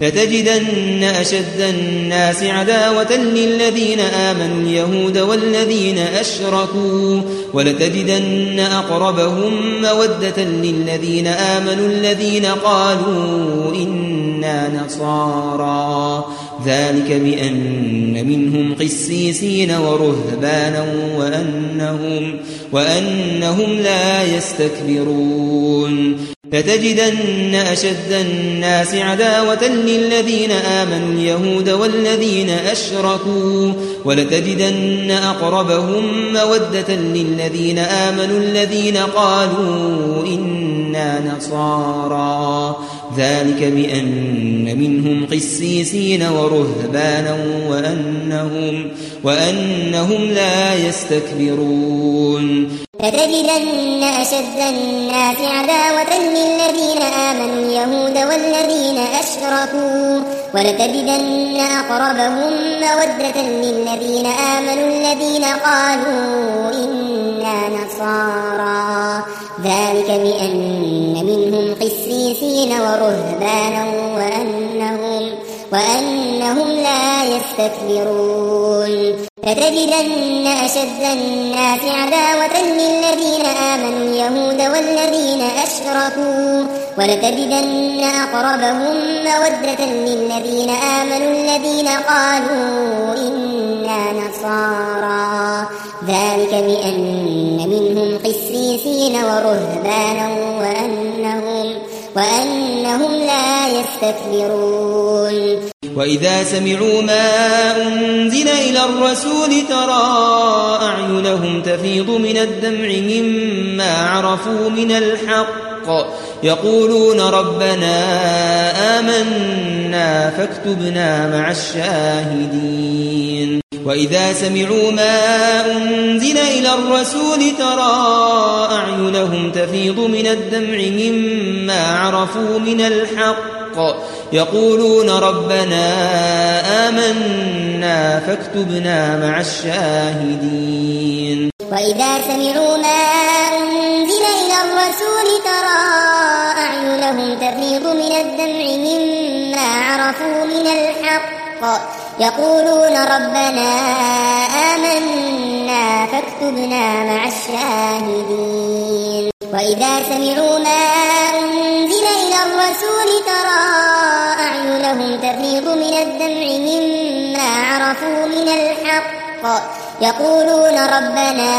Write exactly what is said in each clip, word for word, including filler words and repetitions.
لتجدن أشد الناس عداوة للذين آمنوا اليهود والذين أشركوا ولتجدن أقربهم مودة للذين آمنوا الذين قالوا إنا نصارى ذلك بأن منهم قسيسين ورهبانا وأنهم, وأنهم لا يستكبرون لتجدن أشد الناس عداوة للذين آمنوا اليهود والذين أشركوا ولتجدن أقربهم مودة للذين آمنوا الذين قالوا إنا نصارى ذلك بأن منهم قسيسين ورهبانا وأنهم, وأنهم لا يستكبرون لتجدن أشد الناس عداوة للذين آمنوا اليهود والذين أشركوا ولتجدن أقربهم مودة للذين آمنوا الذين قالوا إنا نصارى ذلك بأن منهم قسيسين ورهبانا وأنهم, وأنهم لا يستكبرون لتجدن أشد الناس عداوة للذين آمنوا اليهود والذين أشركوا ولتجدن أقربهم مودة للذين آمنوا الذين قالوا إنا نصارى ذلك بأن منهم قسيسين ورهبانا وأنهم, وأنهم لا يستكبرون وإذا سمعوا ما أنزل إلى الرسول ترى أعينهم تفيض من الدمع مما عرفوا من الحق يقولون ربنا آمنا فاكتبنا مع الشاهدين وإذا سمعوا ما أنزل إلى الرسول ترى أعينهم تفيض من الدمع مما عرفوا من الحق يقولون ربنا آمنا فاكتبنا مع الشاهدين وإذا سمعوا ما أنزل إلى الرسول ترى أعينهم تفيض من الدمع مما عرفوا من الحق يقولون ربنا آمنا فاكتبنا مع الشاهدين وإذا سمعوا ما أنزل إلى الرسول ترى أعينهم تفيض من الدمع مما عرفوا من الحق يقولون ربنا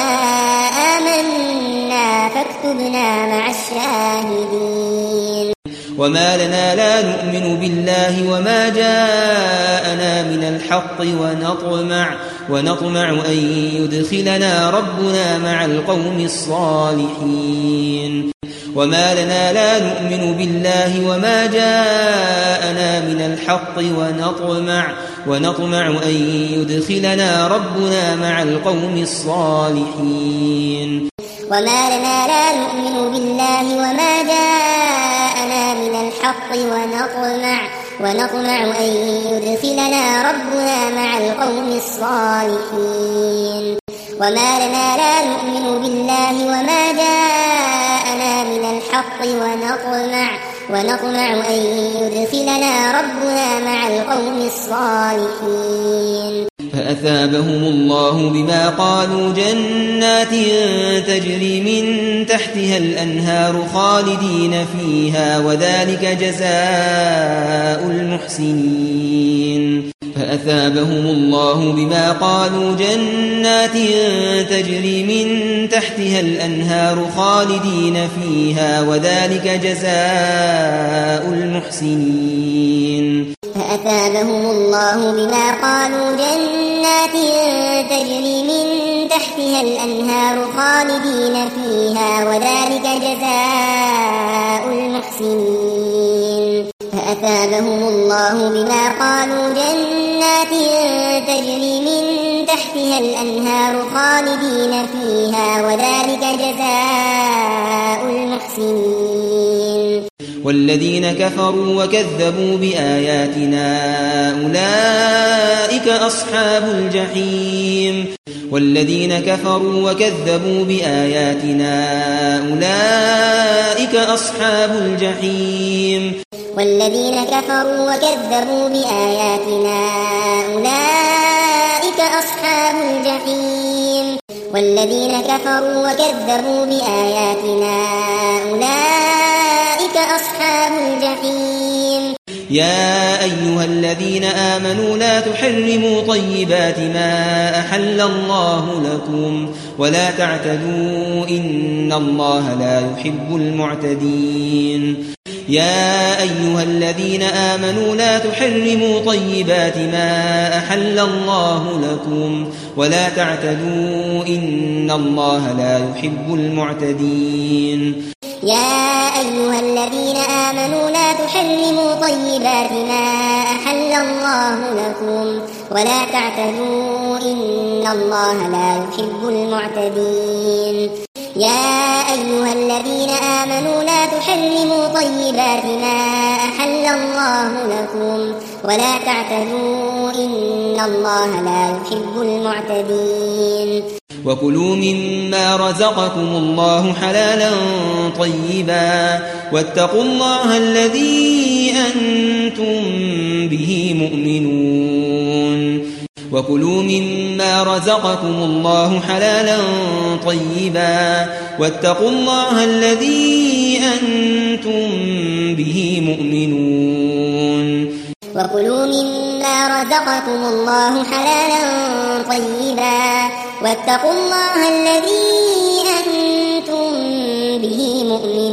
آمنا فاكتبنا مع الشاهدين وما لنا لا نؤمن بالله وما جاءنا من الحق ونطمع, ونطمع أن يدخلنا ربنا مع القوم الصالحين وما لنا لا نؤمن بالله وما جاءنا من الحق ونطمع, ونطمع أن يدخلنا ربنا مع القوم الصالحين وما لنا لا نؤمن بالله وما جاءنا من الحق ونطمع, ونطمع أن يدخلنا ربنا مع القوم الصالحين وما لنا لا نؤمن بالله وما جاءنا من الحق ونطمع, ونطمع أن يدخلنا ربنا مع القوم الصالحين فأثابهم الله بما قالوا جنات تجري من تحتها الأنهار خالدين فيها وذلك جزاء المحسنين فأثابهم الله بما قالوا جنات تجري من تحتها الأنهار خالدين فيها وذلك جزاء المحسنين فأثابهم الله بما قالوا جنات تجري من تحتها الأنهار خالدين فيها وذلك جزاء المحسنين فأثابهم الله بما قالوا جنات تجري من تحتها الأنهار خالدين فيها وذلك جزاء المحسنين والذين كفروا وكذبوا بآياتنا أولئك أصحاب الجحيم والذين كفروا وكذبوا بآياتنا أولئك أصحاب الجحيم والذين كفروا وكذبوا بآياتنا أولئك أصحاب الجحيم والذين كفروا وكذبوا بآياتنا أولئك أصحاب الجحيم يا أيها الذين آمنوا لا تحرموا طيبات ما أحل الله لكم ولا تعتدوا إن الله لا يحب المعتدين يا أيها الذين آمنوا لا تحرموا طيبات ما أحل الله لكم ولا تعتدوا إن الله لا يحب المعتدين يا أيها الذين آمنوا لا تحرموا طيبات ما أحل الله لكم ولا تعتدوا إن الله لا يحب المعتدين يا أيها الذين آمنوا لا تحرموا طيبات ما أحل الله لكم ولا تعتدوا إن الله لا يحب المعتدين وكلوا مما رزقكم الله حلالا طيبا واتقوا الله الذي أنتم به مؤمنون وكلوا مما رزقكم الله حلالا طيبا واتقوا الله الذي أنتم به مؤمنون وكلوا مما رزقكم الله حلالا طيبا واتقوا الله الذي أنتم به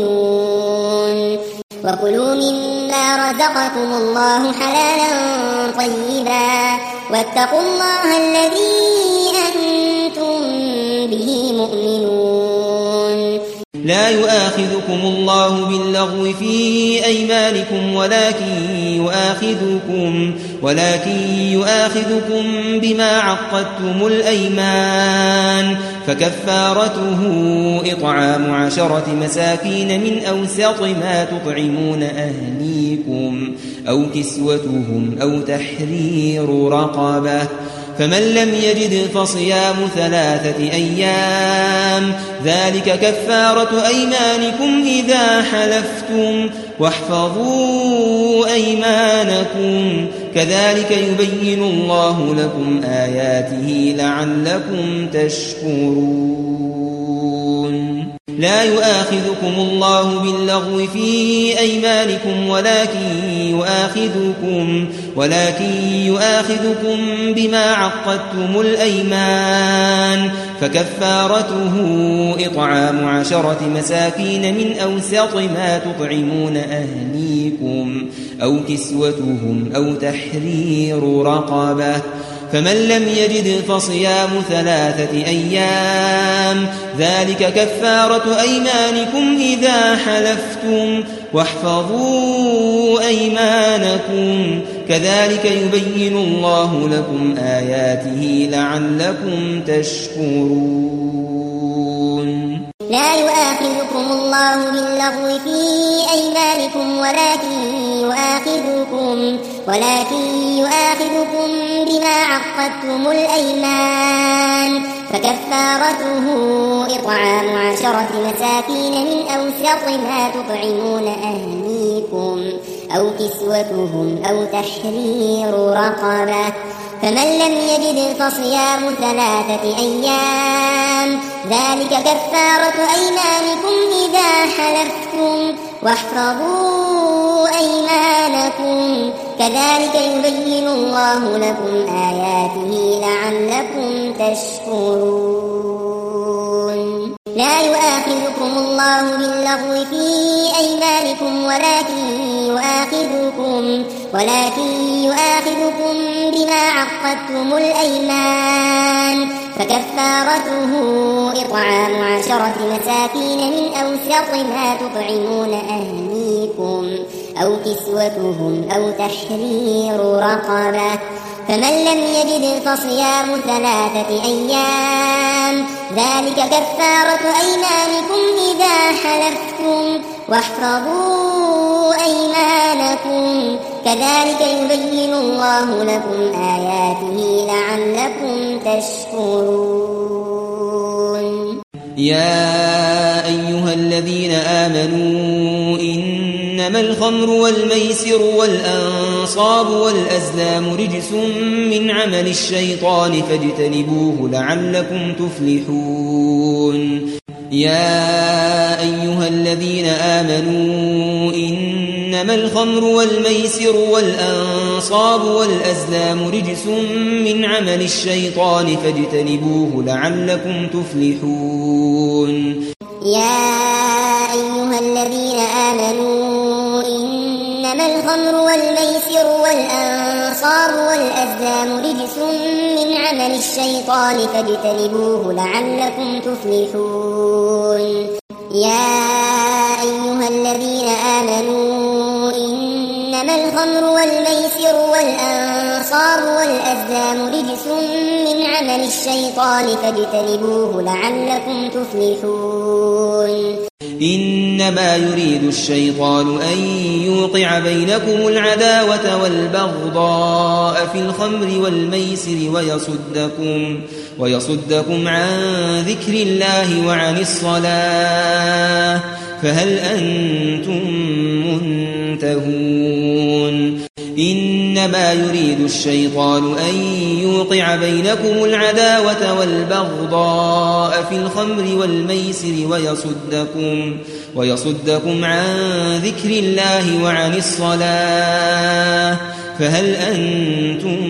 مؤمنون وكلوا مما رزقكم الله حلالا طيبا واتقوا الله الذي أنتم به مؤمنون لا يؤاخذكم الله باللغو في أيمانكم ولكن يؤاخذكم ولكن يؤاخذكم بما عقدتم الأيمان فكفارته إطعام عشرة مساكين من أوسط ما تطعمون أهليكم أو كسوتهم أو تحرير رقبة فمن لم يجد فصيام ثلاثة أيام ذلك كفارة أيمانكم إذا حلفتم واحفظوا أيمانكم كذلك يبين الله لكم آياته لعلكم تشكرون لا يؤاخذكم الله باللغو في أيمانكم ولكن يؤاخذكم ولكن يؤاخذكم بما عقدتم الأيمان فكفارته إطعام عشرة مساكين من أوسط ما تطعمون أهليكم أو كسوتهم أو تحرير رقبة فمن لم يجد فصيام ثلاثة أيام ذلك كفارة أيمانكم إذا حلفتم واحفظوا أيمانكم كذلك يبين الله لكم آياته لعلكم تشكرون لا يؤاخذكم الله باللغو في أيمانكم ولكن يؤاخذكم ولكن يؤاخذكم بما عقدتم الأيمان فكفارته إطعام عشرة مساكين من أوسط ما تطعمون أهليكم أو كسوتهم أو تحرير رقبة فمن لم يجد فصيام ثلاثة أيام ذلك كفارة أيمانكم إذا حلفتم واحفظوا أيمانكم كذلك يبين الله لكم آياته لعلكم تشكرون لا يؤاخذكم الله باللغو في أيمانكم ولكن يؤاخذكم ولكن يؤاخذكم بما عقدتم الأيمان فكفارته إطعام عشرة مساكين من أوسط ما تطعمون أهليكم أو كسوتهم أو تحرير رقبة فمن لم يجد فصيام ثلاثة أيام ذلك كفارة أيمانكم إذا حلفتم واحفظوا أيمانكم كذلك يبين الله لكم آياته لعلكم تشكرون يا أيها الذين آمنوا إنما إنما الخمر والميسر والأنصاب والأزلام رجس من عمل الشيطان فاجتنبوه لعلكم تفلحون يا أيها الذين آمنوا إنما الخمر والميسر والأنصاب والأزلام رجس من عمل الشيطان فاجتنبوه لعلكم تفلحون يا أيها الذين آمنوا إنما الخمر والميسر والأنصاب والأزلام رجس من عمل الشيطان فاجتنبوه لعلكم تفلحون يا أيها الذين آمنوا إنما الخمر والميسر والأنصاب والأزلام رجس من عمل الشيطان فاجتنبوه لعلكم تفلحون إنما يريد الشيطان أن يوقع بينكم العداوة والبغضاء في الخمر والميسر ويصدكم, ويصدكم عن ذكر الله وعن الصلاة فهل أنتم منتهون إنما يريد الشيطان أن يوقع بينكم العداوة والبغضاء في الخمر والميسر ويصدكم, ويصدكم عن ذكر الله وعن الصلاة فهل أنتم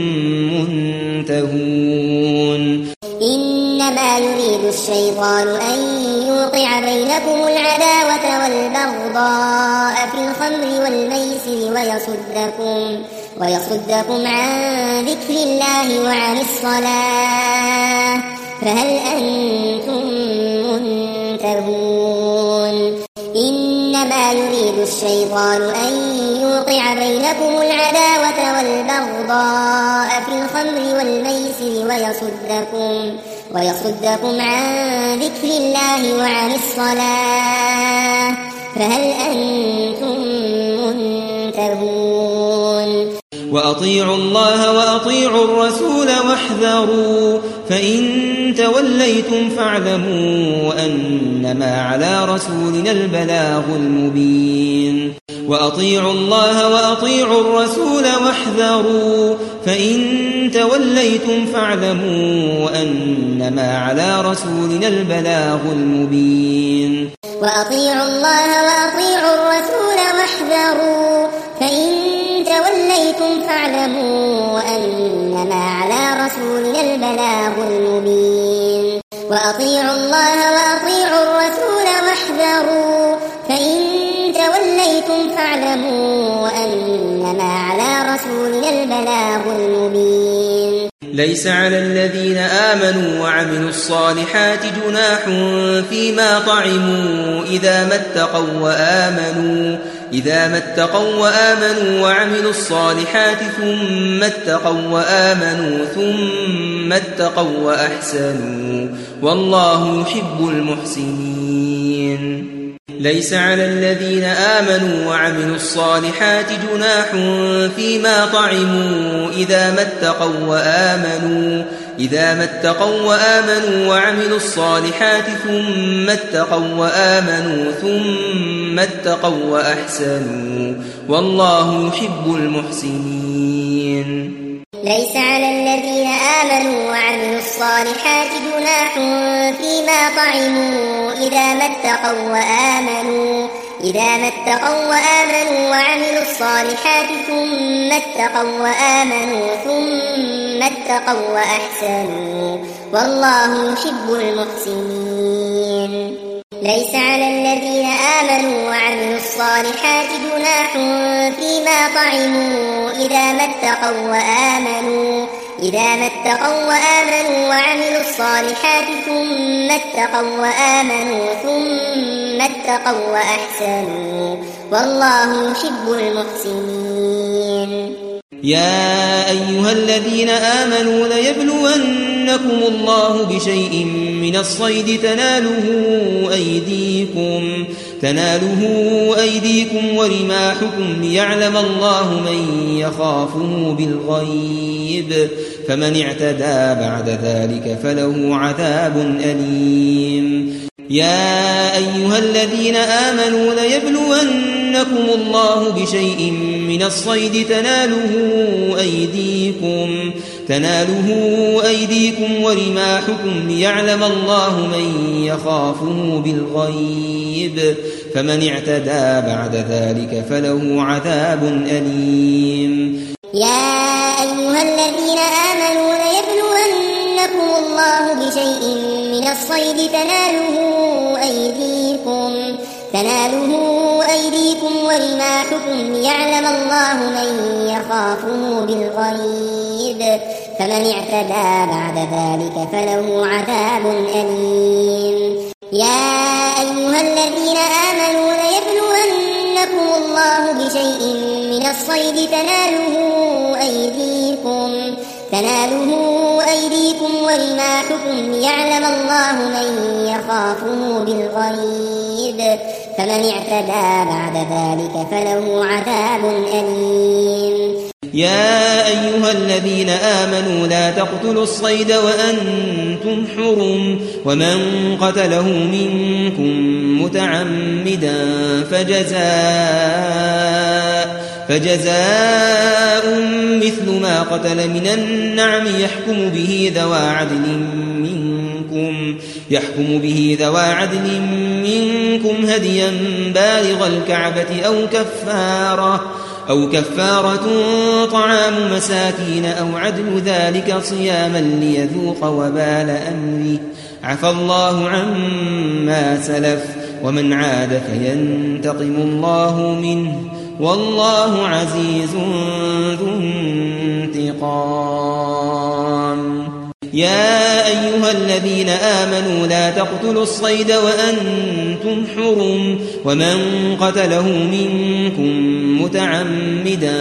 منتهون إنما يريد الشيطان أن يوقع بينكم العداوة والبغضاء في الخمر والميسر ويصدكم, ويصدكم عن ذكر الله وعن الصلاة فهل أنتم منتهون إنما يريد الشيطان أن يوقع بينكم العداوة والبغضاء في الخمر والميسر ويصدكم, ويصدكم عن ذكر الله وعن الصلاة فهل أنتم منتهون وأطيعوا الله وأطيعوا الرسول واحذروا فإن توليتم فاعلموا أنما على رسولنا البلاغ المبين وأطيعوا الله وأطيعوا الرسول واحذروا فإن توليتم فاعلموا أنما على رسولنا البلاغ المبين وأطيعوا الله وأطيعوا الرسول واحذروا فإن توليتم فاعلموا أنما على رسولنا البلاغ المبين وأطيعوا الله وأطيعوا الرسول واحذروا فإن توليتم فاعلموا أنما على رسولنا البلاغ المبين ليس على الذين آمنوا وعملوا الصالحات جناح فيما طعموا إذا ما اتقوا وآمنوا إذا ما اتقوا وآمنوا وعملوا الصالحات ثم اتقوا وآمنوا ثم اتقوا وأحسنوا والله يحب المحسنين ليس على الذين آمنوا وعملوا الصالحات جناح فيما طعموا إذا ما اتقوا وآمنوا إذا ما اتقوا وآمنوا وعملوا الصالحات ثم اتقوا وآمنوا ثم اتقوا وأحسنوا والله يحب المحسنين ليس على الذين آمنوا وعملوا الصالحات جناح فيما طعموا إذا ما اتقوا وآمنوا إذا ما اتقوا وآمنوا وعملوا الصالحات ثم اتقوا وآمنوا ثم اتقوا وأحسنوا والله يحب المحسنين ليس على الذين آمنوا وعملوا الصالحات جناح فيما طعموا إذا ما اتقوا وآمنوا إذا ما اتقوا وآمنوا وعملوا الصالحات ثم اتقوا وآمنوا ثم اتقوا وأحسنوا والله يحب المحسنين يا أيها الذين آمنوا ليبلونكم الله بشيء من الصيد تناله أيديكم تناله أيديكم ورماحكم ليعلم الله من يخافه بالغيب فمن اعتدى بعد ذلك فله عذاب أليم يا أيها الذين آمنوا ليبلونكم يبلونكم الله بشيء من الصيد تناله أيديكم تناله أيديكم ورماحكم ليعلم الله من يخافه بالغيب فمن اعتدى بعد ذلك فله عذاب أليم. يا أيها الذين آمنوا ليبلونكم الله بشيء من الصيد تناله أيديكم تناله أيديكم ورماحكم ليعلم الله من يخافه بالغيب فمن اعتدى بعد ذلك فله عذاب أليم. يا أيها الذين آمنوا ليبلونكم الله بشيء من الصيد تناله أيديكم تناله أيديكم ورماحكم ليعلم الله من يخافه بالغيب فمن اعتدى بعد ذلك فله عذاب أليم. يا أيها الذين آمنوا لا تقتلوا الصيد وأنتم حرم ومن قتله منكم متعمدا فجزاء فجزاء مثل ما قتل من النعم يحكم به ذوى عدل منكم يحكم به ذوى عدل منكم هديا بالغ الكعبة أو كفارة أو كفارة طعام مساكين أو عدل ذلك صياما ليذوق وبال أمره عفى الله عما سلف ومن عاد فينتقم الله منه والله عزيز ذو انتقام. يا أيها الذين آمنوا لا تقتلوا الصيد وأنتم حرم ومن قتله منكم متعمدا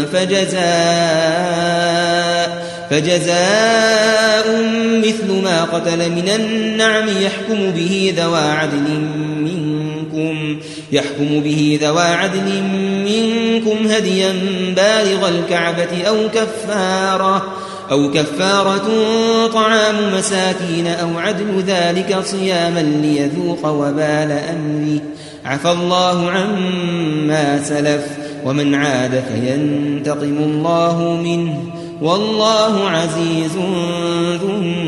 فجزاء فجزاء مثل ما قتل من النعم يحكم به ذوى عدل منكم يحكم به ذوى عدل منكم هديا بالغ الكعبة أو كفارة أو كفارة طعام مساكين أو عدل ذلك صياما ليذوق وبال أمره عفى الله عما سلف ومن عاد فينتقم الله منه والله عزيز ذو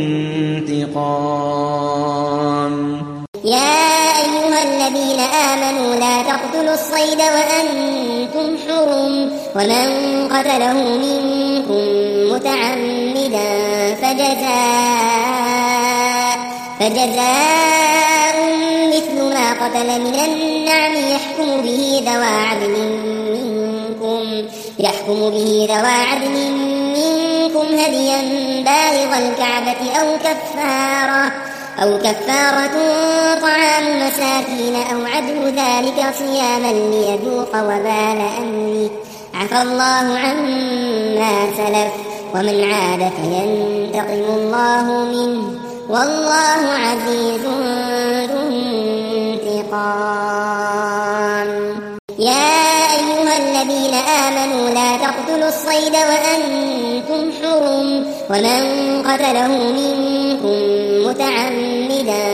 انتقام. يا أيها الذين آمنوا لا تقتلوا الصيد وأنتم حرم ومن قتله منكم متعمدا فجزاء فجزاء مثل ما قتل من النعم يحكم به ذوى عدل منكم يحكم به ذوى عدل منكم هديا بالغ الكعبة أو كفارة أو كفارة طعام مساكين أو عدل ذلك صياما ليذوق وبال أمره عفى الله عما سلف ومن عاد فينتقم الله منه والله عزيز ذو انتقام. يا أيها الذين آمنوا لا تقتلوا الصيد وأنتم حرم ومن قتله منكم متعمدا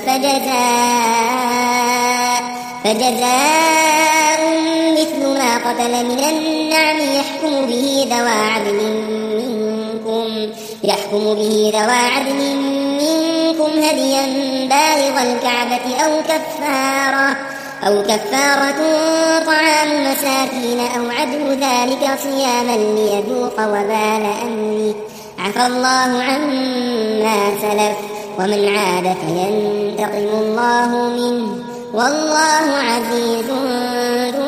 فجزاء فجزاء مثل ما قتل من النعم يحكم به ذوى عدل منكم يحكم به ذوى عدل منكم هديا بالغ الكعبة أو كفارة أو كفارة طعام مساكين أو عدل ذلك صياما ليذوق وبال أمره عفى الله عما سلف ومن عاد فينتقم الله منه والله عزيز ذو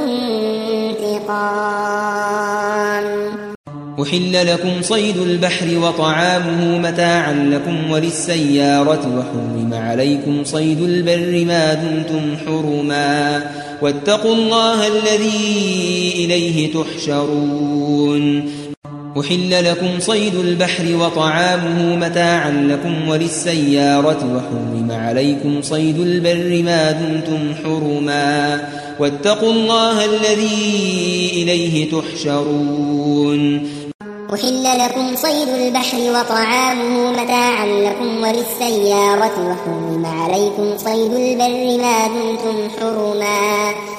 انتقام. أحل لكم صيد البحر وطعامه متاعا لكم وللسيارة وحرم عليكم صيد البر ما دمتم حرما واتقوا الله الذي إليه تحشرون. أحل لكم صيد البحر وطعامه متاعا لكم وللسيارة وحرم عليكم صيد البر ما دمتم حرما واتقوا الله الذي إليه تحشرون. أحل لكم صيد البحر وطعامه متاعا لكم وللسيارة وحرم عليكم صيد البر ما دمتم حرما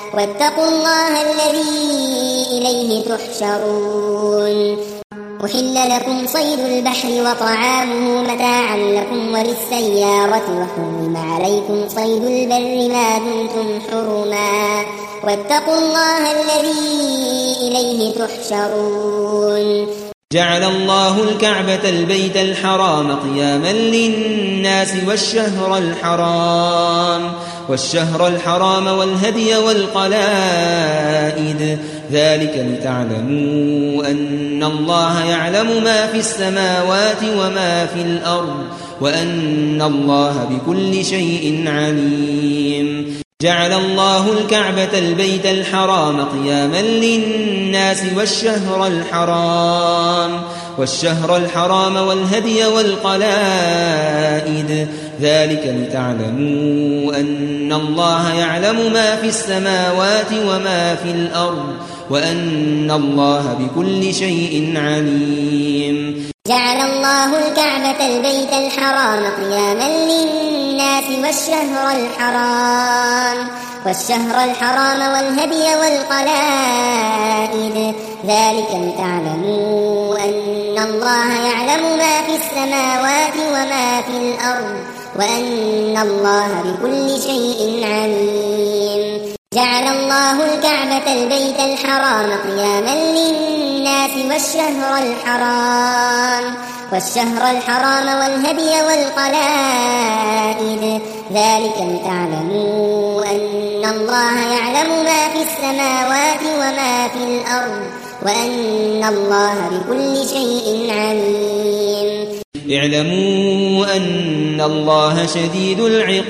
واتقوا الله الذي إليه تحشرون. أحل لكم صيد البحر وطعامه متاعا لكم وللسيارة وحرم عليكم صيد البر ما دمتم حرما واتقوا الله الذي إليه تحشرون. جعل الله الكعبة البيت الحرام قياما للناس والشهر الحرام والشهر الحرام والهدي والقلائد ذلك لتعلموا أن الله يعلم ما في السماوات وما في الأرض وأن الله بكل شيء عليم. جعل الله الكعبة البيت الحرام قياما للناس والشهر الحرام والشهر الحرام والهدي والقلائد ذلك لتعلموا أن الله يعلم ما في السماوات وما في الأرض وأن الله بكل شيء عليم. جعل الله الكعبة البيت الحرام قياما للناس والشهر الحرام والشهر الحرام والهدي والقلائد ذلك لتعلموا أن الله يعلم ما في السماوات وما في الأرض وأن الله بكل شيء عليم. جعل الله الكعبة البيت الحرام قياما للناس والشهر الحرام والشهر الحرام والهدي والقلائد ذلك لتعلموا أن الله يعلم ما في السماوات وما في الأرض وأن الله بكل شيء عليم. اعلموا أن الله شديد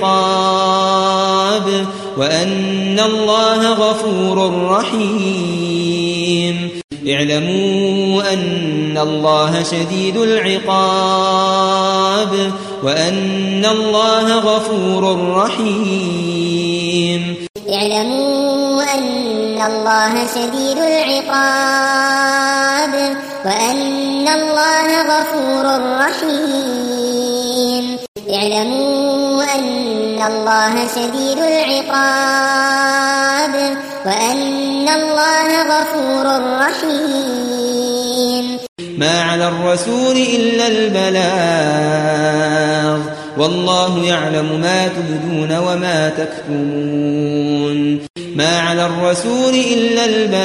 العقاب وأن الله غفور رحيم. اعلموا أن الله شديد العقاب وأن الله غفور رحيم. اعلموا أن الله شديد العقاب وأن الله غفور رحيم. اعلموا أن الله شديد العقاب وأن الله غفور رحيم. ما على الرسول إلا البلاغ والله يعلم ما تبدون وما تكتمون. ما على الرسول إلا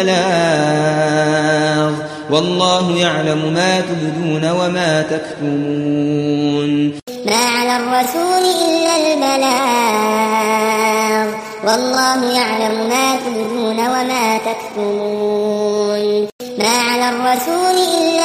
البلاغ والله يعلم ما تبدون وما تكتمون. ما على الرسول إلا البلاغ والله يعلم ما تبدون وما تكتمون. ما على الرسول إلا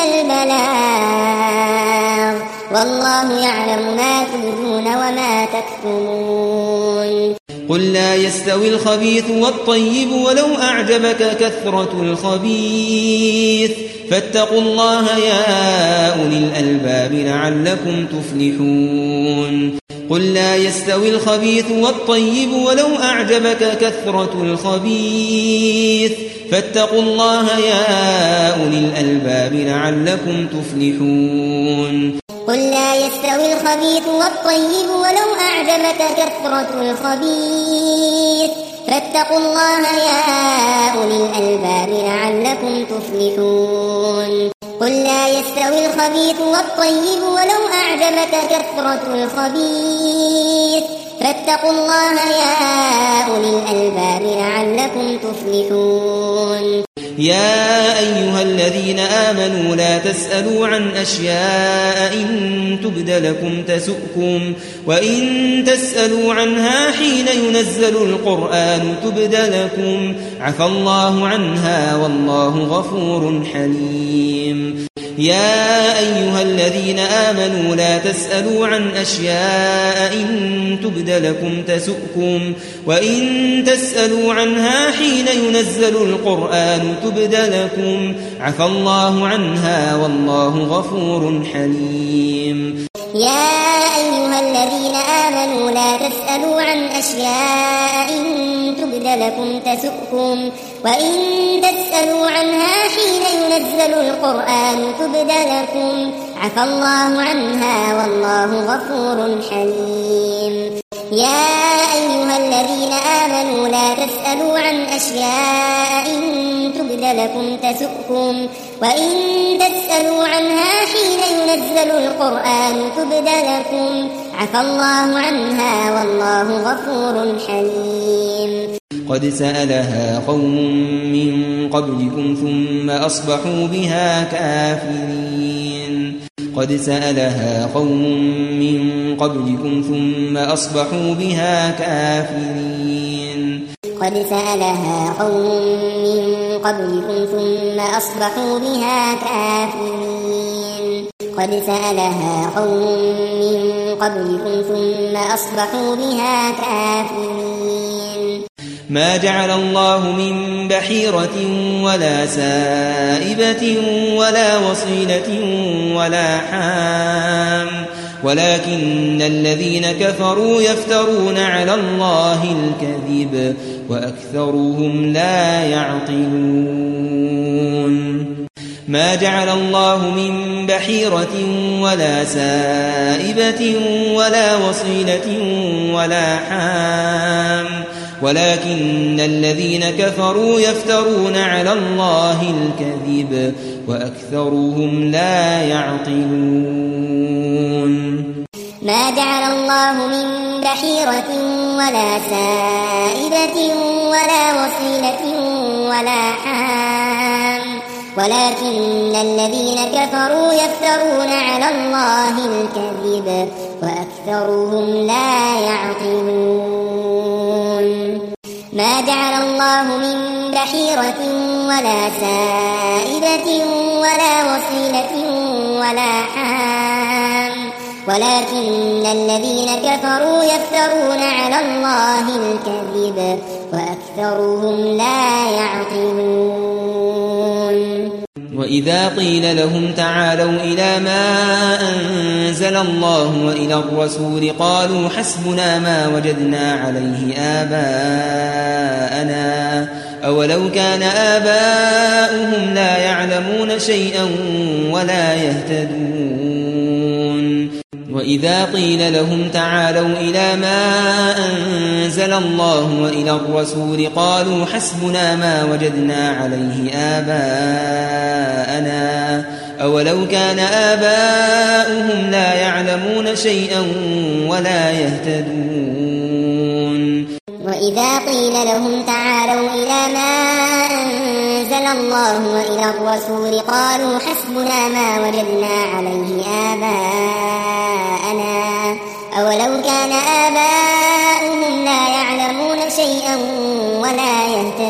البلاغ والله يعلم ما تبدون وما تكتمون. قل لا يستوي الخبيث والطيب ولو أعجبك كثرة الخبيث فاتقوا الله يا أولي الألباب لعلكم تفلحون. قل لا يستوي الخبيث والطيب ولو أعجبك كثرة الخبيث فاتقوا الله يا أولي الألباب لعلكم تفلحون. قل لا يستوي الخبيث والطيب ولو أعجبك كثرة الخبيث فاتقوا الله يا أولي الألباب لعلكم تفلحون. قل لا يستوي الخبيث والطيب ولو أعجبك كثرة الخبيث فاتقوا الله يا أولي الألباب لعلكم تفلحون. يا أيها الذين آمنوا لا تسألوا عن أشياء إن تبد لكم تسؤكم وإن تسألوا عنها حين ينزل القرآن تبد لكم عفى الله عنها والله غفور حليم. يا أيها الذين آمنوا لا تسألوا عن أشياء إن تبد لكم تسؤكم وإن تسألوا عنها حين ينزل القرآن تبد لكم عفى الله عنها والله غفور حليم. يا أيها الذين آمنوا لا تسألوا عن أشياء إن تبد لكم تسؤكم وإن تسألوا عنها حين ينزل القرآن تبد لكم عفى الله عنها والله غفور حليم. يا أيها الذين آمنوا لا تسألوا عن أشياء إن تبد لكم تسؤكم وإن تسألوا عنها حين ينزل القرآن تبد لكم عفى الله عنها والله غفور حليم. قد سألها قوم من قبلكم ثم أصبحوا بها كافرين. قد سألها قوم من قبلكم ثم أصبحوا بها كافرين. قد سألها قوم من قبلكم ثم أصبحوا بها كافرين. قد سألها قوم من قبلكم ثم أصبحوا بها كافرين. ما جعل الله من بحيرة ولا سائبة ولا وصيلة ولا حام ولكن الذين كفروا يفترون على الله الكذب وأكثرهم لا يعقلون. ما جعل الله من بحيرة ولا سائبة ولا وصيلة ولا حام ولكن الذين كفروا يفترون على الله الكذب وأكثرهم لا يعقلون. ما جعل الله من بحيرة ولا سائبة ولا وصيلة ولا حام ولكن الذين كفروا يفترون على الله الكذب وأكثرهم لا يعقلون. ما جعل الله من بحيرة ولا سائبة ولا وصيلة ولا حام ولكن الذين كفروا يفترون على الله الكذب وأكثرهم لا يعقلون. وإذا قيل لهم تعالوا إلى ما أنزل الله وإلى الرسول قالوا حسبنا ما وجدنا عليه آباءنا أولو كان آباؤهم لا يعلمون شيئا ولا يهتدون. وإذا قيل لهم تعالوا إلى ما أنزل الله وإلى الرسول قالوا حسبنا ما وجدنا عليه آباءنا أولو كان آباؤهم لا يعلمون شيئا ولا يهتدون. وإذا قيل لهم تعالوا إلى ما أنزل الله وإلى الرسول قالوا حسبنا ما وجدنا عليه آباءنا أولو كان آباؤهم لا يعلمون شيئا ولا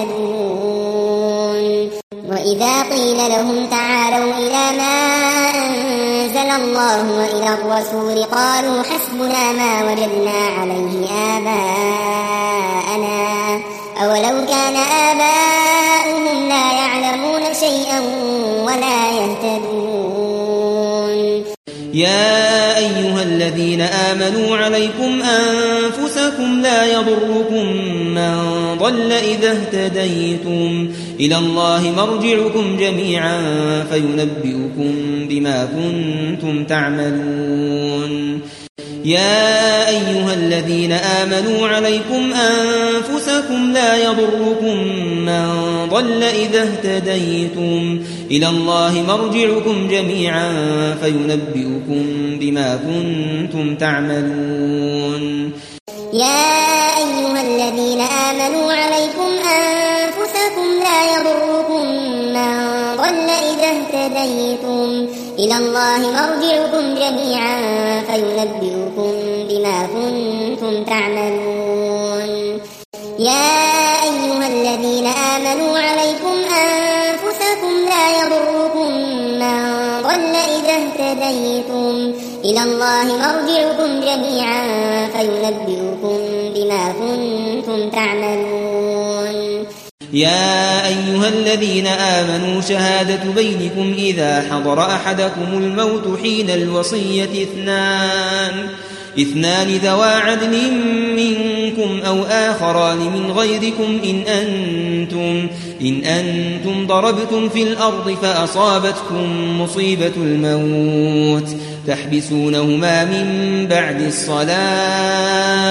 يهتدون. وإذا قيل لهم تعالوا إلى ما أنزل الله وإلى الرسول قالوا حسبنا ما وجدنا عليه آباءنا أولو كان آباؤهم لا يعلمون شيئا ولا يهتدون. يا أيها الذين آمنوا عليكم أنفسكم لا يضركم من ضل إذا اهتديتم إلى الله مرجعكم جميعا فينبئكم بما كنتم تعملون. يا أيها الذين آمنوا عليكم أنفسكم لا يضركم من ضل إذا اهتديتم إلى الله مرجعكم جميعا فينبئكم بما كنتم تعملون. يا أيها الذين آمنوا عليكم أنفسكم لا يضركم من ضل إذا اهتديتم إلى الله مرجعكم جميعا فينبئكم بما كنتم تعملون. يا أيها الذين آمنوا عليكم أنفسكم لا يضركم من ضل إذا اهتديتم إلى الله مرجعكم جميعا فينبئكم بما كنتم تعملون. يا أيها الذين آمنوا شهادة بينكم إذا حضر أحدكم الموت حين الوصية اثنان اثنان ذوى عدل منكم أو آخران من غيركم إن أنتم, إن أنتم ضربتم في الأرض فأصابتكم مصيبة الموت تحبسونهما من بعد الصلاة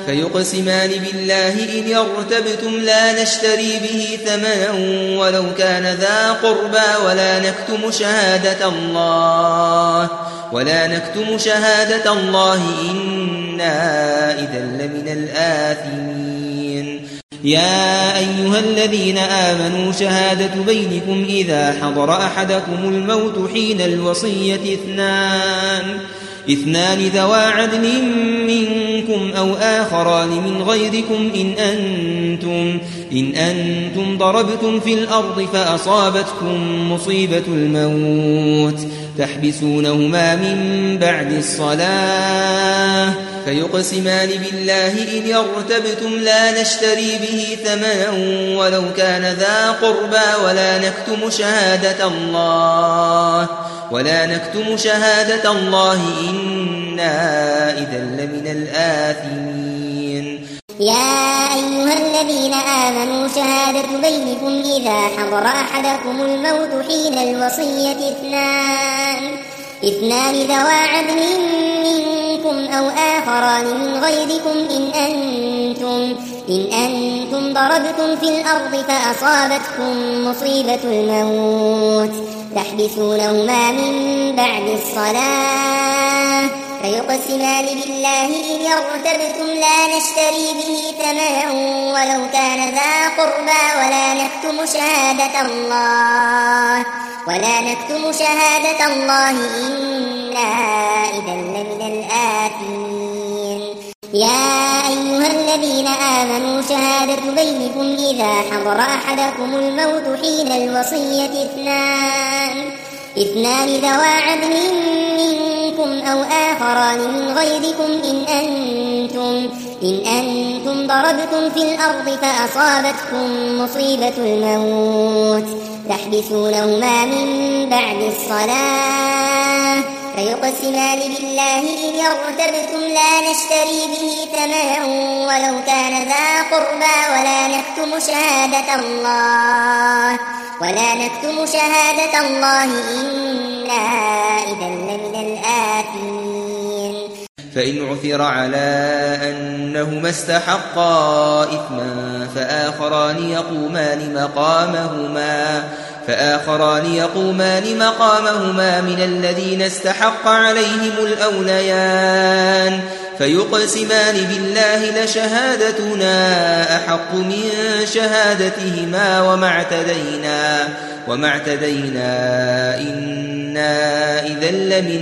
فيقسمان بالله إن ارتبتم لا نشتري به ثمنا ولو كان ذا قربى ولا نكتم شهادة الله ولا نكتم شهادة الله إنا إذا لمن الآثمين. يا أيها الذين آمنوا شهادة بينكم إذا حضر أحدكم الموت حين الوصية اثنان اثنان ذوى عدل منكم أو آخران من غيركم إن أنتم, إن أنتم ضربتم في الأرض فأصابتكم مصيبة الموت تحبسونهما من بعد الصلاة فيقسمان بالله إن ارتبتم لا نشتري به ثمنا ولو كان ذا قربى ولا نكتم شهادة الله ولا نكتم شهادة الله إنا إذا لمن الآثمين. يا أيها الذين آمنوا شهادة بينكم إذا حضر أحدكم الموت حين الوصية اثنان اثنان ذوى عدل منكم أو آخران من غيركم إن أنتم, إن أنتم ضربتم في الأرض فأصابتكم مصيبة الموت تحبسونهما من بعد الصلاة فيقسمان بالله إن ارتبتم لا نشتري به ثمنا ولو كان ذا قربى ولا نكتم شهادة الله ولا نكتم شهادة الله إنا إذا لمن الآثمين. يا أيها الذين آمنوا شهادة بينكم إذا حضر أحدكم الموت حين الوصية اثنان اثنان ذوى عدل منكم أو آخران من غيركم إن أنتم, إن أنتم ضربتم في الأرض فأصابتكم مصيبة الموت تحبسونهما من بعد الصلاة فيقسمان بالله إن ارتبتم لا نشتري به ثمنا ولو كان ذا قربى ولا نكتم شهادة الله ولا نكتم شهادة الله إنا إذا لمن الآثمين. فإن عثر على أنهما استحقا إثما فآخران يقومان مقامهما فآخران يقومان مقامهما من الذين استحق عليهم الأوليان فيقسمان بالله لشهادتنا أحق من شهادتهما وما اعتدينا وما اعتدينا إنا إذا لمن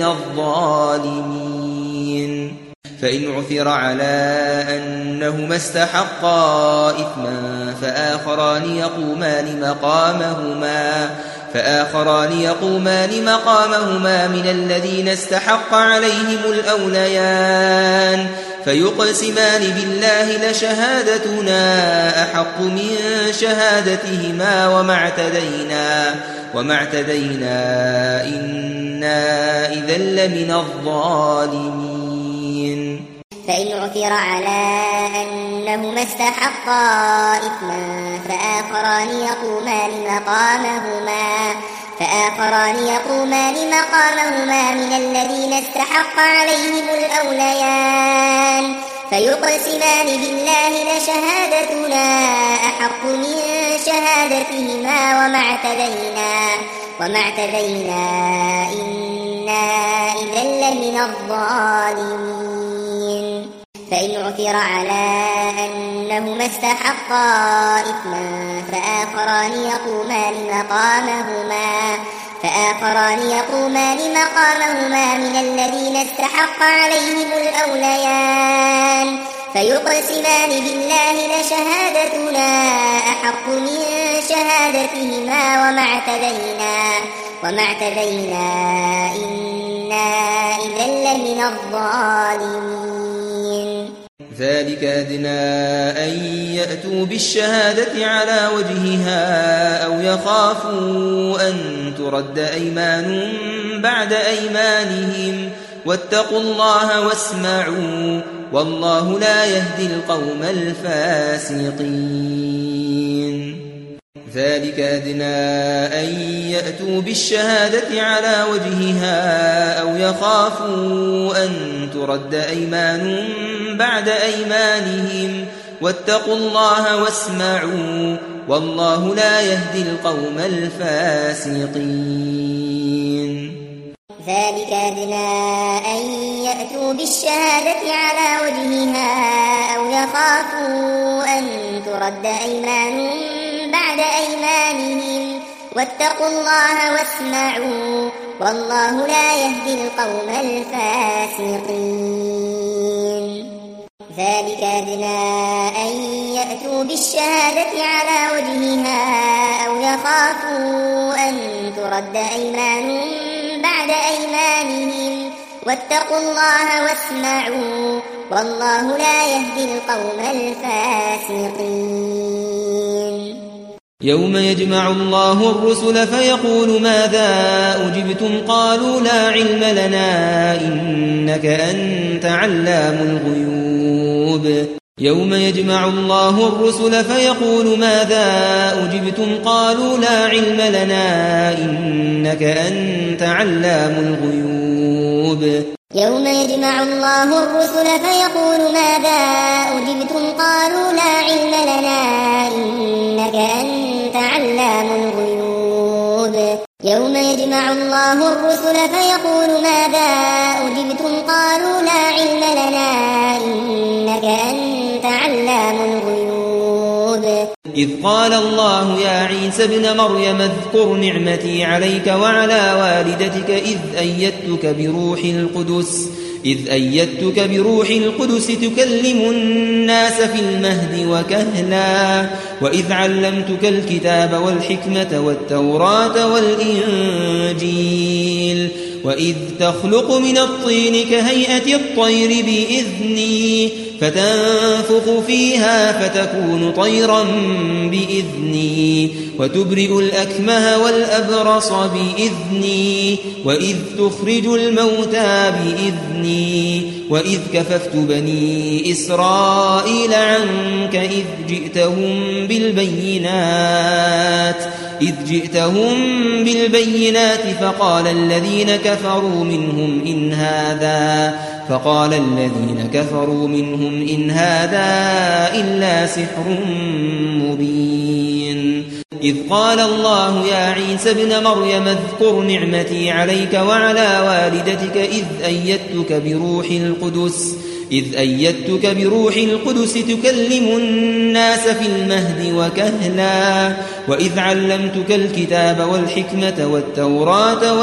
الظالمين. فإن عثر على أنهما استحقا إثما فآخران يقومان مقامهما فآخران يقومان مقامهما من الذين استحق عليهم الأوليان فيقسمان بالله لشهادتنا أحق من شهادتهما وما اعتدينا وما اعتدينا إنا إذا لمن الظالمين. فإن عثر على أنهما استحقا إثما فآخران يقومان مقامهما فآخران يقومان مقامهما من الذين استحق عليهم الأوليان فيقسمان بالله لشهادتنا أحق من شهادتهما وما اعتدينا وما اعتدينا إنا إذا لمن الظالمين. فإن عثر على أنهما استحقا إثما فآخران يقومان مقامهما فآخران يقومان مقامهما من الذين استحق عليهم الأوليان فيقسمان بالله لشهادتنا أحق من شهادتهما وما اعتدينا وما اعتدينا إنا إذا لمن الظالمين. ذلك أدنى أن يأتوا بالشهادة على وجهها أو يخافوا أن ترد أيمان بعد أيمانهم واتقوا الله واسمعوا والله لا يهدي القوم الفاسقين. ذلك أدنى أن يأتوا بالشهادة على وجهها أو يخافوا أن ترد أيمان بعد أيمانهم واتقوا الله واسمعوا والله لا يهدي القوم الفاسقين. ذلك أدنى أن يأتوا بالشهادة على وجهها أو يخافوا أن ترد أيمان بعد أيمانهم واتقوا الله واسمعوا والله لا يهدي القوم الفاسقين. ذلك أدنى أن يأتوا بالشهادة على وجهها أو يخافوا أن ترد أيمان بعد أيمانهم واتقوا الله واسمعوا والله لا يهدي القوم الفاسقين. يوم يجمع الله الرسل فيقول ماذا أجبتم قالوا لا علم لنا إنك أنت علام الغيوب. يوم يجمع الله الرسل فيقول ماذا أجبتم قالوا لا علم لنا إنك أنت علام الغيوب. يوم يجمع الله الرسل فيقول ماذا أجبتم قالوا لا علم لنا إنك أنت علام الغيوب. يوم يجمع الله الرسل فيقول ماذا أجبتم قالوا لا علم لنا إنك أنت علام الغيوب. إذ قال الله يا عيسى ابن مريم اذكر نعمتي عليك وعلى والدتك إذ أيدتك بروح القدس إذ أيدتك بروح القدس تكلم الناس في المهد وكهلا وإذ علمتك الكتاب والحكمة والتوراة والإنجيل وإذ تخلق من الطين كهيئة الطير بإذني فتنفخ فيها فتكون طيرا بإذني وتبرئ الأكمه والأبرص بإذني وإذ تخرج الموتى بإذني وإذ كففت بني إسرائيل عنك إذ جئتهم بالبينات إذ جئتهم بالبينات فقال الذين كفروا منهم إن هذا فقال الذين كفروا منهم إن هذا إلا سحر مبين. إذ قال الله يا عيسى ابن مريم اذكر نعمتي عليك وعلى والدتك إذ أيدتك بروح القدس إذ أيدتك بروح القدس تكلم الناس في المهد وكهلا وإذ علمتك الكتاب والحكمة والتوراة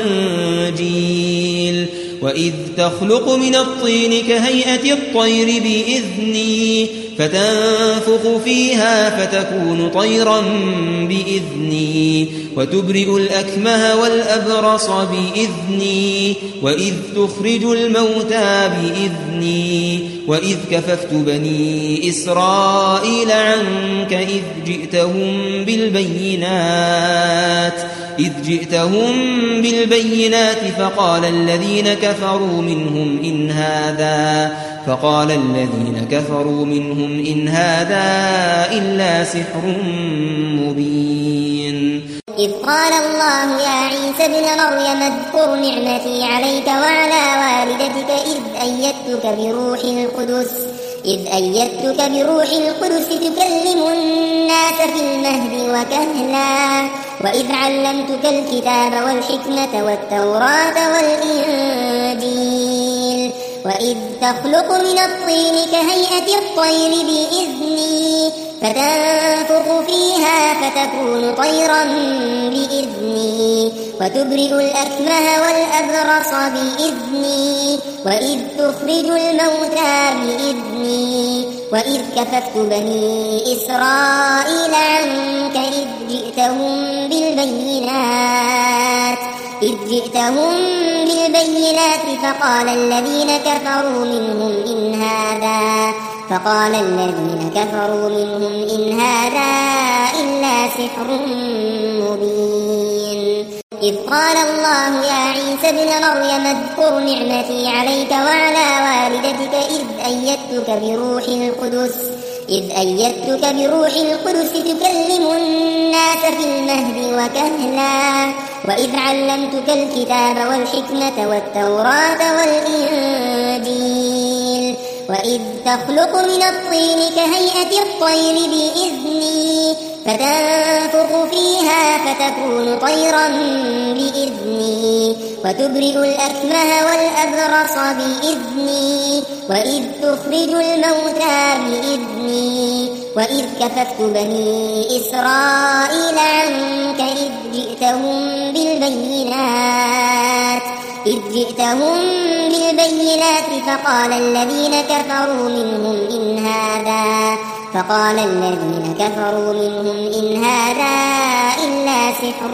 والإنجيل وإذ تخلق من الطين كهيئة الطير بإذني فتنفخ فيها فتكون طيرا بإذني وتبرئ الأكمه والأبرص بإذني وإذ تخرج الموتى بإذني وإذ كففت بني إسرائيل عنك إذ جئتهم بالبينات إذ جئتهم بالبينات فقال الذين كفروا منهم إن هذا فقال الذين كفروا منهم إن هذا إلا سحر مبين. إذ قال الله يا عيسى ابن مريم اذكر نعمتي عليك وعلى والدتك إذ أيدتك بروح القدس إذ أيدتك بروح القدس تكلم الناس في المهد وكهلا وإذ علمتك الكتاب والحكمة والتوراة والإنجيل وإذ تخلق من الطين كهيئة الطير بإذني فتنفخ فيها فتكون طيرا بإذني وتبرئ الأكمه والأبرص بإذني وإذ تخرج الموتى بإذني وإذ كففت بني إسرائيل عنك إذ جئتهم بالبينات إذ جئتهم بالبينات فقال الذين كفروا منهم إن هذا فقال الذين كفروا منهم إن هذا إلا سحر مبين. إذ قال الله يا عيسى ابن مريم اذكر نعمتي عليك وعلى والدتك إذ أيدتك بروح القدس إذ أيدتك بروح القدس تكلم الناس في المهد وكهلا وإذ علمتك الكتاب والحكمة والتوراة والإنجيل وإذ تخلق من الطين كهيئة الطير بإذني فتنفخ فيها فتكون طيرا بإذني وتبرئ الأكمه والأبرص بإذني وإذ تخرج الموتى بإذني وإذ كففت بني إسرائيل عنك إذ جئتهم بالبينات إذ جئتهم بالبينات فقال الذين كفروا منهم إن هذا فقال الذين كفروا منهم إن هذا إلا سحر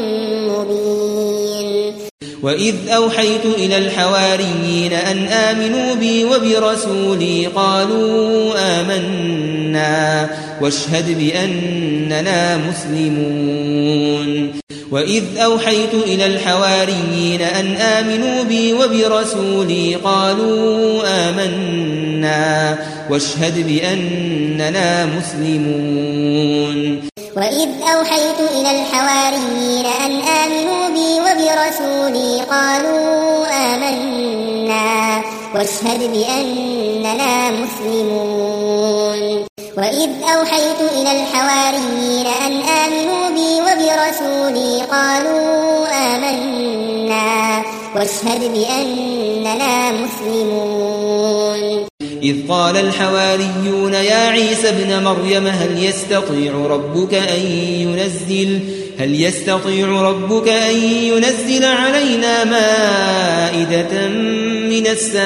مبين وإذ أوحيت إلى الحواريين أن آمنوا بي وبرسولي قالوا آمنا واشهد بأننا مسلمون وإذ أوحيت إلى الحواريين أن آمنوا بي وبرسولي قالوا آمنا واشهد بأننا مسلمون وإذ أوحيت إلى الحواريين أن آمنوا بي وبرسولي قالوا آمنا واشهد بأننا مسلمون وإذ أوحيت إلى الحواريين أن آمنوا بي وبرسولي قالوا آمنا واشهد بأننا مسلمون إذ قال الحواريون يا عيسى ابن مريم هل يستطيع ربك أن ينزل هل يستطيع ربك أن ينزل علينا مائدة من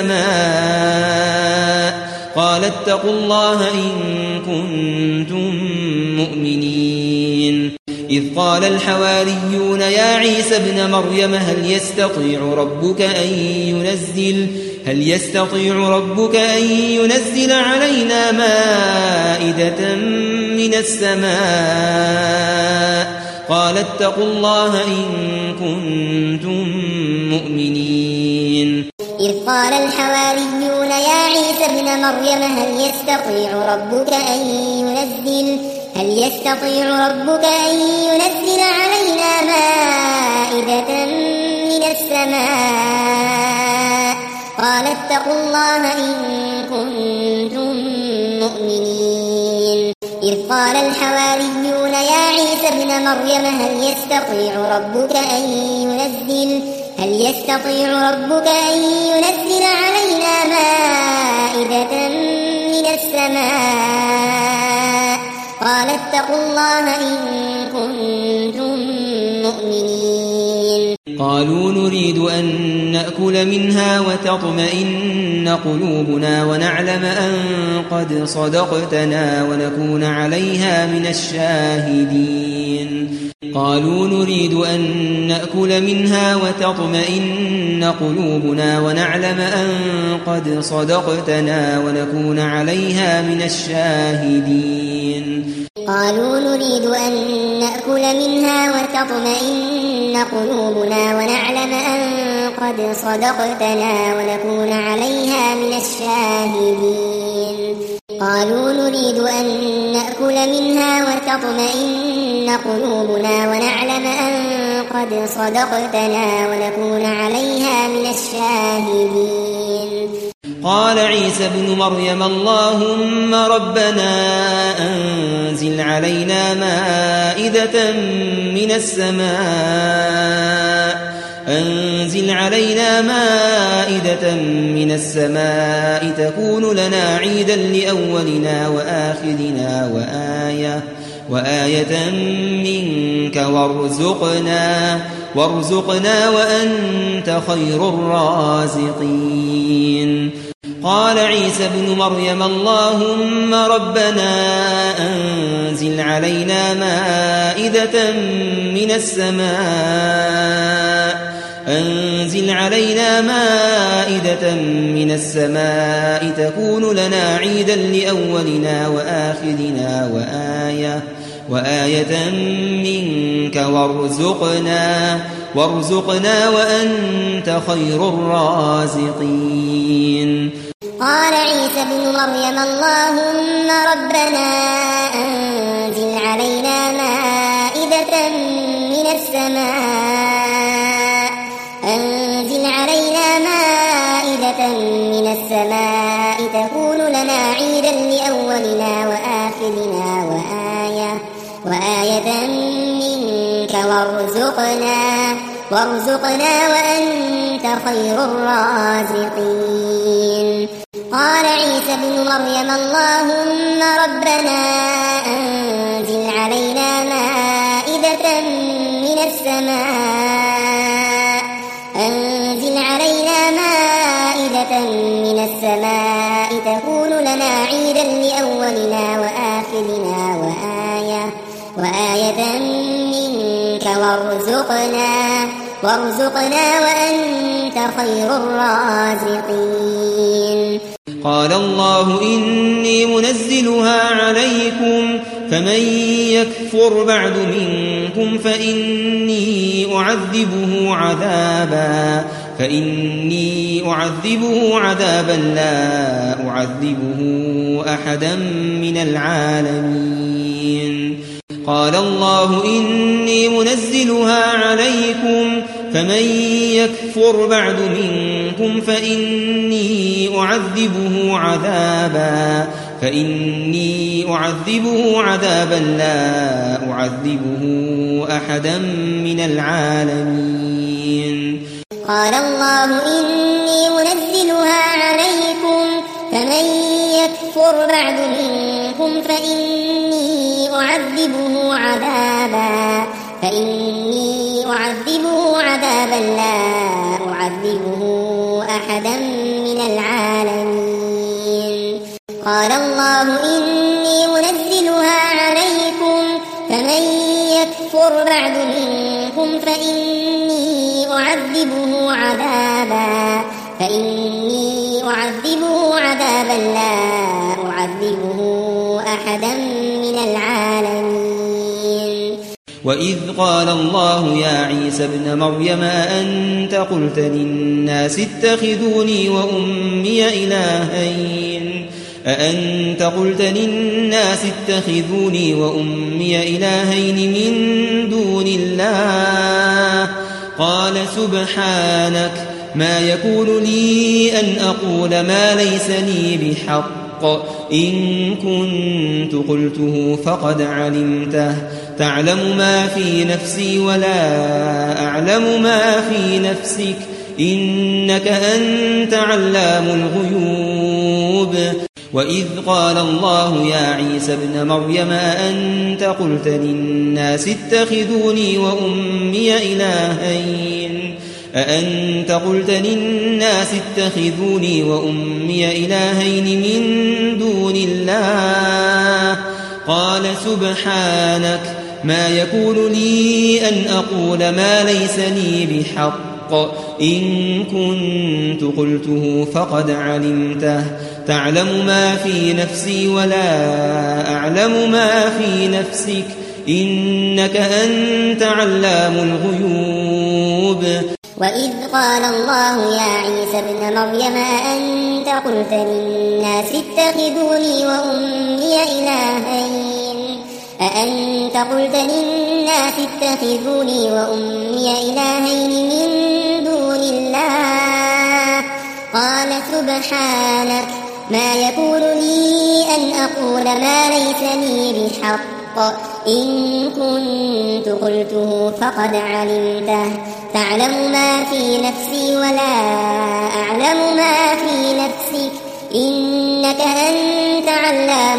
السماء قال اتقوا الله إن كنتم مؤمنين إذ قال الحواريون يا عيسى ابن مريم هل يستطيع ربك أن ينزل هل يستطيع ربك أن ينزل علينا مائدة من السماء قال اتقوا الله إن كنتم مؤمنين إذ قال الحواريون يا عيسى ابن مريم هل يستطيع ربك أن ينزل هل يستطيع ربك أن ينزل علينا مائدة من السماء قال اتقوا الله إن كنتم مؤمنين إذ قال الحواريون يا عيسى ابن مريم هل يستطيع ربك أن ينزل هل يستطيع ربك أن ينزل علينا مائدة من السماء قال اتقوا الله إن كنتم مؤمنين قالوا نريد أن نأكل منها وتطمئن قلوبنا ونعلم أن قد صدقتنا ونكون عليها من الشاهدين قالوا نريد أن نأكل منها وتطمئن قلوبنا ونعلم أن قد صدقتنا ونكون عليها من الشاهدين قالوا نريد أن نأكل منها وتطمئن قلوبنا ونعلم أن قد صدقتنا ونكون عليها من الشاهدين قالوا نريد أن نأكل منها وتطمئن قلوبنا ونعلم أن قد صدقتنا ونكون عليها من الشاهدين قال عيسى ابن مريم اللهم ربنا أنزل علينا مائدة من السماء أنزل علينا مائدة من السماء تكون لنا عيدا لأولنا وآخرنا وآية وآية منك وارزقنا وارزقنا وأنت خير الرازقين قال عيسى ابن مريم اللهم ربنا أنزل علينا مائدة من السماء أنزل علينا مائدة من السماء تكون لنا عيدا لأولنا وآخرنا وآية وآية منك وارزقنا وارزقنا وأنت خير الرازقين قال عيسى ابن مريم اللهم ربنا أنزل علينا مائدة من السماء أنزل علينا مائدة من السماء تكون لنا عيدا لأولنا وآخرنا وآية وآية منك وارزقنا وارزقنا وأنت خير الرازقين قال عيسى ابن مريم اللهم ربنا أنزل علينا مائدة من السماء أنزل علينا مائدة من السماء تكون لنا عيدا لأولنا وآخرنا وآية وآية منك وارزقنا وارزقنا وأنت خير الرازقين قال الله إني منزلها عليكم فمن يكفر بعد منكم فإني أعذبه عذابا فإني أعذبه عذابا لا أعذبه أحدا من العالمين قال الله إني منزلها عليكم فمن يكفر بعد منكم فإني أعذبه عذابا فإني أعذبه عذابا لا أعذبه أحدا من العالمين قال الله إني منزلها عليكم فمن يكفر بعد منكم فإني أعذبه عذابا فإني أعذبه عذابا لا أعذبه أحدا من العالمين قال الله إني منزلها عليكم فمن يكفر بعد منكم فإني أعذبه عذابا فإني أعذبه عذابا لا أعذبه أحدا من العالمين وإذ قال الله يا عيسى ابن مريم أأنت قلت للناس اتخذوني وأمي إلهين أأنت قلت للناس اتخذوني وأمي إلهين من دون الله قال سبحانك ما يكون لي أن أقول ما ليس لي بحق إن كنت قلته فقد علمته تعلم ما في نفسي ولا أعلم ما في نفسك إنك أنت علام الغيوب وإذ قال الله يا عيسى ابن مريم أأنت قلت للناس اتخذوني وأمي إلهين أأنت قلت للناس اتخذوني وأمي إلهين من دون الله قال سبحانك ما يكون لي أن أقول ما ليس لي بحق إن كنت قلته فقد علمته تعلم ما في نفسي ولا أعلم ما في نفسك إنك أنت علام الغيوب وإذ قال الله يا عيسى ابن مريم أأنت قلت للناس اتخذوني وأمي إلهين أأنت قلت للناس اتخذوني وأمي إلهين من دون الله قال سبحانك ما يكون لي أن أقول ما ليس لي بحق إن كنت قلته فقد علمته تعلم ما في نفسي ولا أعلم ما في نفسك إنك أنت علام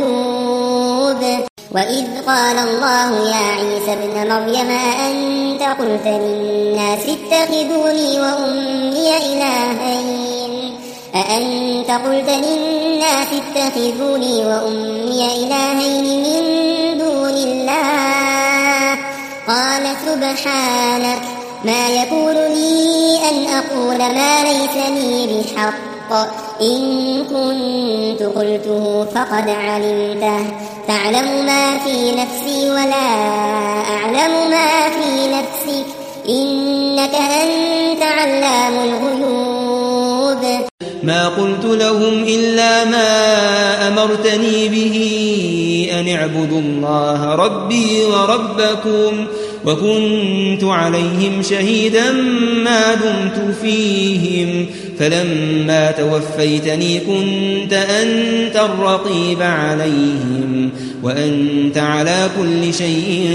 الغيوب وإذ قال الله يا عيسى ابن مريم أأنت قلت للناس اتخذوني وأمي إلهين أأنت قلت للناس اتخذوني وأمي إلهين من دون الله قال سبحانك ما يكون لي أن أقول ما ليس لي بحق إن كنت قلته فقد علمته تعلم ما في نفسي ولا أعلم ما في نفسك إنك أنت علام الغيوب ما قلت لهم إلا ما أمرتني به أن اعبدوا الله ربي وربكم وكنت عليهم شهيدا ما دمت فيهم فلما توفيتني كنت أنت الرقيب عليهم وأنت على كل شيء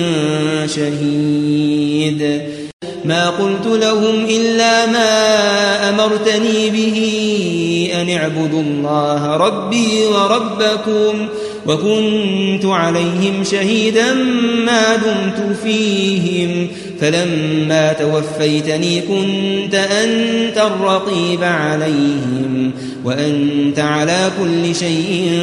شهيد ما قلت لهم إلا ما أمرتني به أن اعبدوا الله ربي وربكم وكنت عليهم شهيدا ما دمت فيهم فلما توفيتني كنت أنت الرقيب عليهم وأنت على كل شيء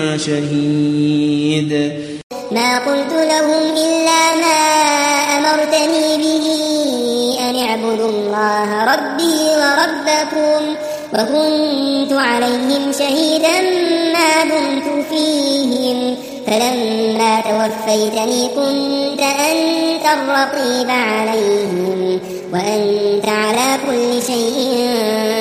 شهيد ما قلت لهم إلا ما أمرتني به أن اعبدوا الله ربي وربكم وكنت عليهم شهيدا ما دمت فيهم فلما توفيتني كنت أنت الرقيب عليهم وأنت على كل شيء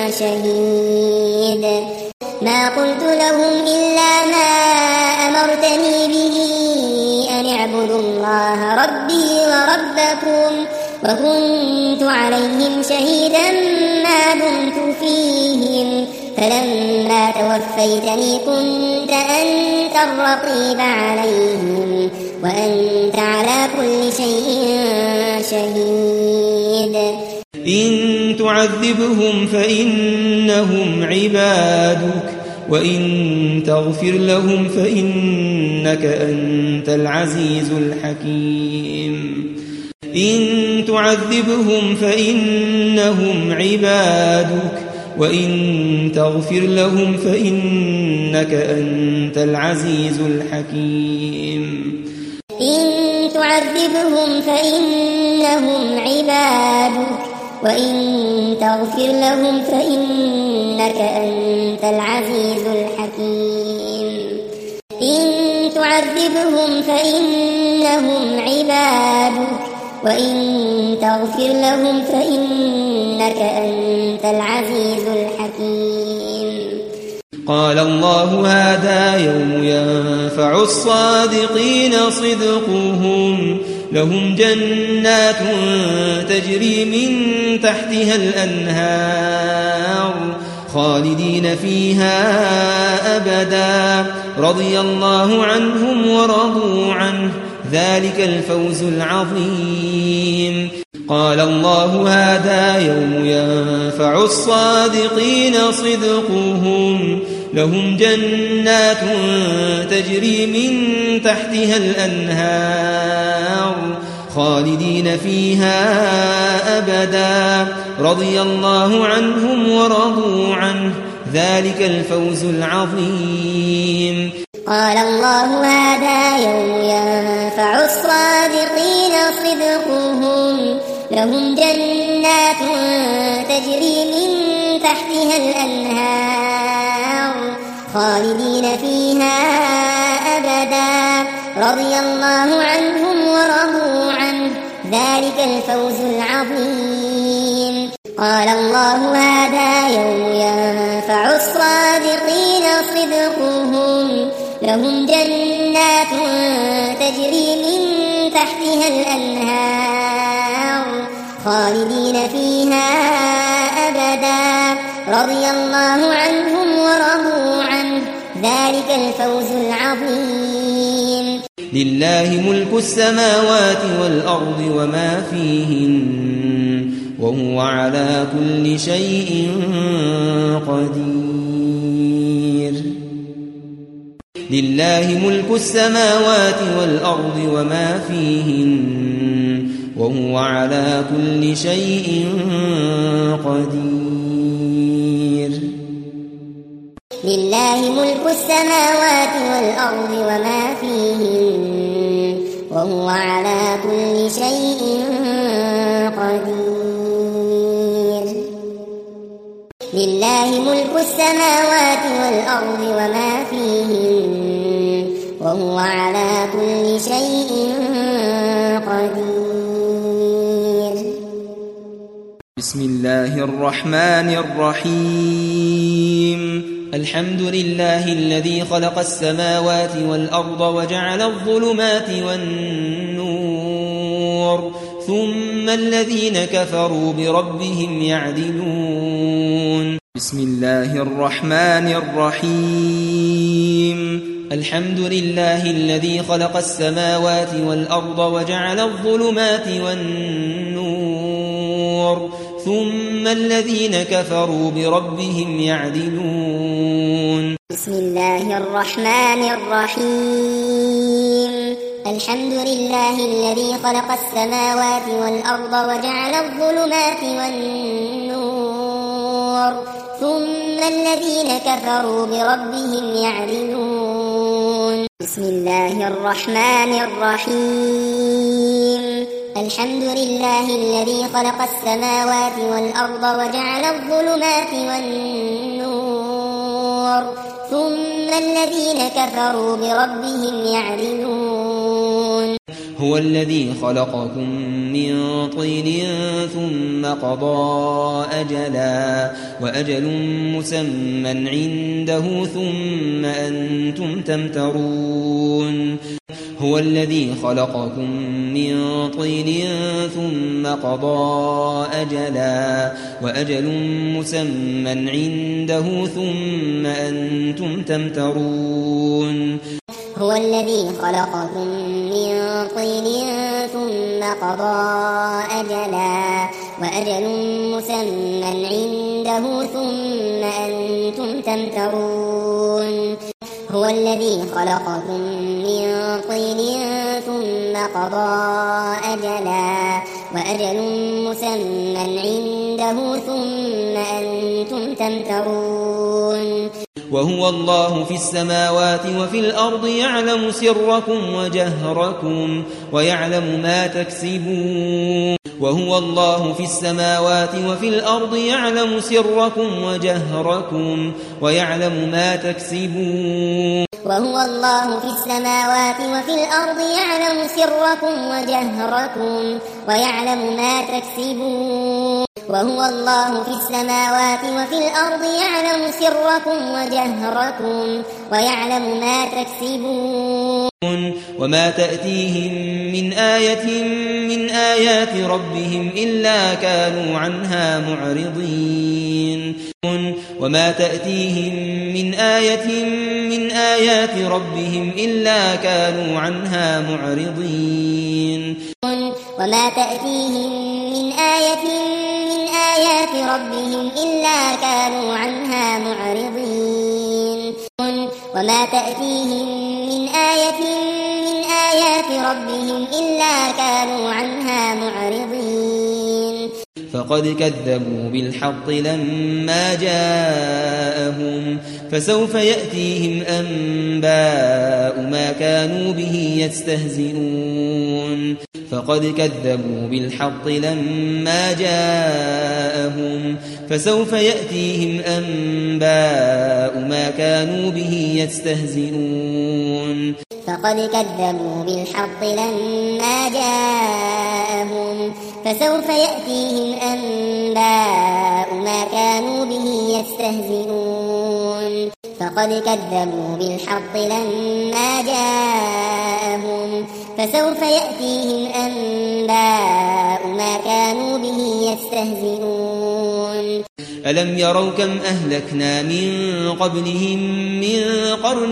شهيد ما قلت لهم إلا ما أمرتني به أن اعبدوا الله ربي وربكم وكنت عليهم شهيدا ما دمت فيهم فلما توفيتني كنت أنت الرقيب عليهم وأنت على كل شيء شهيد إن تعذبهم فإنهم عبادك وإن تغفر لهم فإنك أنت العزيز الحكيم إن تعذبهم فإنهم عبادك وإن تغفر لهم فإنك أنت العزيز الحكيم إن تعذبهم فإنهم عبادك وإن تغفر لهم فإنك أنت العزيز الحكيم إن تعذبهم فإنهم عبادك وإن تغفر لهم فإنك أنت العزيز الحكيم قال الله هذا يوم ينفع الصادقين صدقهم لهم جنات تجري من تحتها الأنهار خالدين فيها أبدا رضي الله عنهم ورضوا عنه ذلك الفوز العظيم قال الله هذا يوم ينفع الصادقين صدقهم لهم جنات تجري من تحتها الأنهار خالدين فيها أبدا رضي الله عنهم ورضوا عنه ذلك الفوز العظيم قال الله هذا يوم ينفع الصادقين صدقهم لهم جنات تجري من تحتها الأنهار خالدين فيها أبدا رضي الله عنهم ورضوا عنه ذلك الفوز العظيم قال الله هذا يوم ينفع الصادقين صدقهم لهم جنات تجري من تحتها الأنهار خالدين فيها أبدا رضي الله عنهم ورضوا عنه ذلك الفوز العظيم لله ملك السماوات والأرض وما فيهن وهو على كل شيء قدير لله ملك السماوات والأرض وما فيهن وهو على كل شيء قدير لله ملك السماوات والأرض وما فيهن وهو على كل شيء قدير لله ملك السماوات والأرض وما فيهن وهو على كل شيء قدير بسم الله الله الرحمن الرحيم الحمد لله الذي خلق السماوات والأرض وجعل الظلمات والنور ثم الذين كفروا بربهم يعدلون بسم الله الرحمن الرحيم الحمد لله الذي خلق السماوات والأرض وجعل الظلمات والنور ثم الذين كفروا بربهم يعدلون بسم الله الرحمن الرحيم الحمد لله الذي خلق السماوات والأرض وجعل الظلمات والنور ثم الذين كفروا بربهم يعدلون بسم الله الرحمن الرحيم الحمد لله الذي خلق السماوات والأرض وجعل الظلمات والنور ثم الذين كفروا بربهم يعدلون هو الذي خلقكم من طين ثم قضى أجلا وأجل مسمى عنده ثم أنتم تمترون هو الذي خلقكم من طين ثم قضى أجلا وأجل مسمى عنده ثم أنتم تمترون هو الذي خلقكم من طين ثم قضى أجلا وأجل مسمى عنده ثم أنتم تمترون هو الذي خلقكم من طين ثم قضى أجلا وأجل مسمى عنده ثم أنتم تمترون وهو الله في السماوات وفي الأرض يعلم سركم وجهركم ويعلم ما تكسبون وهو الله في السماوات وفي الأرض يعلم سركم وجهركم ويعلم ما تكسبون وهو الله في السماوات وفي الأرض يعلم سركم وجهركم ويعلم ما تكسبون وهو الله في السماوات وفي الأرض يعلم سركم وجهركم ويعلم ما تكسبون وما تأتيهم من آية من آيات ربهم إلا كانوا عنها معرضين وما تأتيهم من آية من آيات ربهم إلا كانوا عنها معرضين وما تأتيهم من آية من آيات ربهم إلا كانوا عنها معرضين وما تأتيهم من آية من آيات ربهم إلا كانوا عنها معرضين فقد كذبوا بالحق لما جاءهم فسوف يأتيهم أنباء ما كانوا به يستهزئون فقد كذبوا بالحق لما جاءهم فسوف يأتيهم أنباء ما كانوا به يستهزئون فقد كذبوا بالحق لما جاءهم فسوف يأتيهم أنباء ما كانوا به يستهزئون فقد كذبوا بالحق لما جاءهم فسوف يأتيهم أنباء ما كانوا به يستهزئون ألم يروا كم أهلكنا من قبلهم من قرن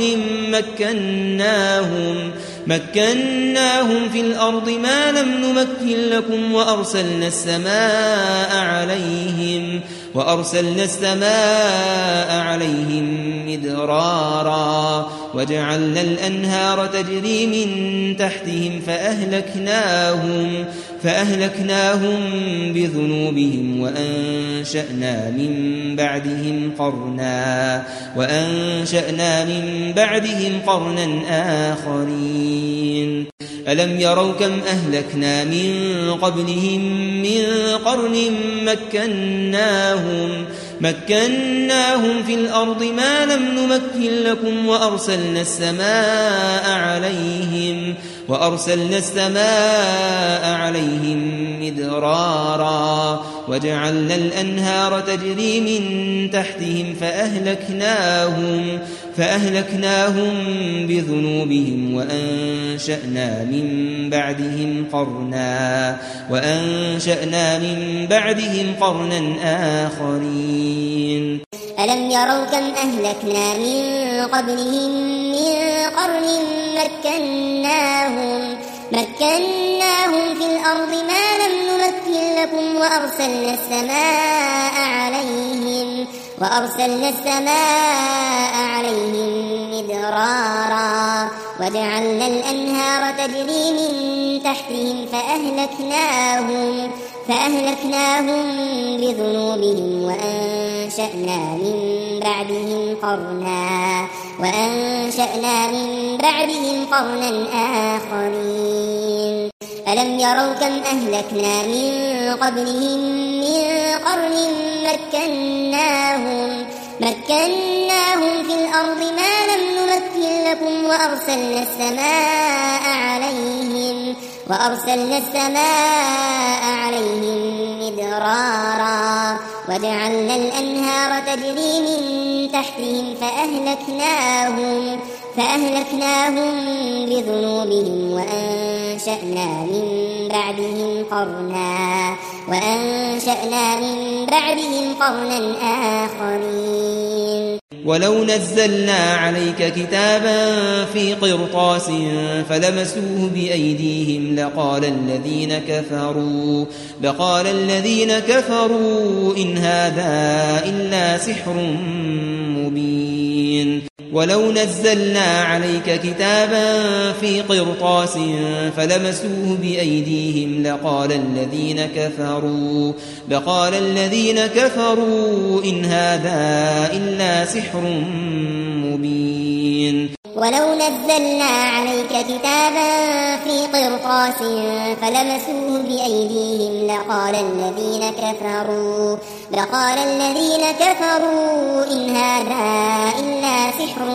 مكناهم مكناهم في الأرض ما لم نمكن لكم وأرسلنا السماء عليهم وأرسلنا السماء عليهم مدرارا وجعلنا الأنهار تجري من تحتهم فأهلكناهم فأهلكناهم بذنوبهم وأنشأنا من بعدهم قرنا وأنشأنا من بعدهم قرنا آخرين ألم يروا كم أهلكنا من قبلهم من قرن مكناهم مكناهم في الأرض ما لم نمكن لكم وأرسلنا السماء عليهم وأرسلنا السماء عليهم مدرارا وجعلنا الأنهار تجري من تحتهم فأهلكناهم فأهلكناهم بذنوبهم وأنشأنا من بعدهم قرنا وأنشأنا من بعدهم قرنا آخرين. ألم يروا كم أهلكنا من قبلهم من قرن مكناهم مكناهم في الأرض ما لم نمكن لكم وأرسلنا السماء عليهم وأرسلنا السماء عليهم مدرارا وجعلنا الأنهار تجري من تحتهم فأهلكناهم فأهلكناهم بذنوبهم وأنشأنا من بعدهم قرنا وأنشأنا من بعدهم قرنا آخرين. ألم يروا كم أهلكنا من قبلهم من قرن مكناهم مكناهم في الأرض ما لم نمكن لكم وأرسلنا السماء عليهم وأرسلنا السماء عليهم مدرارا وجعلنا الأنهار تجري من تحتهم فأهلكناهم فأهلكناهم بذنوبهم وأنشأنا من بعدهم قرنا وأنشأنا من بعدهم قرنا آخرين. ولو نزلنا عليك كتابا في قرطاس فلمسوه بأيديهم لقال الذين كفروا لقال الذين كفروا إن هذا إلا سحر مبين. ولو نزلنا عليك كتابا في قرطاس فلمسوه بأيديهم لقال الذين كفروا لقال الذين كفروا إن هذا إلا سحر مبين. ولو نزلنا عليك كتابا في قرطاس فلمسوه بأيديهم لقال الذين كفروا لقال الذين كفروا إن هذا إلا سحر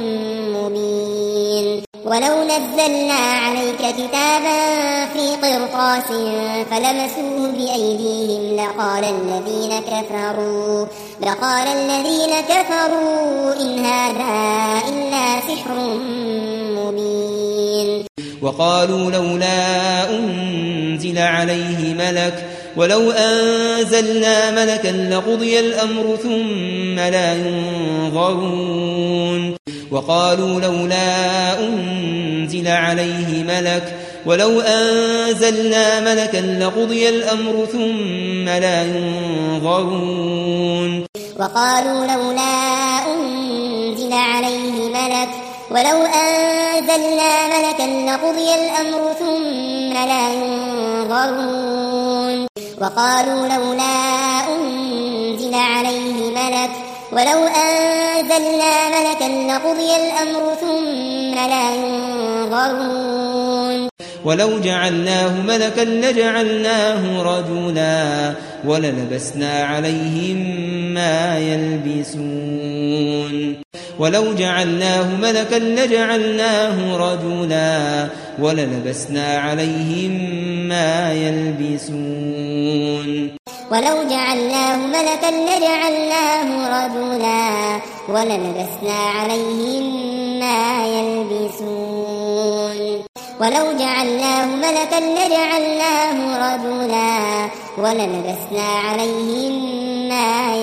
مبين. ولو نزلنا عليك كتابا في قرطاس فلمسوه بأيديهم لقال الذين كفروا لقال الذين كفروا إن هذا إلا سحر مبين. وقالوا لولا أنزل عليه ملك ولو أنزلنا ملكا لقضي الأمر ثم لا ينظرون. وقالوا لولا أنزل عليه ملك ولو أنزلنا ملكا لقضي الأمر ثم لا ينظرون. وقالوا لولا أنزل عليه ملك ولو أنزلنا ملكا لقضي الأمر ثم لا ينظرون. وقالوا لولا أنزل عليه ملك ولو أنزلنا ملكا لقضي الأمر ثم لا ينظرون. ولو جعلناه ملكا لجعلناه رجلا وللبسنا عليهم ما يلبسون. ولو جعلناه ملكا لجعلناه رجلا وللبسنا عليهم ما يلبسون. ولو جعلناه ملكا لجعلناه رجلا وللبسنا عليهم ما يلبسون. ولو جعلناه ملكا لجعلناه رجلا وللبسنا عليهم ما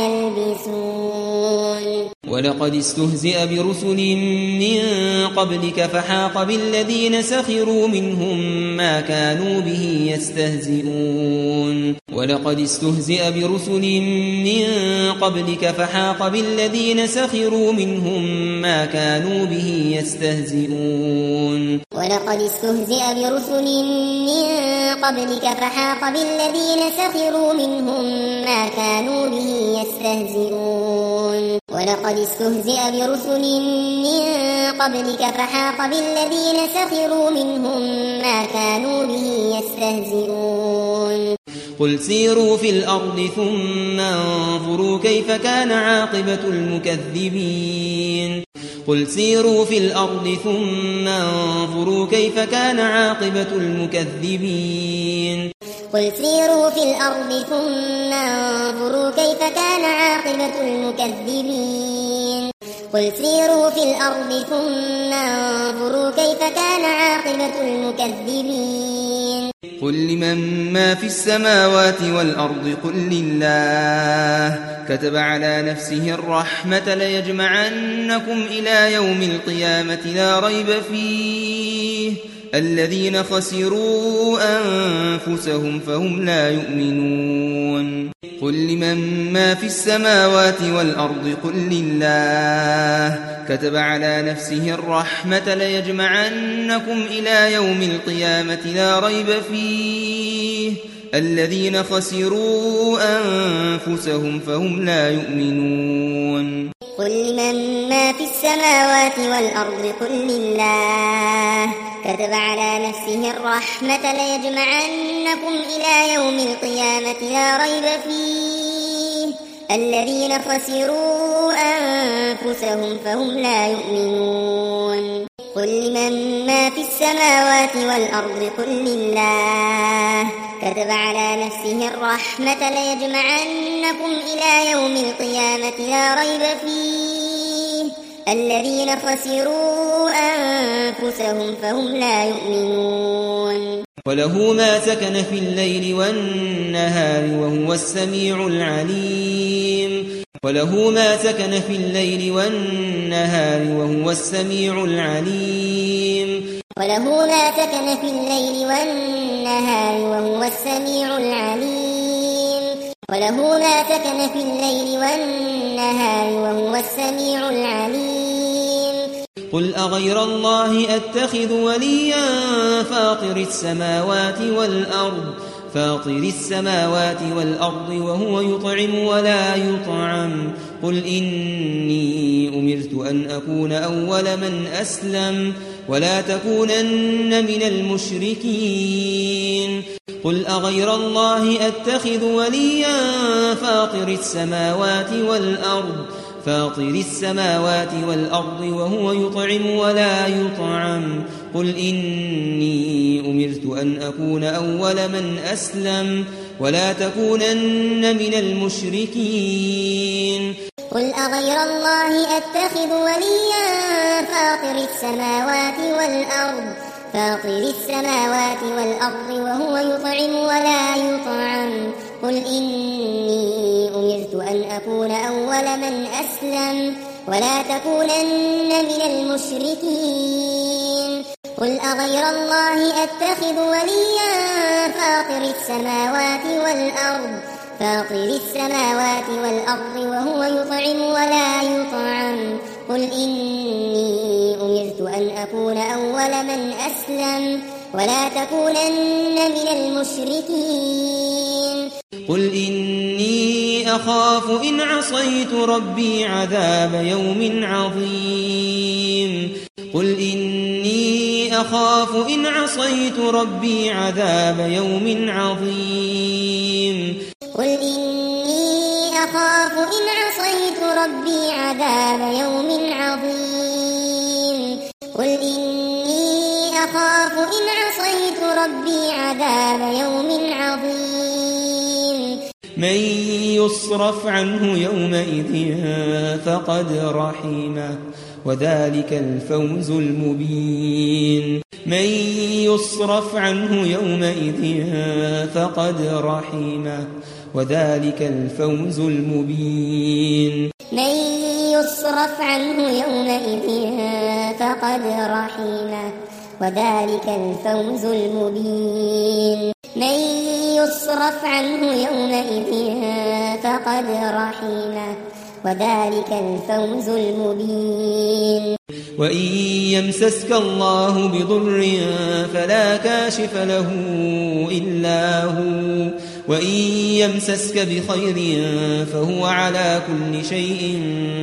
يلبسون. ولقد استهزئ برسل من قبلك فحاق بالذين سخروا منهم ما كانوا به يستهزئون. ولقد استهزئ برسل من قبلك فحاق بالذين سخروا منهم ما كانوا به يستهزئون. ولقد استهزئ برسل من قبلك فحاق بالذين سخروا منهم ما كانوا به يستهزئون. ولقد استهزئ برسل من قبلك فحاق بالذين سخروا منهم ما كانوا به يستهزئون. قل سيروا في الأرض ثم انظروا كيف كان عاقبة المكذبين. قل سيروا في الأرض ثم انظروا كيف كان عاقبة المكذبين قل سيروا في الأرض ثم انظروا كيف كان عاقبة المكذبين قل سيروا في الأرض ثم انظروا كيف كان عاقبة المكذبين قل لمن ما في السماوات والأرض قل لله كتب على نفسه الرحمة ليجمعنكم إلى يوم القيامة لا ريب فيه الذين خسروا أنفسهم فهم لا يؤمنون قل لمن ما في السماوات والأرض قل لله كتب على نفسه الرحمة ليجمعنكم إلى يوم القيامة لا ريب فيه الذين خسروا أنفسهم فهم لا يؤمنون قل لمن ما في السماوات والأرض قل لله كتب على نفسه الرحمة ليجمعنكم إلى يوم القيامة لا ريب فيه الذين خسروا أنفسهم فهم لا يؤمنون قل لمن ما في السماوات والأرض قل لله كتب على نفسه الرحمة ليجمعنكم إلى يوم القيامة لا ريب فيه الذين خسروا أنفسهم فهم لا يؤمنون وله ما سكن في الليل والنهار وهو السميع العليم وله ما سكن في الليل والنهار وهو السميع العليم وله ما سكن في الليل والنهار وهو السميع العليم وله ما سكن في الليل والنهار وهو السميع العليم قل أغير الله أتخذ وليا فاطر السماوات والأرض فاطر السماوات والأرض وهو يطعم ولا يطعم قل إني أمرت أن أكون أول من أسلم ولا تكونن من المشركين قل أغير الله أتخذ وليا فاطر السماوات والأرض فاطر السماوات والأرض وهو يطعم ولا يطعم قل إني أمرت أن أكون أول من أسلم ولا تكونن من المشركين قل أغير الله أتخذ وليا فاطر السماوات والأرض فاطر السماوات والأرض وهو يطعم ولا يطعم قل إني أمرت أن أكون أول من أسلم ولا تكونن من المشركين قل أغير الله أتخذ وليا فاطر السماوات والأرض فاطر السماوات والأرض وهو يطعم ولا يطعم قل إني أمرت أن أكون أول من أسلم ولا تكونن من المشركين قل إني أخاف إن عصيت ربي عذاب يوم عظيم قل إني أخاف إن عصيت ربي عذاب يوم عظيم قل إني أخاف إن عصيت ربي عذاب يوم عظيم قل إني أخاف إن عصيت ربي عذاب يوم عظيم من يصرف عنه يومئذ فقد رحمه وذلك الفوز المبين من يصرف عنه يومئذ فقد رحمه وذلك الفوز المبين من يصرف عنه يومئذ فقد رحمه وذلك الفوز المبين من يصرف عنه يومئذ فقد رحمه وذلك الفوز المبين وإن يمسسك الله بضر فلا كاشف له إلا هو وإن يمسسك بخير فهو على كل شيء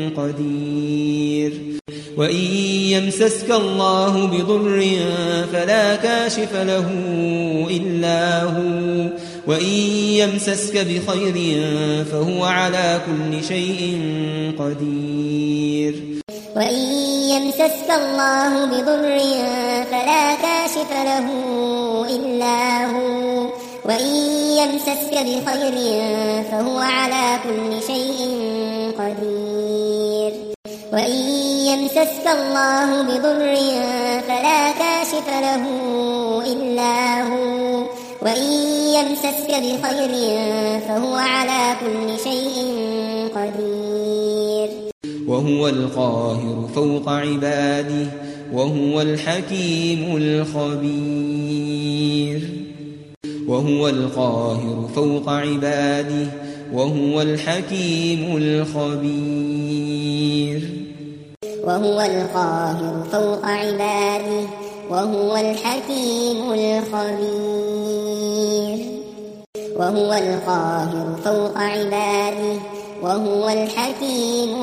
قدير وإن يمسسك الله بضر فلا كاشف له إلا هو وإن يمسسك بخير فهو على كل شيء قدير وإن يمسسك الله بضر فلا كاشف له إلا هو وإن يمسسك بخير فهو على كل شيء قدير وإن يمسسك الله بضر فلا كاشف له إلا هو وإن يمسسك بخير فهو على كل شيء قدير وهو القاهر فوق عباده وهو الحكيم الخبير وهو القاهر فوق عباده وهو الحكيم الخبير وهو القاهر فوق عباده وهو الحكيم الخبير وهو القاهر فوق عباده وهو الحكيم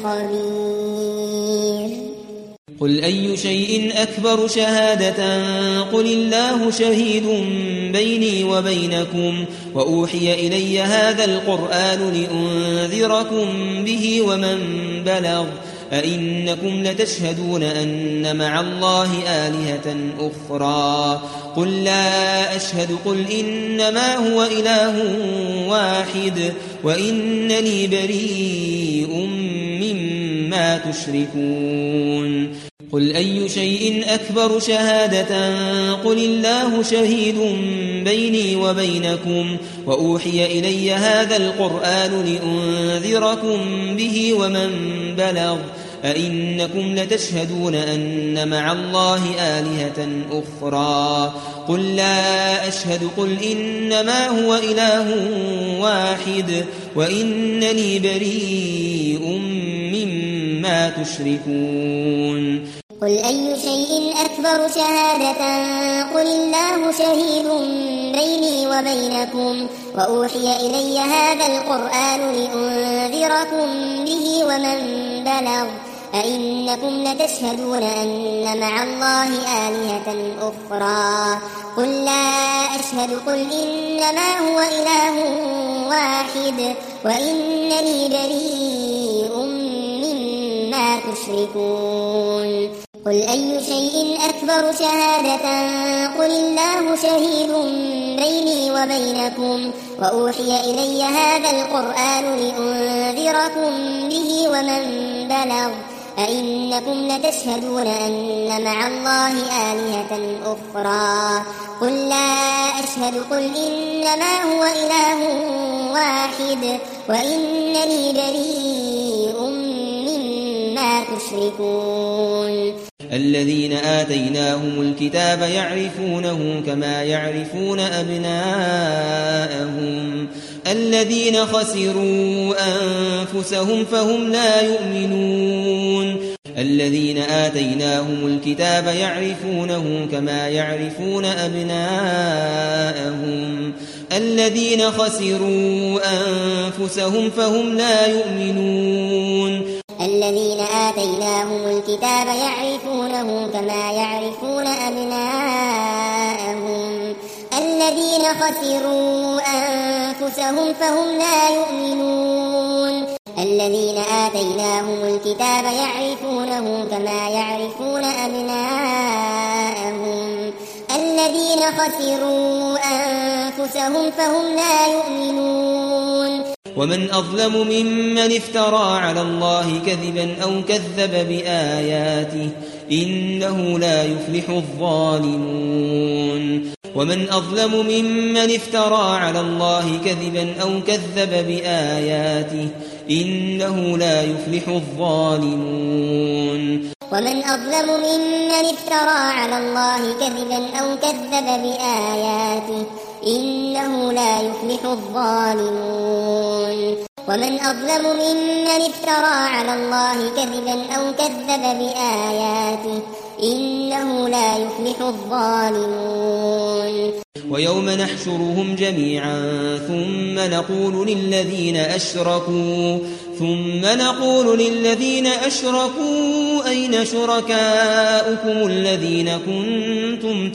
الخبير قل أي شيء أكبر شهادة قل الله شهيد بيني وبينكم وأوحي إلي هذا القرآن لأنذركم به ومن بلغ أئنكم لتشهدون أن مع الله آلهة أخرى قل لا أشهد قل إنما هو إله واحد وإنني بريء مما تشركون قل أي شيء أكبر شهادة قل الله شهيد بيني وبينكم وأوحي إلي هذا القرآن لأنذركم به ومن بلغ أئنكم لتشهدون أن مع الله آلهة أخرى قل لا أشهد قل إنما هو إله واحد وإنني بريء مما تشركون قل أي شيء أكبر شهادة قل الله شهيد بيني وبينكم وأوحي إلي هذا القرآن لأنذركم به ومن بلغ أئنكم لتشهدون أن مع الله آلهة أخرى قل لا أشهد قل إنما هو إله واحد وإنني بريء مما تشركون قل أي شيء أكبر شهادة قل الله شهيد بيني وبينكم وأوحي إلي هذا القرآن لأنذركم به ومن بلغ أئنكم لتشهدون أن مع الله آلهة أخرى قل لا أشهد قل إنما هو إله واحد وإنني بريء مما تشركون الذين آتيناهم الكتاب يعرفونه كما يعرفون أبناءهم الذين خسروا أنفسهم فهم لا يؤمنون الذين آتيناهم الكتاب يعرفونه كما يعرفون أبناءهم الذين خسروا أنفسهم فهم لا يؤمنون الذين آتيناهم الكتاب يعرفونه كما يعرفون أبناءهم الذين خسروا أنفسهم فهم لا يؤمنون الذين آتيناهم الكتاب يعرفونه كما يعرفون أبناءهم الذين خسروا أنفسهم فهم لا يؤمنون ومن أظلم ممن افترى على الله كذبا أو كذب بآياته إنه لا يفلح الظالمون ومن أظلم ممن افترى على الله كذبا أو كذب بآياته إنه لا يفلح الظالمون ومن أظلم ممن افترى على الله كذبا أو كذب بآياته إنه لا يفلح الظالمون ومن أظلم ممن افترى على الله كذبا أو كذب بآياته إنه لا يفلح الظالمون ويوم نحشرهم جميعا ثم نقول للذين أشركوا ثم نقول للذين أشركوا أين شركاؤكم الذين كنتم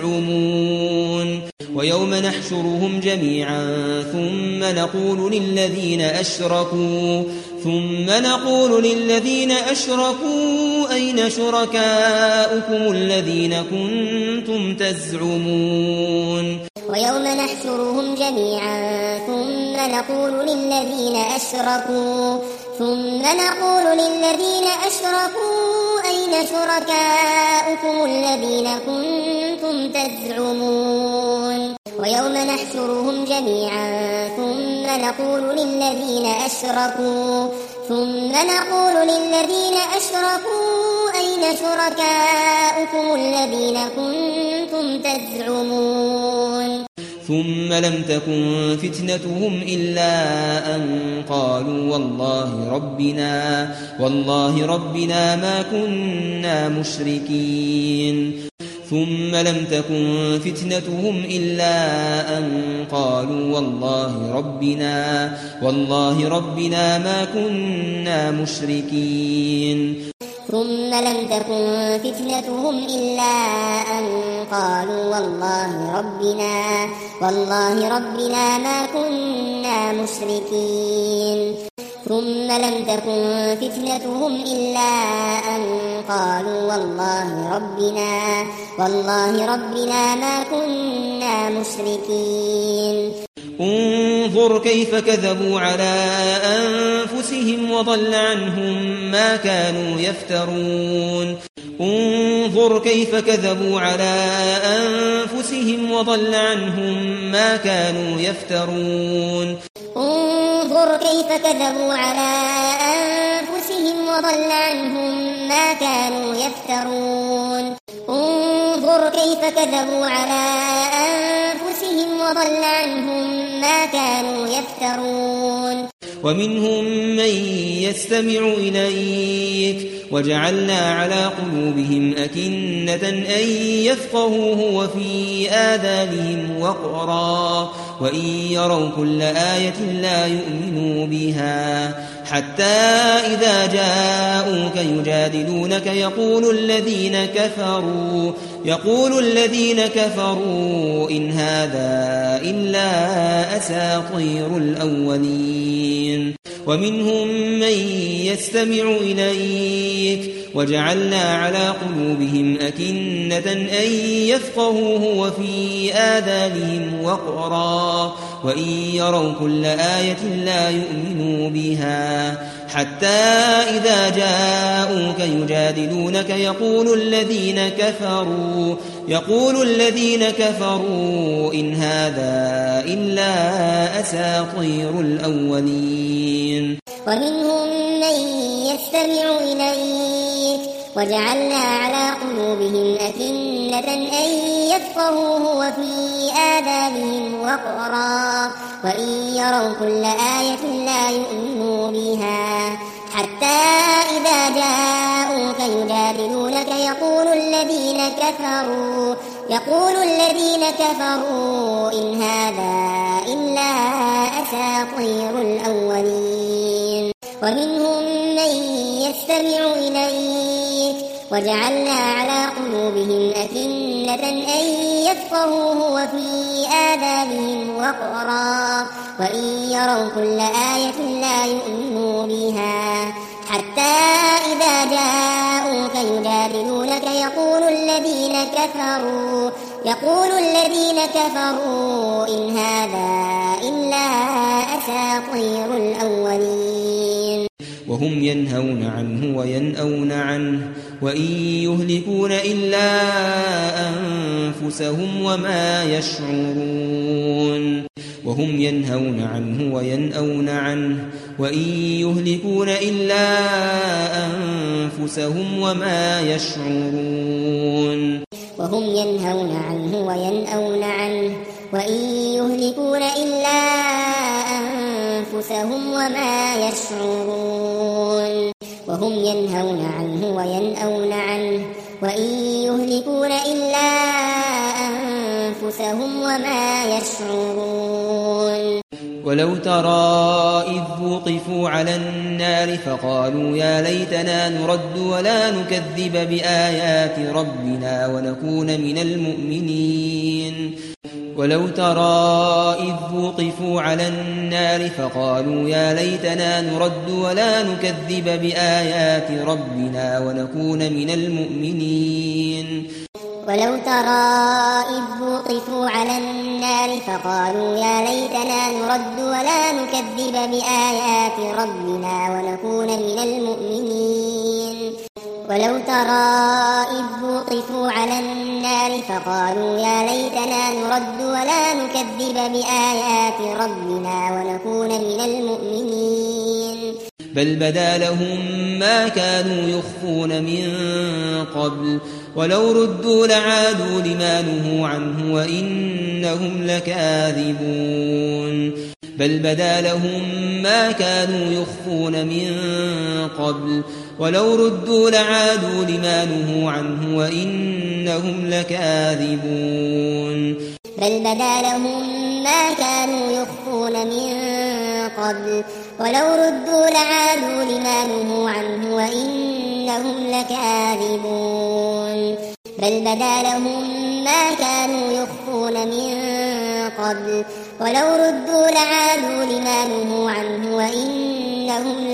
تزعمون ويوم نحشرهم جميعا ثم نقول للذين أشركوا ثم نقول للذين أشركوا أين شركاؤكم الذين كنتم تزعمون ويوم نحشرهم جميعا ثم نقول للذين أشركوا ثم نقول للذين أشركوا أين شركاؤكم الذين كنتم تزعمون ويوم نحشرهم جميعا ثم نقول للذين أشركوا ثم نقول للذين أشركوا أين شركاؤكم الذين كنتم تزعمون ثم لم تكن فتنتهم إلا أن قالوا والله ربنا والله ربنا ما كنا مشركين ثم لم تكن فتنتهم إلا أن قالوا والله ربنا والله ربنا ما كنا مشركين ثم لم تكن فتنتهم إلا أن قالوا والله ربنا والله ربنا ما كنا مشركين ثم لم تكن فتنتهم إلا أن قالوا والله ربنا والله ربنا ما كنا مشركين انظر كيف كذبوا على أنفسهم وضل عنهم ما كانوا يفترون انظر كيف كذبوا على أنفسهم وضل عنهم ما كانوا يفترون انظر كيف كذبوا على أنفسهم وضل عنهم ما كانوا يفترون انظر كيف كذبوا على أنفسهم وضل عنهم ما كانوا يفترون ومنهم من يستمع إليك وجعلنا على قلوبهم أكنة أن يفقهوه وفي آذانهم وقرا وإن يروا كل آية لا يؤمنوا بها حتى إذا جاءوك يجادلونك يقول الذين كفروا يقول الذين كفروا إن هذا إلا أساطير الأولين ومنهم من يستمع إليك وجعلنا على قلوبهم أكنة أن يفقهوه وفي آذانهم وقرا وإن يروا كل آية لا يؤمنوا بها حتى إذا جاءوك يجادلونك يقول الذين كفروا يقول الذين كفروا إن هذا إلا أساطير الأولين ومنهم من يستمع إليك وجعلنا على قلوبهم أكنة أن يفقهوه وفي آذانهم وقرا وإن يروا كل آية لا يؤمنوا بها حتى إذا جاءوك يجادلونك يقول الذين كفروا يقول الذين كفروا إن هذا إلا أساطير الأولين ومنهم من يستمع إليك وجعلنا على قلوبهم أكنة أن يفقهوه وفي آذانهم وقرا وإن يروا كل آية لا يؤمنوا بها حتى إذا جاءوك يجادلونك يقول الذين كفروا يقول الذين كفروا إن هذا إلا أساطير الأولين وهم ينهون عنه وينأون عنه وإن يهلكون إلا أنفسهم وما يشعرون وهم ينهون عنه وينأون عنه وإن يهلكون إلا أنفسهم وما يشعرون وهم ينهون عنه وينأون عنه وإن يهلكون إلا أنفسهم وما يشعرون وهم ينهون عنه وينأون عنه وإن يهلكون إلا أنفسهم وما يشعرون ولو ترى إذ وقفوا على النار فقالوا يا ليتنا نرد ولا نكذب بآيات ربنا ونكون من المؤمنين ولو ترى إذ وقفوا على النار فقالوا يا ليتنا نرد ولا نكذب بآيات ربنا ونكون من المؤمنين ولو ترى إذ وقفوا على النار فقالوا يا ليتنا نرد ولا نكذب بآيات ربنا ونكون من المؤمنين ولو ترى إذ وقفوا على النار فقالوا يا ليتنا نرد ولا نكذب بآيات ربنا ونكون من المؤمنين بل بدا لهم ما كانوا يخفون من قبل ولو ردوا لعادوا لما نهوا عنه وإنهم لكاذبون بل بدا لهم ما كانوا يخفون من قبل ولو ردوا لعادوا لما نهوا عنه وإنهم لكاذبون بل بدا لهم ما كانوا يخفون من قبل ولو ردوا لعادوا لما نهوا عنه وإنهم لكاذبون بل بدا لهم ما كانوا يخفون من قبل ولو ردوا لعادوا لما نهوا عنه وإنهم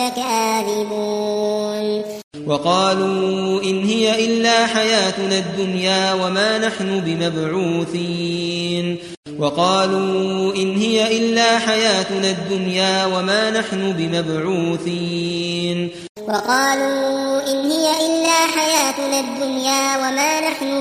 لكاذبون وقالوا إن هي إلا حياتنا الدنيا وما نحن بمبعوثين وقالوا إن هي إلا حياتنا الدنيا وما نحن بمبعوثين وقالوا إن هي إلا حياتنا الدنيا وما نحن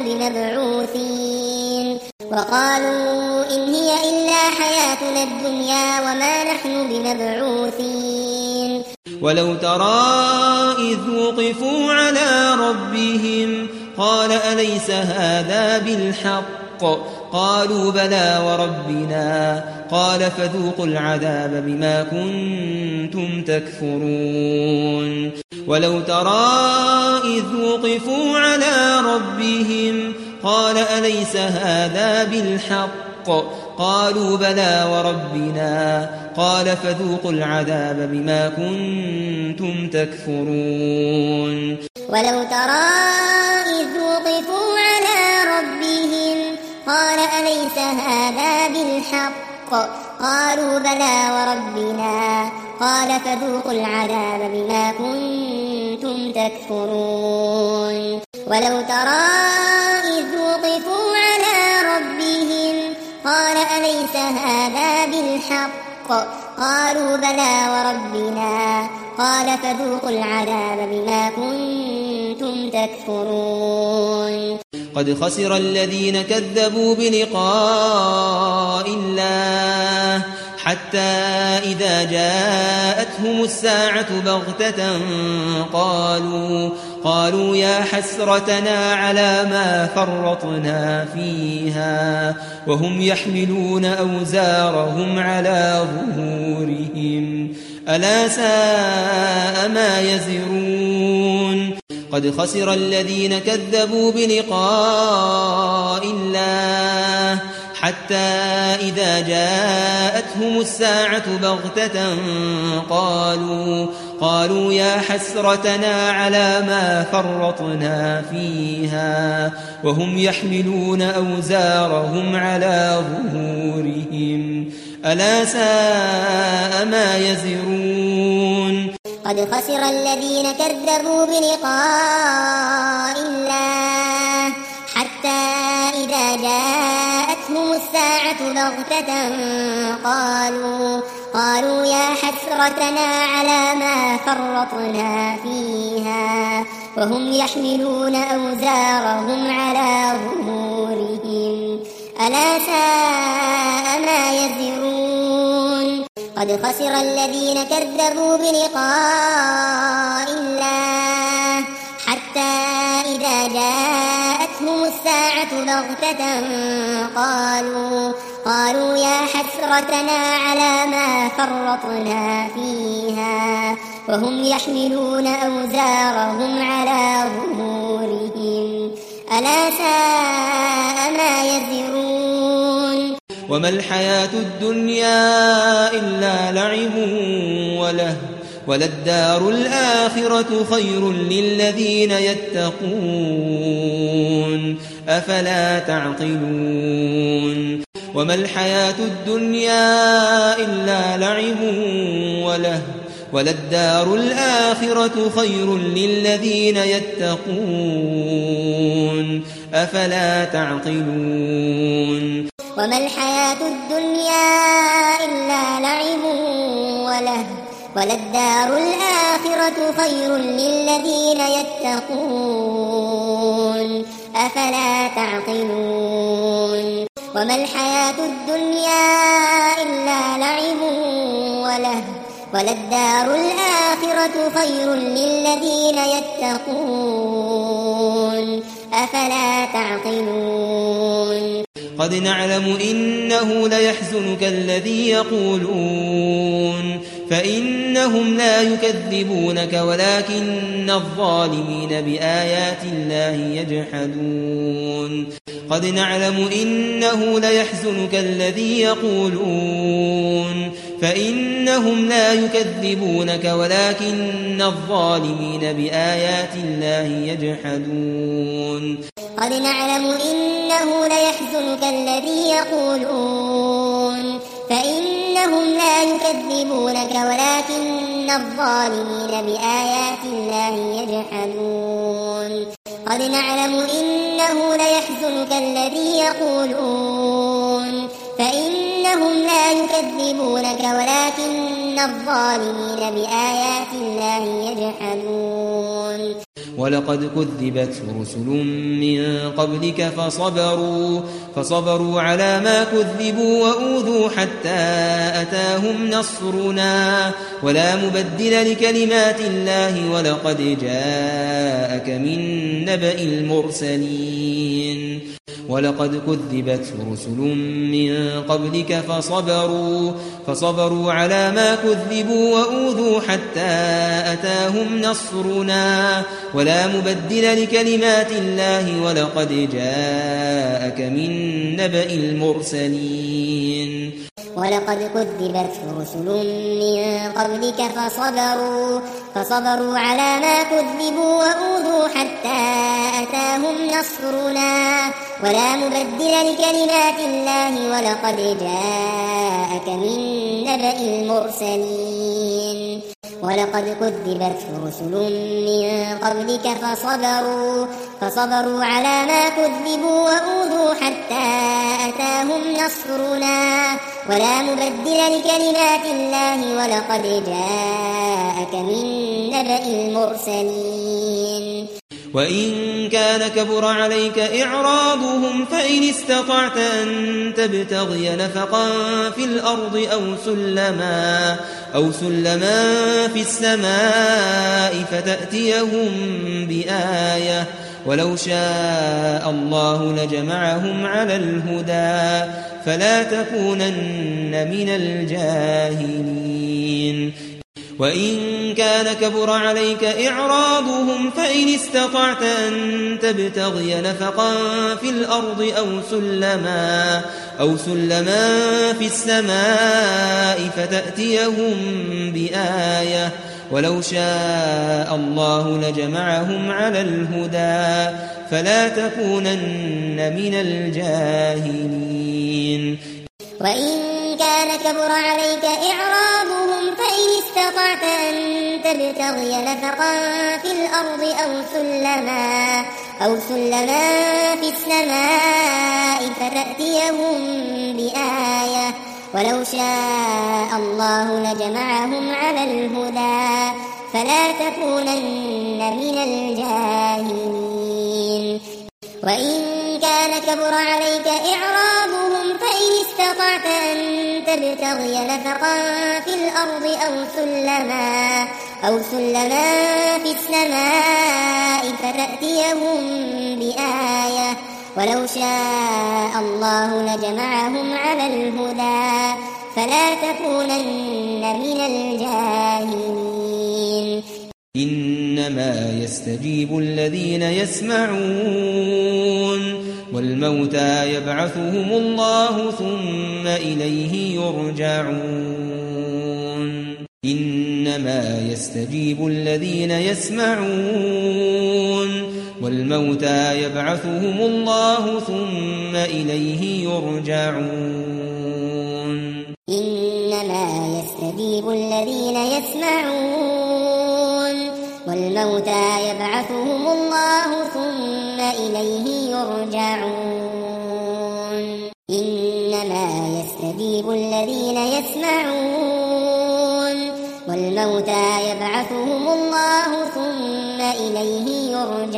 بمبعوثين وقالوا إن هي إلا حياتنا الدنيا وما نحن بمبعوثين ولو ترى إذ وقفوا على ربهم قال أليس هذا بالحق قالوا بلى وربنا قال فذوقوا العذاب بما كنتم تكفرون ولو ترى إذ وقفوا على ربهم قال أليس هذا بالحق قالوا بلى وربنا قال فذوقوا العذاب بما كنتم تكفرون ولو ترى إذ وقفوا على ربهم قال أليس هذا بالحق قالوا بلى وربنا قال فذوقوا العذاب بما كنتم تكفرون ولو ترى إذ وقفوا على ربهم قال أليس هذا بالحق قالوا بلى وربنا قال فذوقوا العذاب بما كنتم تكفرون قد خسر الذين كذبوا بلقاء الله حتى إذا جاءتهم الساعة بغتة قالوا قالوا يا حسرتنا على ما فرطنا فيها وهم يحملون أوزارهم على ظهورهم ألا ساء ما يزرون قد خسر الذين كذبوا بلقاء الله حتى إذا جاءتهم الساعة بغتة قالوا قالوا يا حسرتنا على ما فرطنا فيها وهم يحملون أوزارهم على ظهورهم ألا ساء ما يزرون قد خسر الذين كذبوا بلقاء الله حتى إذا جاءتهم الساعة بغتة قالوا قالوا يا حسرتنا على ما فرطنا فيها وهم يحملون أوزارهم على ظهورهم ألا ساء ما يزرون قد خسر الذين كذبوا بلقاء الله حتى إذا جاءتهم الساعة بغتة قالوا قالوا يا حسرتنا على ما فرطنا فيها وهم يحملون أوزارهم على ظهورهم ألا ساء ما يزرون وما الحياة الدنيا إلا لعب وله وللدار الآخرة خير للذين يتقون أفلا تعقلون وما الحياة الدنيا إلا لعب وله وللدار الآخرة خير للذين يتقون أفلا تعقلون وما الحياة الدنيا إلا لعب وله وللدار الآخرة خير للذين يتقون أفلا تعقلون وما الحياة الدنيا إلا لعب وله وللدار الآخرة خير للذين يتقون أفلا تعقلون قد نعلم إنه ليحزنك الذي يقولون فإنهم لا يكذبونك ولكن الظالمين بآيات الله يجحدون قد نعلم إنه ليحزنك الذي يقولون فإنهم لا يكذبونك ولكن الظالمين بآيات الله يجحدون قد نعلم إنه ليحزنك الذي يقولون فإنهم لا يكذبونك ولكن الظالمين بآيات الله يجحدون قد نعلم إنه ليحزنك الذي يقولون فإنهم لا يكذبونك ولكن الظالمين بآيات الله يجحدون ولقد كذبت رسل من قبلك فصبروا فصبروا على ما كذبوا وأوذوا حتى أتاهم نصرنا ولا مبدل لكلمات الله ولقد جاءك من نبأ المرسلين ولقد كذبت رسل من قبلك فصبروا فصبروا على ما كذبوا وأوذوا حتى أتاهم نصرنا ولا مبدل لكلمات الله ولقد جاءك من نبأ المرسلين ولقد كذبت رسل من قبلك فصبروا فصبروا على ما كذبوا وأوذوا حتى أتاهم نصرنا ولا مبدل لكلمات الله ولقد جاءك من نبأ المرسلين ولقد كذبت رسل من قبلك فصبروا فصبروا على ما كذبوا وأوذوا حتى أتاهم نصرنا ولا مبدل لكلمات الله ولقد جاءك من نبأ المرسلين وإن كان كبر عليك إعراضهم فإن استطعت أن تبتغي نفقا في الأرض أو سلما أو سلما في السماء فتأتيهم بآية ولو شاء الله لجمعهم على الهدى فلا تكونن من الجاهلين وإن كان كبر عليك إعراضهم فإن استطعت أن تبتغي نفقا في الأرض أو سلما أو سلما في السماء فتأتيهم بآية ولو شاء الله لجمعهم على الهدى فلا تكونن من الجاهلين وإن كان كبر عليك إعراضهم فإن استطعت أن تبتغي نفقا في الأرض أو سلما أو سلما في السماء فتأتيهم بآية ولو شاء الله لجمعهم على الهدى فلا تكونن من الجاهلين وإن كان كبر عليك إعراضهم فإن استطعت أن تبتغي نفقا في الأرض أو سلما أو سلما في السماء فتأتيهم بآية ولو شاء الله لجمعهم على الهدى فلا تكونن من الجاهلين إنما يستجيب الذين يسمعون والموتى يبعثهم الله ثم إليه يرجعون إنما يستجيب الذين يسمعون والموتى يبعثهم الله ثم إليه يرجعون إنما يستجيب الذين يسمعون والموتى يبعثهم الله ثم إليه يرجعون إنما يستجيب الذين يسمعون والموتى يبعثهم الله ثم إليه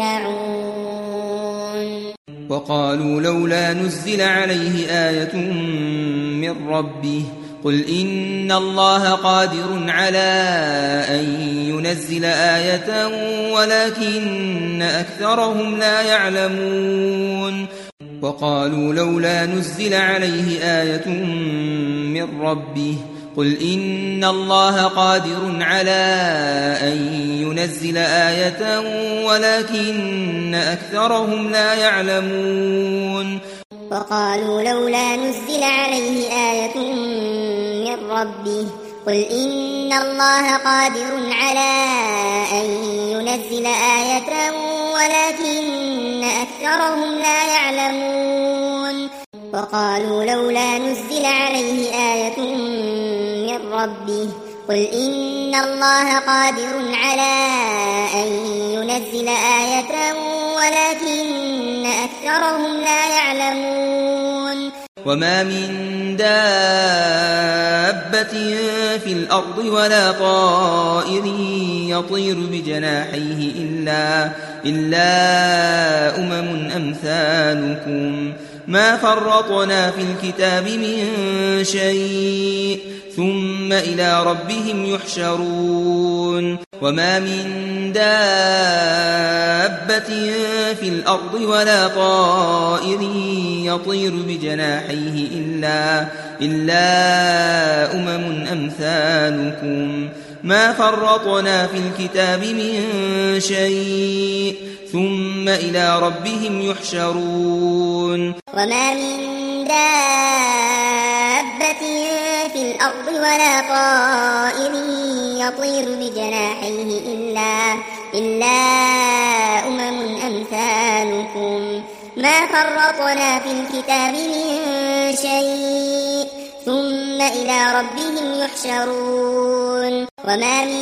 يرجعون وقالوا لولا نزل عليه آية من ربه قل إن الله قادر على أن ينزل آية ولكن أكثرهم لا يعلمون وقالوا لولا نزل عليه آية من ربه قل إن الله قادر على أن ينزل آية ولكن أكثرهم لا يعلمون وقالوا لولا نزل عليه آية من ربه قل إن الله قادر على أن ينزل آية ولكن أكثرهم لا يعلمون وقالوا لولا نزل عليه آية من ربه قل إن الله قادر على أن ينزل آية ولكن أكثرهم لا يعلمون وما من دابة في الأرض ولا طائر يطير بجناحيه إلا, إلا أمم أمثالكم ما فرطنا في الكتاب من شيء ثم إلى ربهم يحشرون وما من دابة في الأرض ولا طائر يطير بجناحيه إلا, إلا أمم أمثالكم ما فرطنا في الكتاب من شيء ثم إلى ربهم يحشرون وما من دابة في الأرض ولا طائر يطير بجناحيه إلا, إلا أمم أمثالكم ما فرطنا في الكتاب من شيء ثم إلى ربهم يحشرون وما من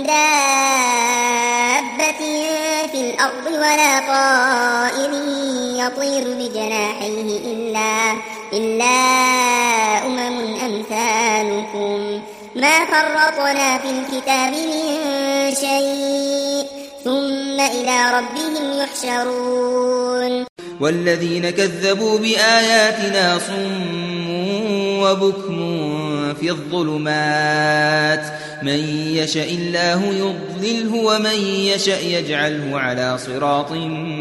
دابة في الأرض ولا طائر يطير بجناحيه إلا, إلا أمم أمثالكم ما فرطنا في الكتاب من شيء ثم إلى ربهم يحشرون والذين كذبوا بآياتنا صم وبكم في الظلمات من يشاء الله يضلله ومن يشاء يجعله على صراط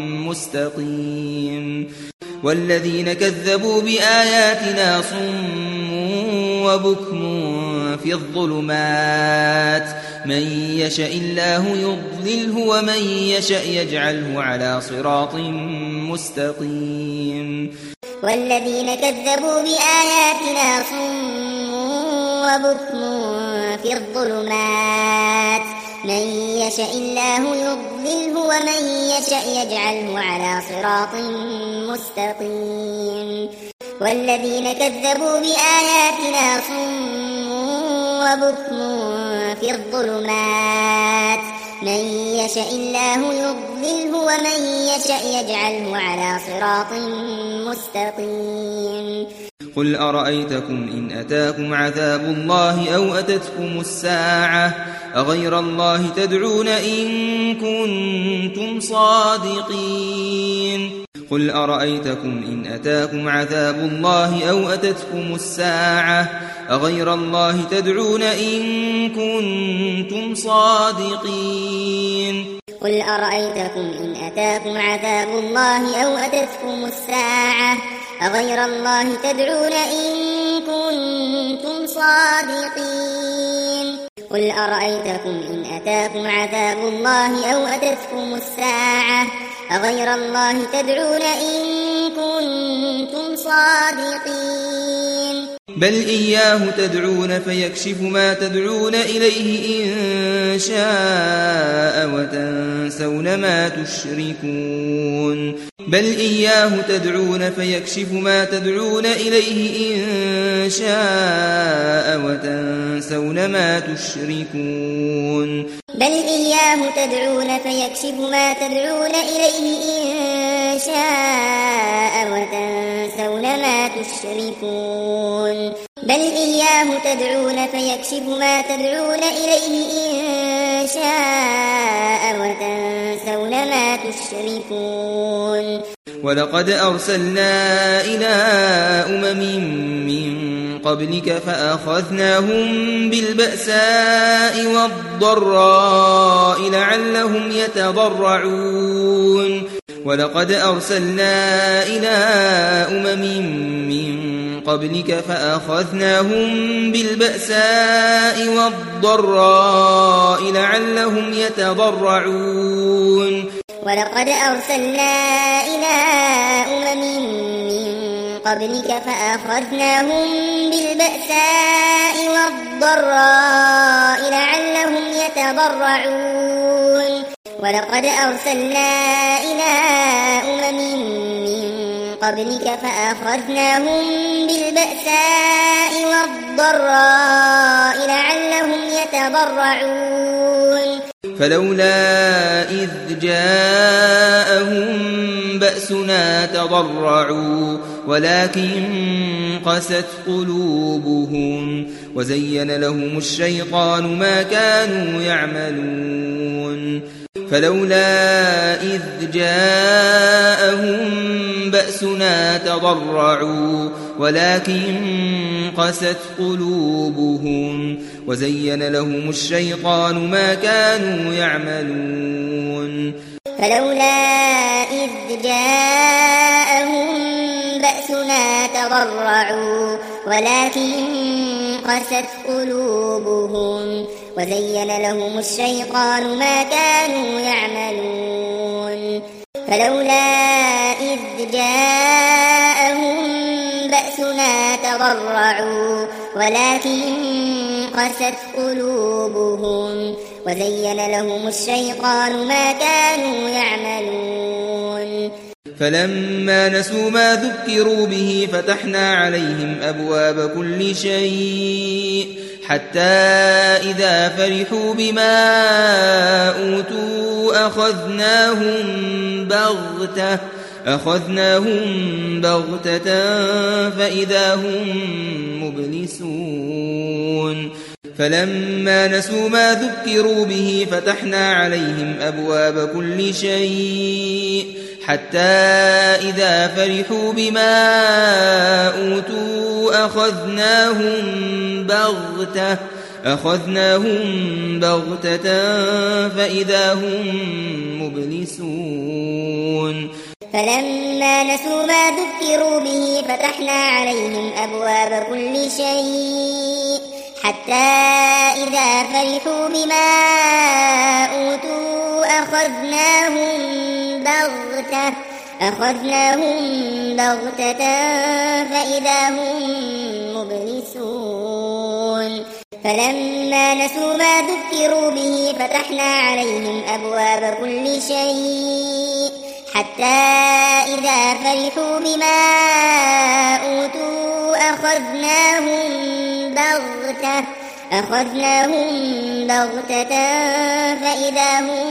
مستقيم والذين كذبوا بآياتنا صم وبكم في الظلمات من يشاء الله يضلله ومن يشاء يجعله على صراط مستقيم والذين كذبوا بآياتنا صم وبكم في الظلمات من يشاء الله يضلله ومن يشاء يجعله على صراط مستقيم والذين كذبوا بآياتنا صم وبكم في الظلمات من يشاء الله يضلله ومن يشاء يجعله على صراط مستقيم قل أرأيتكم إن أتاكم عذاب الله أو أتتكم الساعة أغير الله تدعون إن كنتم صادقين قل أرأيتكم إن أتاكم عذاب الله أو أتتكم الساعة أغير الله تدعون إن كنتم صادقين قل أرأيتكم إن أتاكم عذاب الله أو أتتكم الساعة أغير الله تدعون إن كنتم صادقين قل أرأيتكم إن أتاكم عذاب الله أو أتتكم الساعة أغير الله تدعون إن كنتم صادقين بل إياه تدعون فيكشف ما تدعون إليه إن شاء وتنسون ما تشركون بل إياه تدعون فيكشف ما تدعون إليه إن شاء وتنسون ما تشركون بل إياه تدعون فيكشف ما تدعون إليه إن شاء وتنسون ما تشركون بل إياه تدعون فيكشف ما تدعون إليه إن شاء وتنسون ما تشركون ولقد أرسلنا إلى أمم من قبلك فأخذناهم بالبأساء والضراء لعلهم يتضرعون ولقد أرسلنا إلى أمم من قبلك فأخذناهم بالبأساء والضراء لعلهم يتضرعون ولقد أرسلنا إلى أمم من قبلك فأخذناهم بالبأساء والضراء لعلهم يتضرعون ولقد أرسلنا إلى أمم من قبلك فأخذناهم بالبأساء والضراء لعلهم يتضرعون فلولا إذ جاءهم بأسنا تضرعوا ولكن قست قلوبهم وزين لهم الشيطان ما كانوا يعملون فلولا إذ جاءهم بأسنا تضرعوا ولكن قست قلوبهم وزين لهم الشيطان ما كانوا يعملون فلولا إذ جاءهم بأسنا تضرعوا ولكن قست قلوبهم وزين لهم الشيطان ما كانوا يعملون فلولا إذ جاءهم بأسنا تضرعوا ولكن قست قلوبهم وزين لهم الشيطان ما كانوا يعملون فلما نسوا ما ذكروا به فتحنا عليهم أبواب كل شيء حتى إذا فرحوا بما أوتوا أخذناهم بغتة أخذناهم بغتة فإذا هم مبلسون فلما نسوا ما ذكروا به فتحنا عليهم أبواب كل شيء حتى إذا فرحوا بما أوتوا أخذناهم بغتة أخذناهم بغتة فإذا هم مبلسون فلما نسوا ما ذكروا به فتحنا عليهم أبواب كل شيء حتى إذا فرحوا بما أوتوا أخذناهم بغتة أخذناهم بغتة فإذا هم مبلسون فلما نسوا ما ذكروا به فتحنا عليهم أبواب كل شيء حتى إذا فرحوا بما أوتوا أخذناهم بغتة أخذناهم بغتة فإذا هم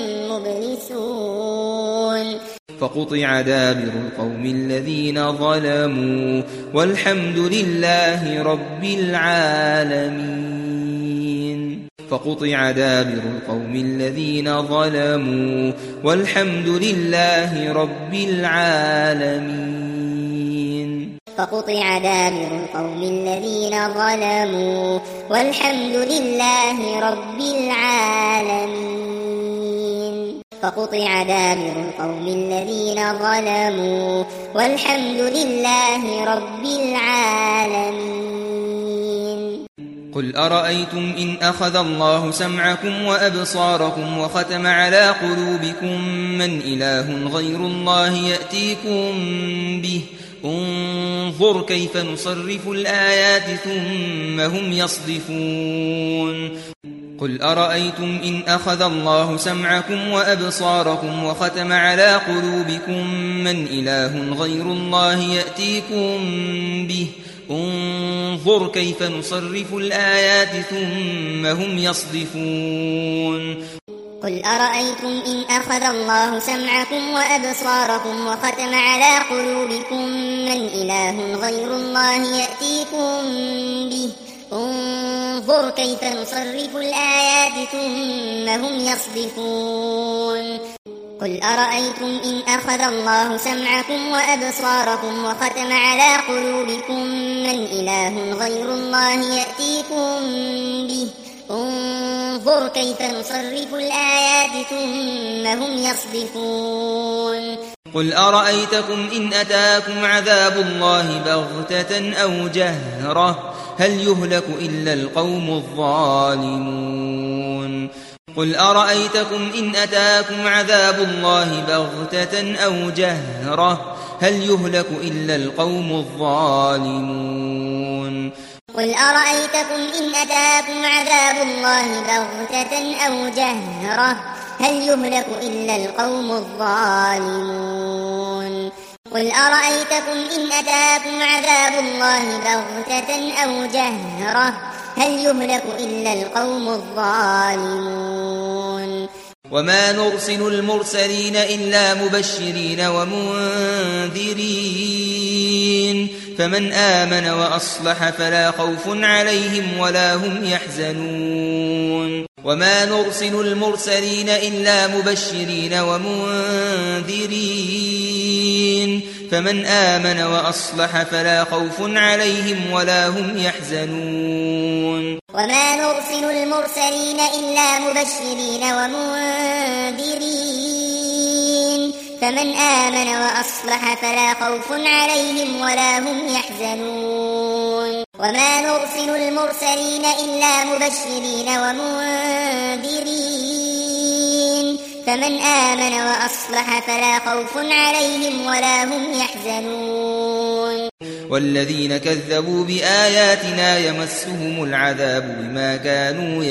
مبلسون فقطع دابر القوم الذين ظلموا والحمد لله رب العالمين فقطع دابر القوم الذين ظلموا والحمد لله رب العالمين فقطع دابر القوم الذين ظلموا والحمد لله رب العالمين فقطع دابر القوم الذين ظلموا والحمد لله رب العالمين قل أرأيتم إن أخذ الله سمعكم وأبصاركم وختم على قلوبكم من إله غير الله يأتيكم به انظر كيف نصرف الآيات ثم هم يصدفون قل أرأيتم إن أخذ الله سمعكم وأبصاركم وختم على قلوبكم من إله غير الله يأتيكم به انظر كيف نصرف الآيات ثم هم يصدفون قل أرأيتم إن أخذ الله سمعكم وأبصاركم وختم على قلوبكم من إله غير الله يأتيكم به انظر كيف نصرف الآيات ثم هم يصدفون قل أرأيتم إن أخذ الله سمعكم وأبصاركم وختم على قلوبكم من إله غير الله يأتيكم به انظر كيف نصرف الآيات ثم هم يصدفون قل أرأيتكم إن أتاكم عذاب الله بغتة أو جهرة هل يهلك إلا القوم الظالمون قل أرأيتكم إن أتاكم عذاب الله بغتة أو جهرة هل يهلك إلا القوم الظالمون قل أرأيتكم إن أتاكم عذاب الله بغتة أو جهرة هل يهلك إلا القوم الظالمون قل أرأيتكم إن أتاكم عذاب الله بغتة أو جهرة هل يهلك إلا القوم الظالمون وما نرسل المرسلين إلا مبشرين ومنذرين فمن آمن وأصلح فلا خوف عليهم ولا هم يحزنون وما نرسل المرسلين إلا مبشرين ومنذرين فمن آمن وأصلح فلا خوف عليهم ولا هم يحزنون وما نرسل المرسلين إلا مبشرين ومنذرين فمن آمن وأصلح فلا خوف عليهم ولا هم يحزنون وما نرسل المرسلين إلا مبشرين ومنذرين فمن آمن وأصلح فلا خوف عليهم ولا هم يحزنون والذين كذبوا بآياتنا يمسهم العذاب بما كانوا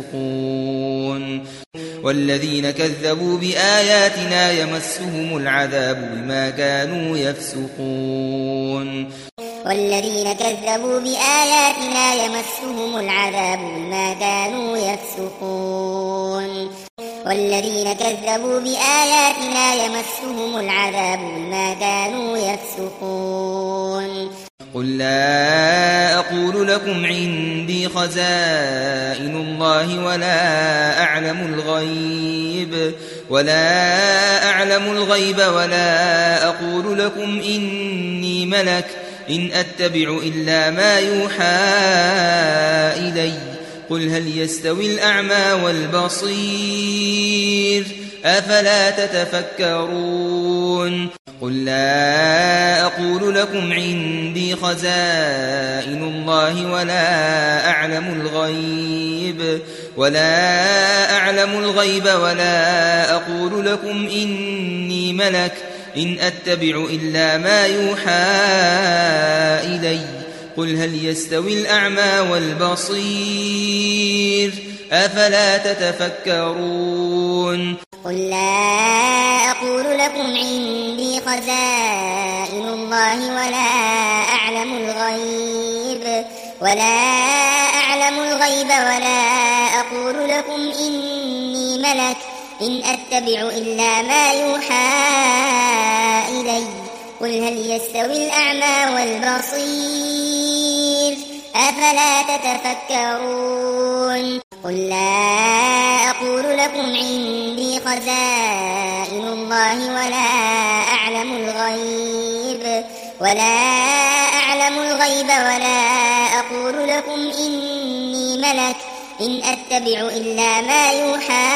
يفسقون والذين كذبوا بآياتنا يمسهم العذاب بما كانوا يفسقون والذين كذبوا بآياتنا يمسهم العذاب بما كانوا يفسقون والذين كذبوا بآياتنا يمسهم العذاب بما كانوا يفسقون قل لا أقول لكم عندي خزائن الله ولا أعلم الغيب ولا أعلم الغيب ولا أقول لكم إني ملك إن أتبع إلا ما يوحى إلي قل هل يستوي الأعمى والبصير أفلا تتفكرون قل لا أقول لكم عندي خزائن الله ولا أعلم الغيب ولا أعلم الغيب ولا أقول لكم إني ملك إن أتبع إلا ما يوحى إلي قل هل يستوي الأعمى والبصير أفلا تتفكرون قل لا أقول لكم عندي خزائن الله ولا أعلم الغيب ولا أعلم الغيب ولا أقول لكم إني ملك إن أتبع إلا ما يوحى إلي قل هل يستوي الأعمى والبصير أفلا تتفكرون قل لا أقول لكم عندي خزائن الله ولا أعلم الغيب ولا أعلم الغيب ولا أقول لكم إني ملك إن أتبع إلا ما يوحى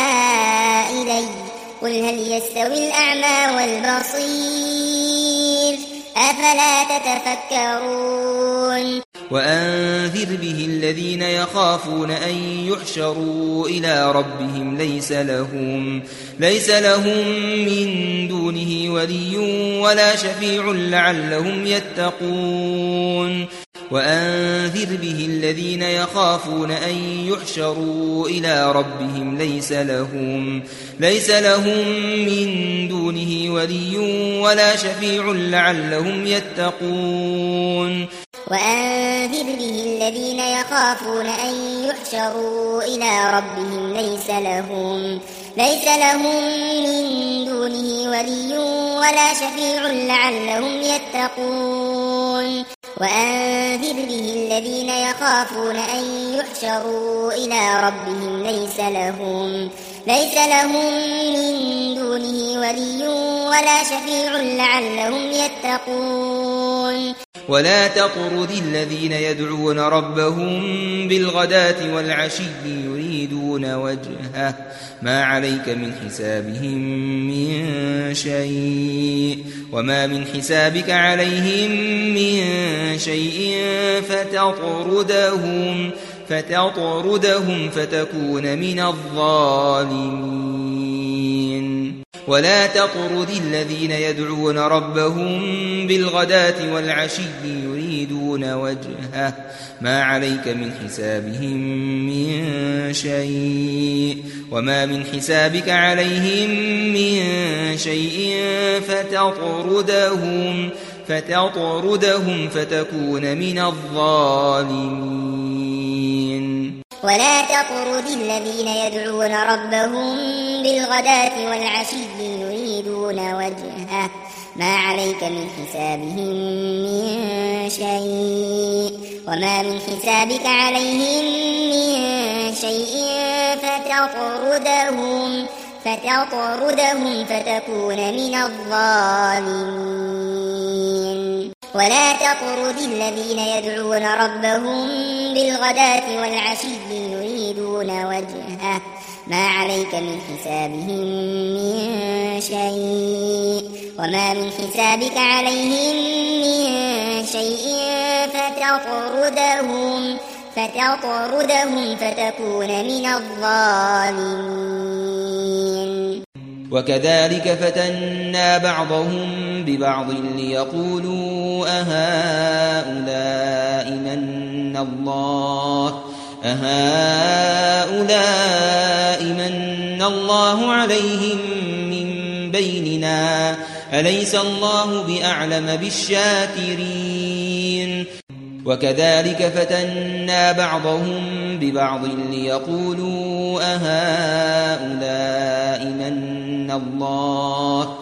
إلي قل هل يستوي الأعمى والبصير أفلا تتفكرون وأنذر به الذين يخافون أن يحشروا إلى ربهم ليس لهم, ليس لهم من دونه ولي ولا شفيع لعلهم يتقون وأنذر به الذين يخافون أن يحشروا إلى ربهم ليس لهم, ليس لهم من دونه ولي ولا شفيع لعلهم يتقون وأنذر به الذين يخافون أن يحشروا إلى ربهم ليس لهم, ليس لهم من دونه ولي ولا شفيع لعلهم يتقون وأنذر به الذين يخافون أن يحشروا إلى ربهم ليس لهم, ليس لهم من دونه ولي ولا شفيع لعلهم يتقون ولا تطرد الذين يدعون ربهم بالغداة والعشي يريدون وجهه ما عليك من حسابهم من شيء وما من حسابك عليهم من شيء فتطردهم, فتطردهم فتكون من الظالمين ولا تطرد الذين يدعون ربهم بالغداة والعشي يريدون وجهه ما عليك من حسابهم من شيء وما من حسابك عليهم من شيء فتطردهم, فتطردهم فتكون من الظالمين ولا تطرد الذين يدعون ربهم بالغداة والعشي يريدون وجهه ما عليك من حسابهم من شيء وما من حسابك عليهم من شيء فتطردهم, فتطردهم فتكون من الظالمين ولا تطرد الذين يدعون ربهم بالغداة والعشي يريدون وجهه ما عليك من حسابهم من شيء وما من حسابك عليهم من شيء فتطردهم, فتطردهم فتكون من الظالمين وكذلك فتنا بعضهم ببعض ليقولوا أهؤلاء من الله أهؤلاء من الله عليهم من بيننا أليس الله بأعلم بالشاكرين وكذلك فتنا بعضهم ببعض ليقولوا أهؤلاء من الله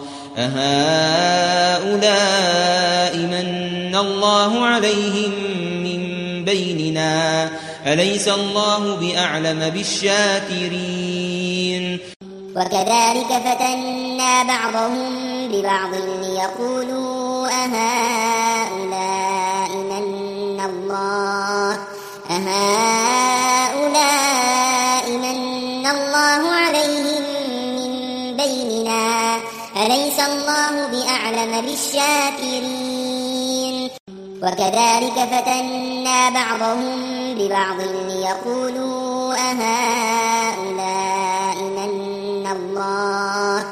أهؤلاء من الله عليهم من بيننا أليس الله بأعلم بالشاكرين وكذلك فتنا بعضهم ببعض ليقولوا أهؤلاء من الله أهؤلاء من الله عليهم من بيننا أليس الله بأعلم بالشاكرين وكذلك فتنا بعضهم ببعض ليقولوا أهؤلاء من الله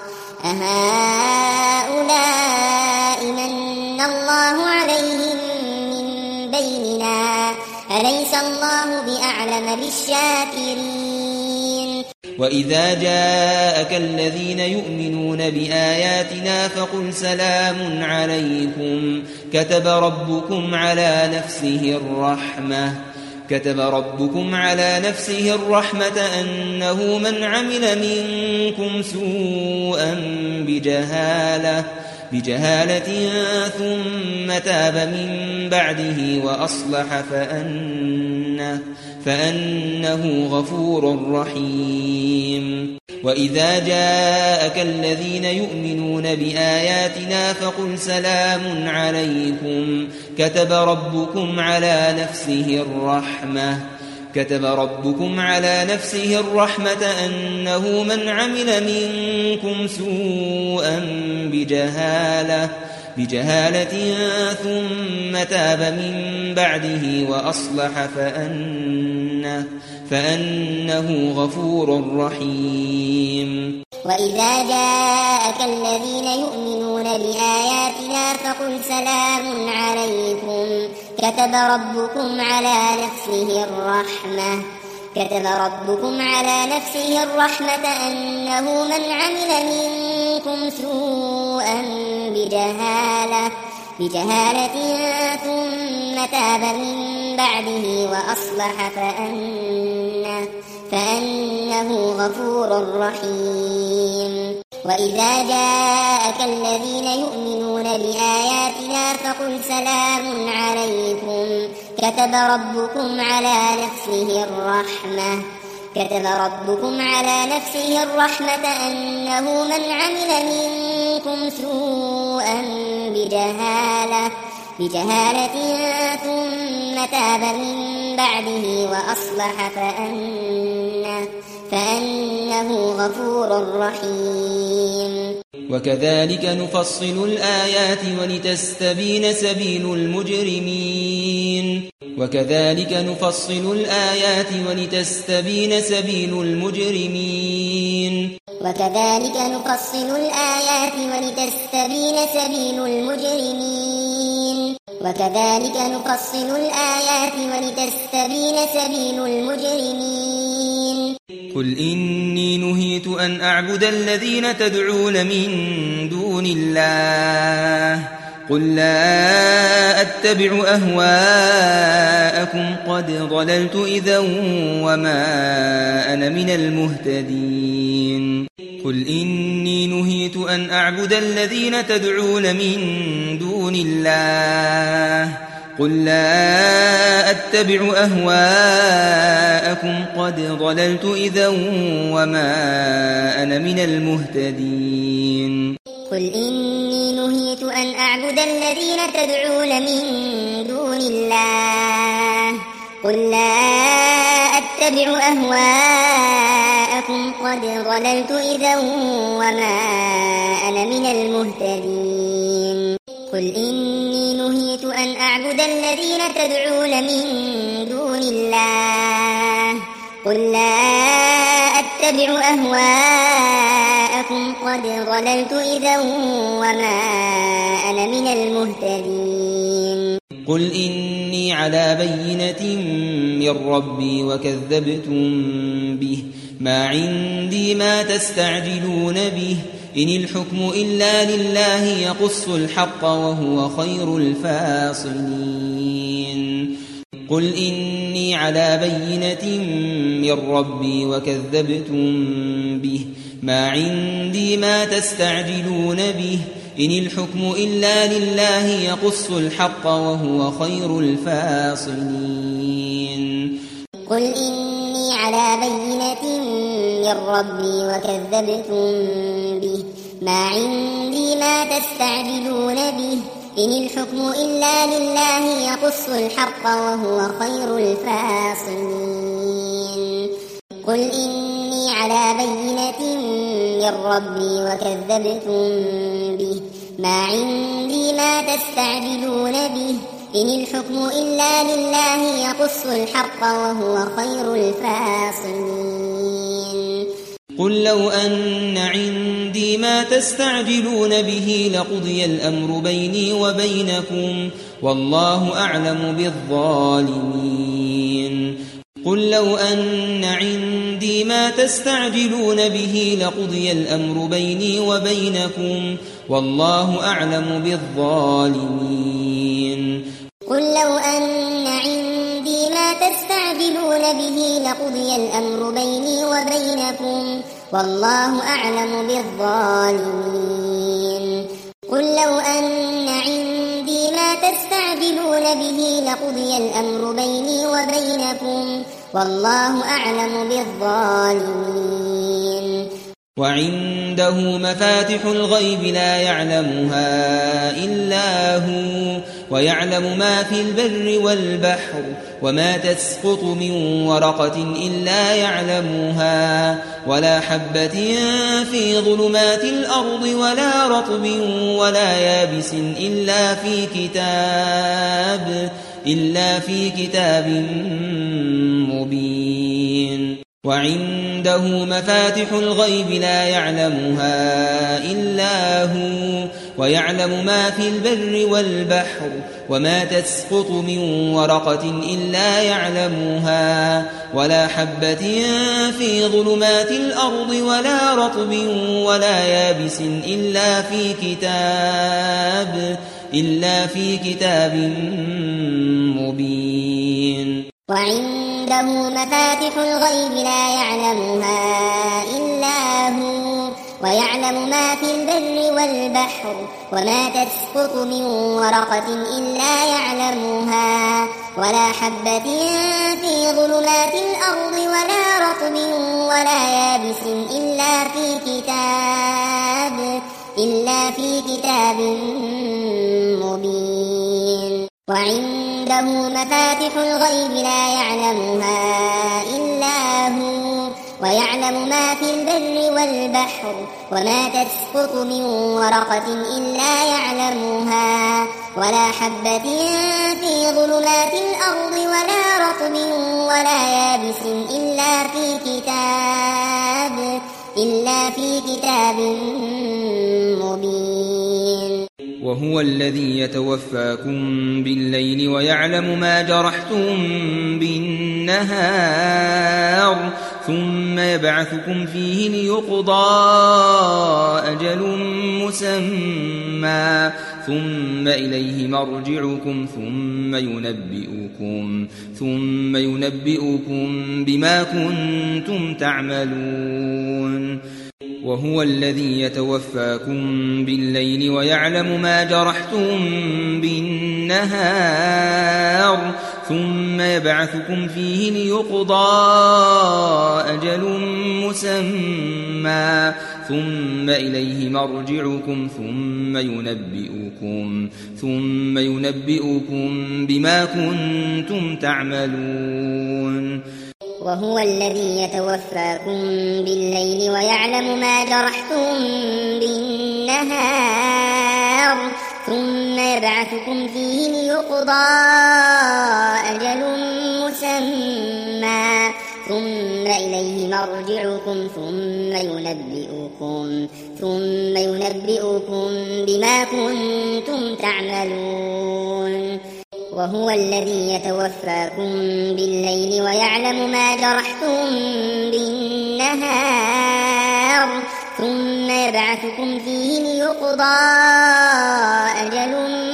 أهؤلاء من الله عليهم من بيننا أليس الله بأعلم بالشاكرين وإذا جاءك الذين يؤمنون بآياتنا فقل سلام عليكم كتب ربكم على نفسه الرحمة كتب ربكم على نفسه الرحمة أنه من عمل منكم سوءا بجهالة بجهالة ثم تاب من بعده وأصلح فأنه, فأنه غفور رحيم وإذا جاءك الذين يؤمنون بآياتنا فقل سلام عليكم كتب ربكم على نفسه الرحمة كتب ربكم على نفسه الرحمة أنه من عمل منكم سوءا بجهالة بجهالة ثم تاب من بعده وأصلح فأنه, فأنه غفور رحيم. وإذا جاءك الذين يؤمنون بآياتنا فقل سلام عليكم كتب ربكم على نفسه الرحمة كتب ربكم على نفسه الرحمة أنه من عمل منكم سوءا بجهالة بجهالة ثم تاب من بعده وأصلح فأنه, فأنه غفور رحيم. وإذا جاءك الذين يؤمنون بآياتنا فقل سلام عليكم كتب ربكم على نفسه الرحمة كتب ربكم على نفسه الرحمة أنه من عمل منكم سوءا بجهالة بجهالة ثم تاب من بعده وأصلح فأنه, فأنه غفور رحيم. وكذلك نفصل الآيات ولتستبين سبيل المجرمين وكذلك نفصل الآيات ولتستبين سبيل المجرمين وكذلك نفصل الآيات ولتستبين سبيل المجرمين وكذلك نفصل الآيات ولتستبين سبيل المجرمين. قل إني نهيت أن أعبد الذين تدعون من دون الله قل لا أتبع أهواءكم قد ضللت إذا وما أنا من المهتدين. قل إني نهيت أن أعبد الذين تدعون من دون الله قل لا أتبع أهواءكم قد ضللت إذا وما أنا من المهتدين. قل إني نهيت أن أعبد الذين تدعون من دون الله قل لا أتبع أهواءكم قد ضللت إذا وما أنا من المهتدين. قل إني نهيت أن أعبد الذين تدعون من دون الله قل لا أتبع أهواءكم قد ضللت إذا وما أنا من المهتدين. قل إني على بينة من ربي وكذبتم به ما عندي ما تستعجلون به إن الحكم إلا لله يقص الحق وهو خير الفاصلين. قل إني على بينة من ربي وكذبتم به ما عندي ما تستعجلون به إن الحكم إلا لله يقص الحق وهو خير الفاصلين. قل إني على بينة من ربي وكذبتم به ما عندي ما تستعجلون به إن الحكم إلا لله يقص الحق وهو خير الفاصلين. قل إني على بينة من ربي وكذبتم به ما عندي ما تستعجلون به إن الحكم إلا لله يقص الحق وهو خير الفاصلين. قل لو أن عندي ما تستعجلون به لقضي الأمر بيني وبينكم والله أعلم بالظالمين. قل لو أن عندي ما تستعجلون به لقضي الأمر بيني وبينكم والله أعلم بالظالمين. قل لو أن عندي ما تستعجلون به لقضي الأمر بيني وبينكم والله أعلم بالظالمين. قل لو أن عندي ما تستعجلون به لقضي الأمر بيني وبينكم والله أعلم بالظالمين. وعنده مفاتح الغيب لا يعلمها إلا هو ويعلم ما في البر والبحر وما تسقط من ورقة إلا يعلمها ولا حبة في ظلمات الأرض ولا رطب ولا يابس إلا في كتاب إلا في كتاب مبين وعنده مفاتح الغيب لا يعلمها إلا هو ويعلم ما في البر والبحر وما تسقط من ورقة إلا يعلمها ولا حبة في ظلمات الأرض ولا رطب ولا يابس إلا في كتاب إلا في كتاب مبين وعنده مفاتح الغيب لا يعلمها إلا هو ويعلم ما في البر والبحر وما تسقط من ورقة إلا يعلمها ولا حبة في ظلمات الأرض ولا رطب ولا يابس إلا في كتاب إلا في كتاب مبين وعنده مفاتح الغيب لا يعلمها إلا هو ويعلم ما في البر والبحر وما تسقط من ورقة إلا يعلمها ولا حبة في ظلمات الأرض ولا رطب ولا يابس إلا في كتاب إلا في كتاب مبين وهو الذي يتوفاكم بالليل ويعلم ما جرحتم بالنهار ثم يبعثكم فيه ليقضى أجل مسمى ثم إليه مرجعكم ثم ينبئكم ثم ينبئكم بما كنتم تعملون وهو الذي يتوفاكم بالليل ويعلم ما جرحتم بالنهار ثم يبعثكم فيه ليقضى أجل مسمى ثم إليه مرجعكم ثم ينبئكم ثم ينبئكم بما كنتم تعملون وهو الذي يتوفاكم بالليل ويعلم ما جرحتم بالنهار ثم يبعثكم فيه ليقضى أجل مسمى ثم إليه مرجعكم ثم ينبئكم ثم ينبئكم بما كنتم تعملون وهو الذي يتوفاكم بالليل ويعلم ما جرحتم بالنهار ثم يبعثكم فيه ليقضى أجل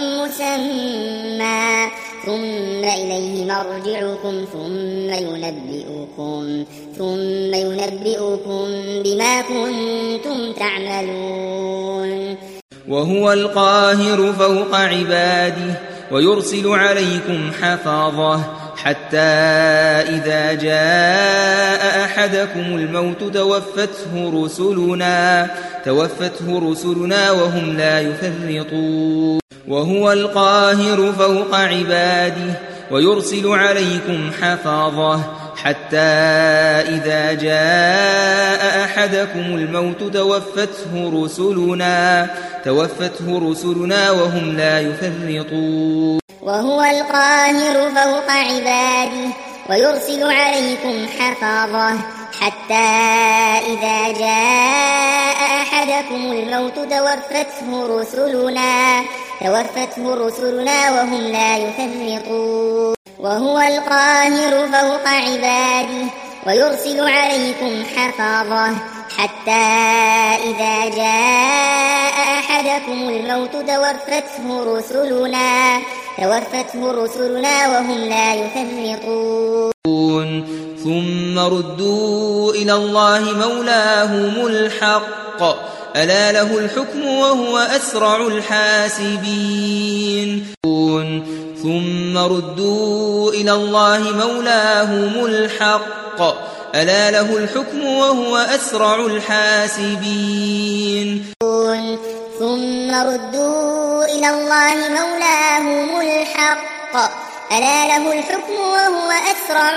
مسمى ثم إليه مرجعكم ثم ينبئكم ثم ينبئكم بما كنتم تعملون وهو القاهر فوق عباده ويرسل عليكم حفاظة حتى إذا جاء أحدكم الموت توفته رسلنا توفته رسلنا وهم لا يفرطون وهو القاهر فوق عباده ويرسل عليكم حفاظة حتى إذا جاء أحدكم الموت توفته رسلنا توفته رسلنا وهم لا يفرطون وهو القاهر فوق عباده ويرسل عليكم حفاظة حتى إذا جاء أحدكم الموت توفته رسلنا توفته رسلنا وهم لا يفرطون وهو القاهر فوق عباده ويرسل عليكم حفاظة حتى إذا جاء أحدكم الموت توفته رسلنا توفته رسلنا وهم لا يفرطون ثم ردوا إلى الله مولاهم الحق ألا له الحكم وهو أسرع الحاسبين ثم ردوا إلى الله مولاهم الحق ألا له الحكم وهو أسرع الحاسبين ثم ردوا إلى الله مولاهم الحق ألا له الحكم وهو أسرع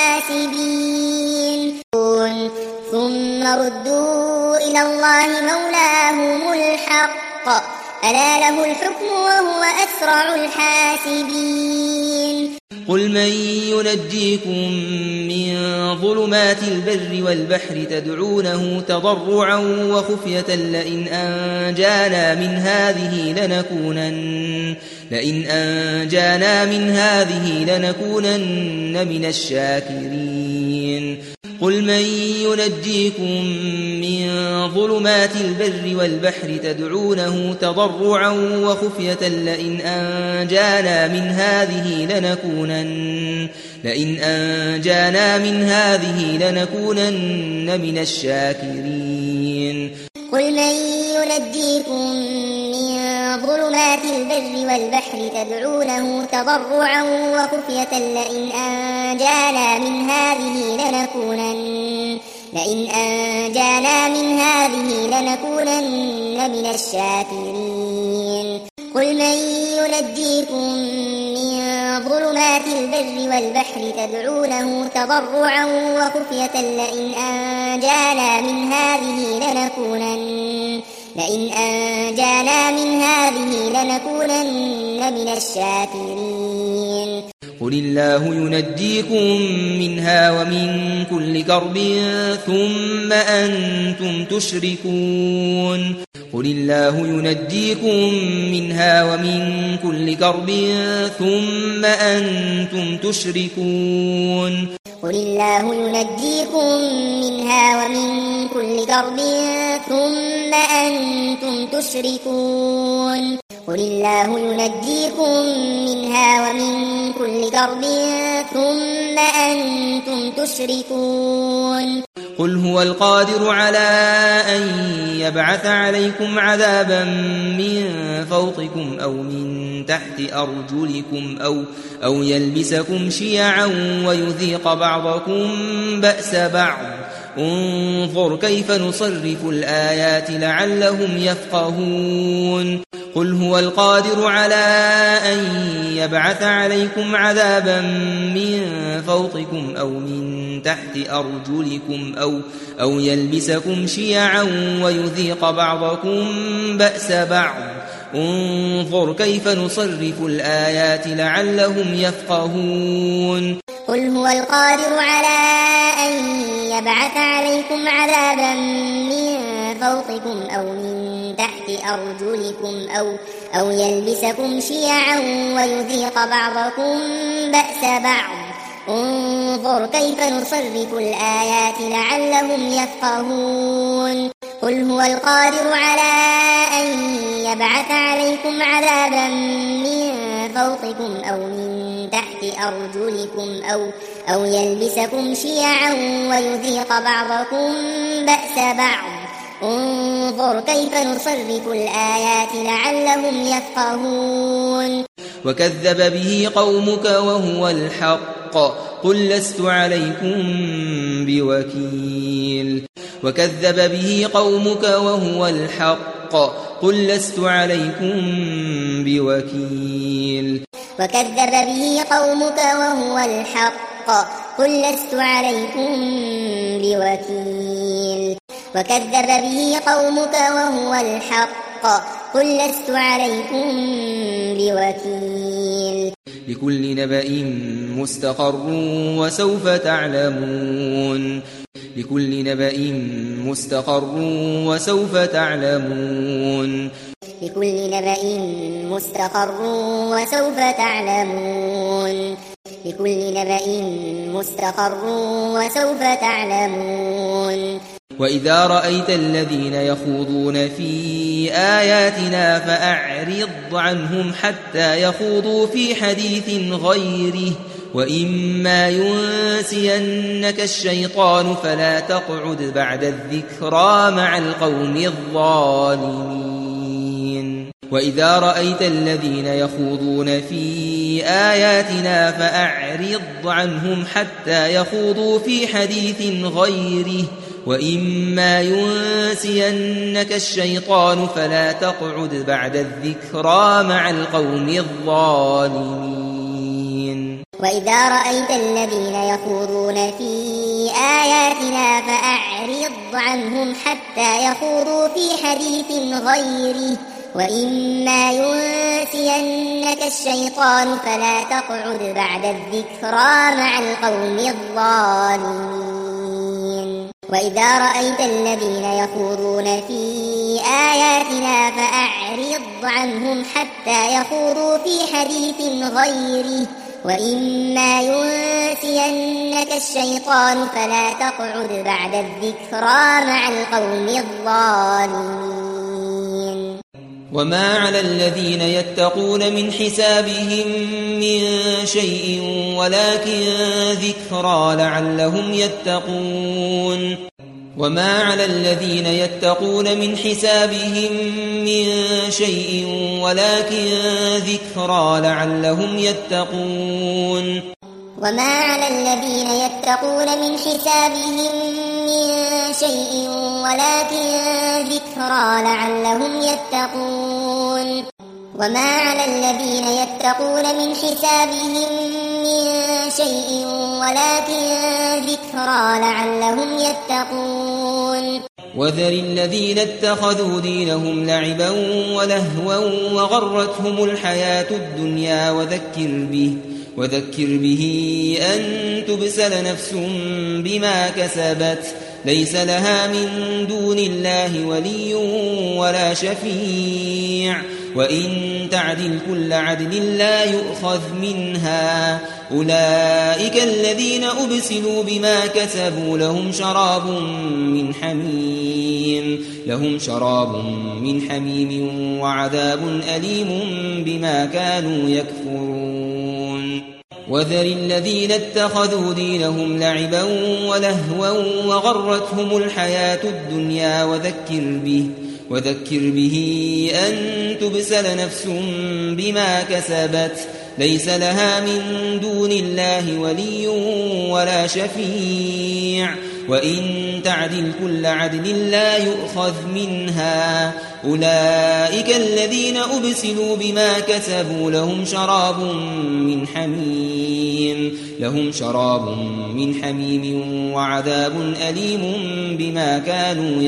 الحاسبين ثم ردوا إلى الله مولاهم الحق ألا له الحكم وهو أسرع الحاسبين قل من ينجيكم من ظلمات البر والبحر تدعونه تضرعا وخفية لئن أنجانا من هذه لنكونن لئن أنجانا من هذه لنكونن من الشاكرين قل من ينجيكم من ظلمات البر والبحر تدعونه تضرعا وخفية لئن أنجانا من هذه لنكونن لئن أنجانا من هذه لنكونن من الشاكرين قل من ينجيكم من ظلمات البر والبحر تدعونه تضرعا وخفية لئن أنجانا من هذه لنكونن لئن أنجانا من هذه لنكونن من الشاكرين قل من ينجيكم من ظلمات البر والبحر تدعونه تضرعا وخفية لئن أنجانا من هذه لنكونن لئن أنجانا من هذه لنكونن من الشاكرين قل الله ينجيكم منها ومن كل كرب ثم أنتم تشركون قل الله ينجيكم منها ومن كل كرب ثم أنتم تشركون قل الله ينجيكم منها ومن كل كرب ثم أنتم تشركون قل الله ينجيكم منها ومن كل كرب ثم أنتم تشركون قل هو القادر على أن يبعث عليكم عذابا من فوقكم أو من تحت أرجلكم أو, أو يلبسكم شيعا ويذيق بعضكم بأس بعض انظر كيف نصرف الآيات لعلهم يفقهون قل هو القادر على أن يبعث عليكم عذابا من فوقكم أو من تحت أرجلكم أو, أو يلبسكم شيعا ويذيق بعضكم بأس بعض انظر كيف نصرف الآيات لعلهم يفقهون قل هو القادر على أن يبعث عليكم عذابا من فوقكم أو من تحت أرجلكم أو, أو يلبسكم شيعا ويذيق بعضكم بأس بعض انظر كيف نصرف الآيات لعلهم يفقهون قل هو القادر على أن يبعث عليكم عذابا من فوقكم أو من تحت أرجلكم أو, أو يلبسكم شيعا ويذيق بعضكم بأس بعض انظر كيف نصرف الآيات لعلهم يفقهون وكذب به قومك وهو الحق قل لست عليكم بوكيل وكذب به قومك وهو الحق قل لست عليكم بوكيل وكذب به قومك وهو الحق قل لست عليكم بوكيل وكذب به قومك وهو الحق قل لست عليكم بوكيل لكل نبأ مستقر وسوف تعلمون لكل نبأ مستقر وسوف تعلمون لكل نبأ مستقر وسوف تعلمون لكل نبأ مستقر وسوف تعلمون وإذا رأيت الذين يخوضون في آياتنا فأعرض عنهم حتى يخوضوا في حديث غيره وإما ينسينك الشيطان فلا تقعد بعد الذكرى مع القوم الظالمين وإذا رأيت الذين يخوضون في آياتنا فأعرض عنهم حتى يخوضوا في حديث غيره وإما ينسينك الشيطان فلا تقعد بعد الذكرى مع القوم الظالمين. وإذا رأيت الذين يخوضون في آياتنا فأعرض عنهم حتى يخوضوا في حديث غيره، وإما ينسينك الشيطان فلا تقعد بعد الذكرى مع القوم الظالمين. وإذا رأيت الذين يخوضون في آياتنا فأعرض عنهم حتى يخوضوا في حديث غيره، وإما ينسينك الشيطان فلا تقعد بعد الذكرى مع القوم الظالمين. وما على الذين يتقون من حسابهم من شيء ولكن ذكرى لعلهم يتقون. وما على الذين يتقون من حسابهم من شيء ولكن ذكرى لعلهم يتقون. وما على الذين يتقون من حسابهم من شيء ولكن ذكرى لعلهم يتقون. وما على الذين يتقون من حسابهم من شيء ولكن ذكرى لعلهم يتقون. وذر الذين اتخذوا دينهم لعبا ولهوا وغرتهم الحياة الدنيا وذكر به وذكر به أن تبسل نفس بما كسبت ليس لها من دون الله ولي ولا شفيع، وإن تعدل كل عدل لا يؤخذ منها. أولئك الذين أبسلوا بما كسبوا لهم شراب من حميم لهم شراب من حميم وعذاب أليم بما كانوا يكفرون. وذر الذين اتخذوا دينهم لعبا ولهوا وغرتهم الحياة الدنيا وذكر به وذكر به أن تبسل نفس بما كسبت ليس لها من دون الله ولي ولا شفيع، وإن تعدل كل عدل لا يؤخذ منها. أولئك الذين أبسلوا بما كسبوا لهم شراب من حميم لهم شراب من حميم وعذاب أليم بما كانوا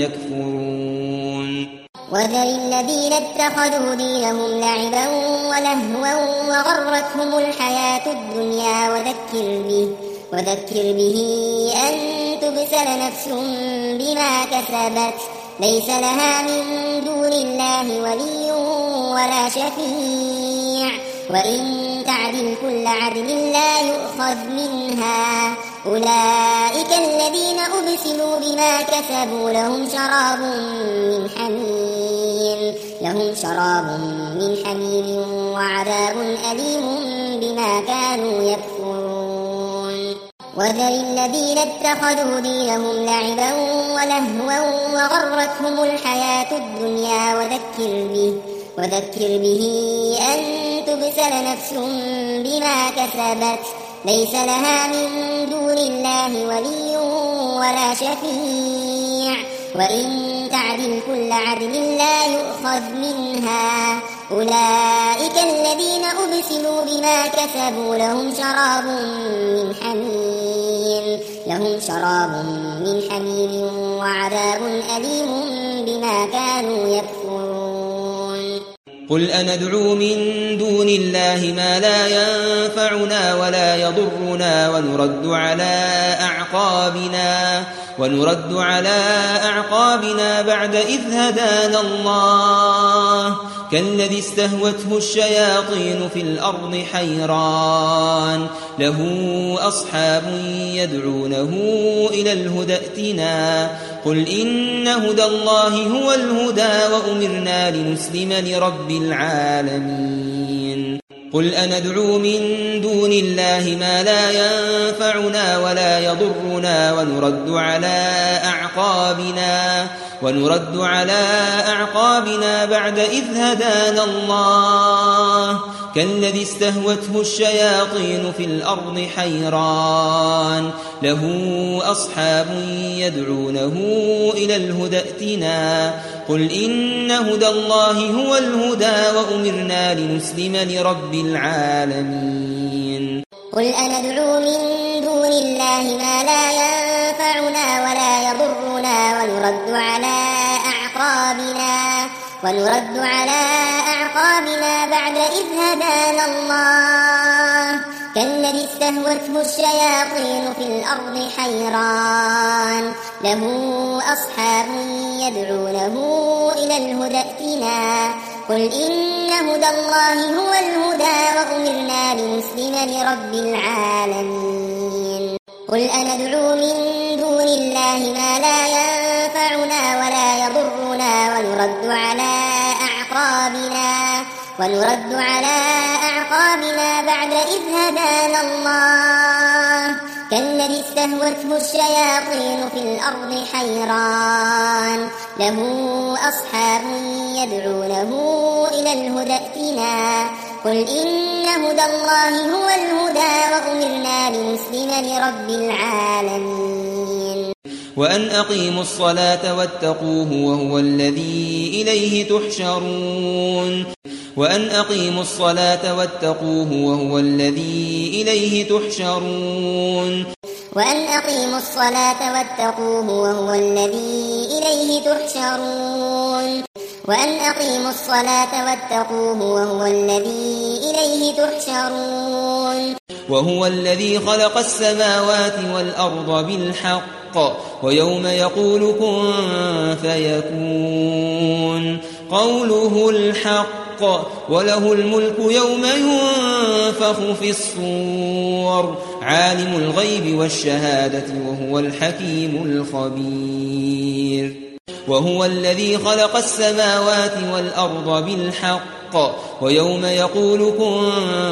يكفرون. وذر الذين اتخذوا دينهم لعبا ولهوا وغرتهم الحياة الدنيا وذكر به وذكر به أن تبسل نفس بما كسبت ليس لها من دون الله ولي ولا شفيع، وإن تعدل كل عدل لا يؤخذ منها. أولئك الذين أبسلوا بما كسبوا لهم شراب من حميم لهم شراب من حميم وعذاب أليم بما كانوا يكفرون. وذر الذين اتخذوا دينهم لعبا ولهوا وغرتهم الحياة الدنيا وذكر به وذكر به أن تبسل نفس بما كسبت ليس لها من دون الله ولي ولا شفيع، وإن تعدل كل عدل لا يؤخذ منها. أولئك الذين أبسلوا بما كسبوا لهم شراب من حميم لهم شراب من حميم وعذاب أليم بما كانوا يكفرون. قل أندعو من دون الله ما لا ينفعنا ولا يضرنا ونرد على أعقابنا ونرد على أعقابنا بعد إذ هدانا الله كالذي استهوته الشياطين في الأرض حيران له أصحاب يدعونه إلى الهدى ائتنا قل إن هدى الله هو الهدى وأمرنا لنسلم لرب العالمين. قل أندعو من دون الله ما لا ينفعنا ولا يضرنا ونرد على أعقابنا ونرد على أعقابنا بعد إذ هدانا الله كالذي استهوته الشياطين في الأرض حيران له أصحاب يدعونه إلى الهدى ائتنا قل إن هدى الله هو الهدى وأمرنا لنسلم لرب العالمين. قل أندعو من دون الله ما لا ينفعنا ولا يضرنا ونرد على أعقابنا ونرد على أعقابنا بعد إذ هدانا الله كالذي استهوته الشياطين في الأرض حيران له أصحاب يدعونه إلى الهدى ائتنا قل إن هدى الله هو الهدى وأمرنا لنسلم لرب العالمين. قل أندعو من دون الله ما لا ينفعنا ولا يضرنا ونرد على أعقابنا ونرد على أعقابنا بعد إذ هدانا الله كالذي استهوته الشياطين في الأرض حيران له أصحاب يدعونه إلى الهدى ائتنا قل إن هدى الله هو الهدى وأمرنا لنسلم لرب العالمين. وأن أقيموا الصلاة واتقوه وهو الذي إليه تحشرون وأن أقيموا الصلاة واتقوه وهو الذي إليه تحشرون وأن أقيموا الصلاة واتقوه وهو الذي إليه تحشرون وأن أقيموا الصلاة واتقوه وهو الذي إليه تحشرون وهو الذي خلق السماوات والأرض بالحق ويوم يقول كن فيكون قوله الحق وله الملك يوم ينفخ في الصور عالم الغيب والشهادة وهو الحكيم الخبير. وهو الذي خلق السماوات والأرض بالحق ويوم يقول كن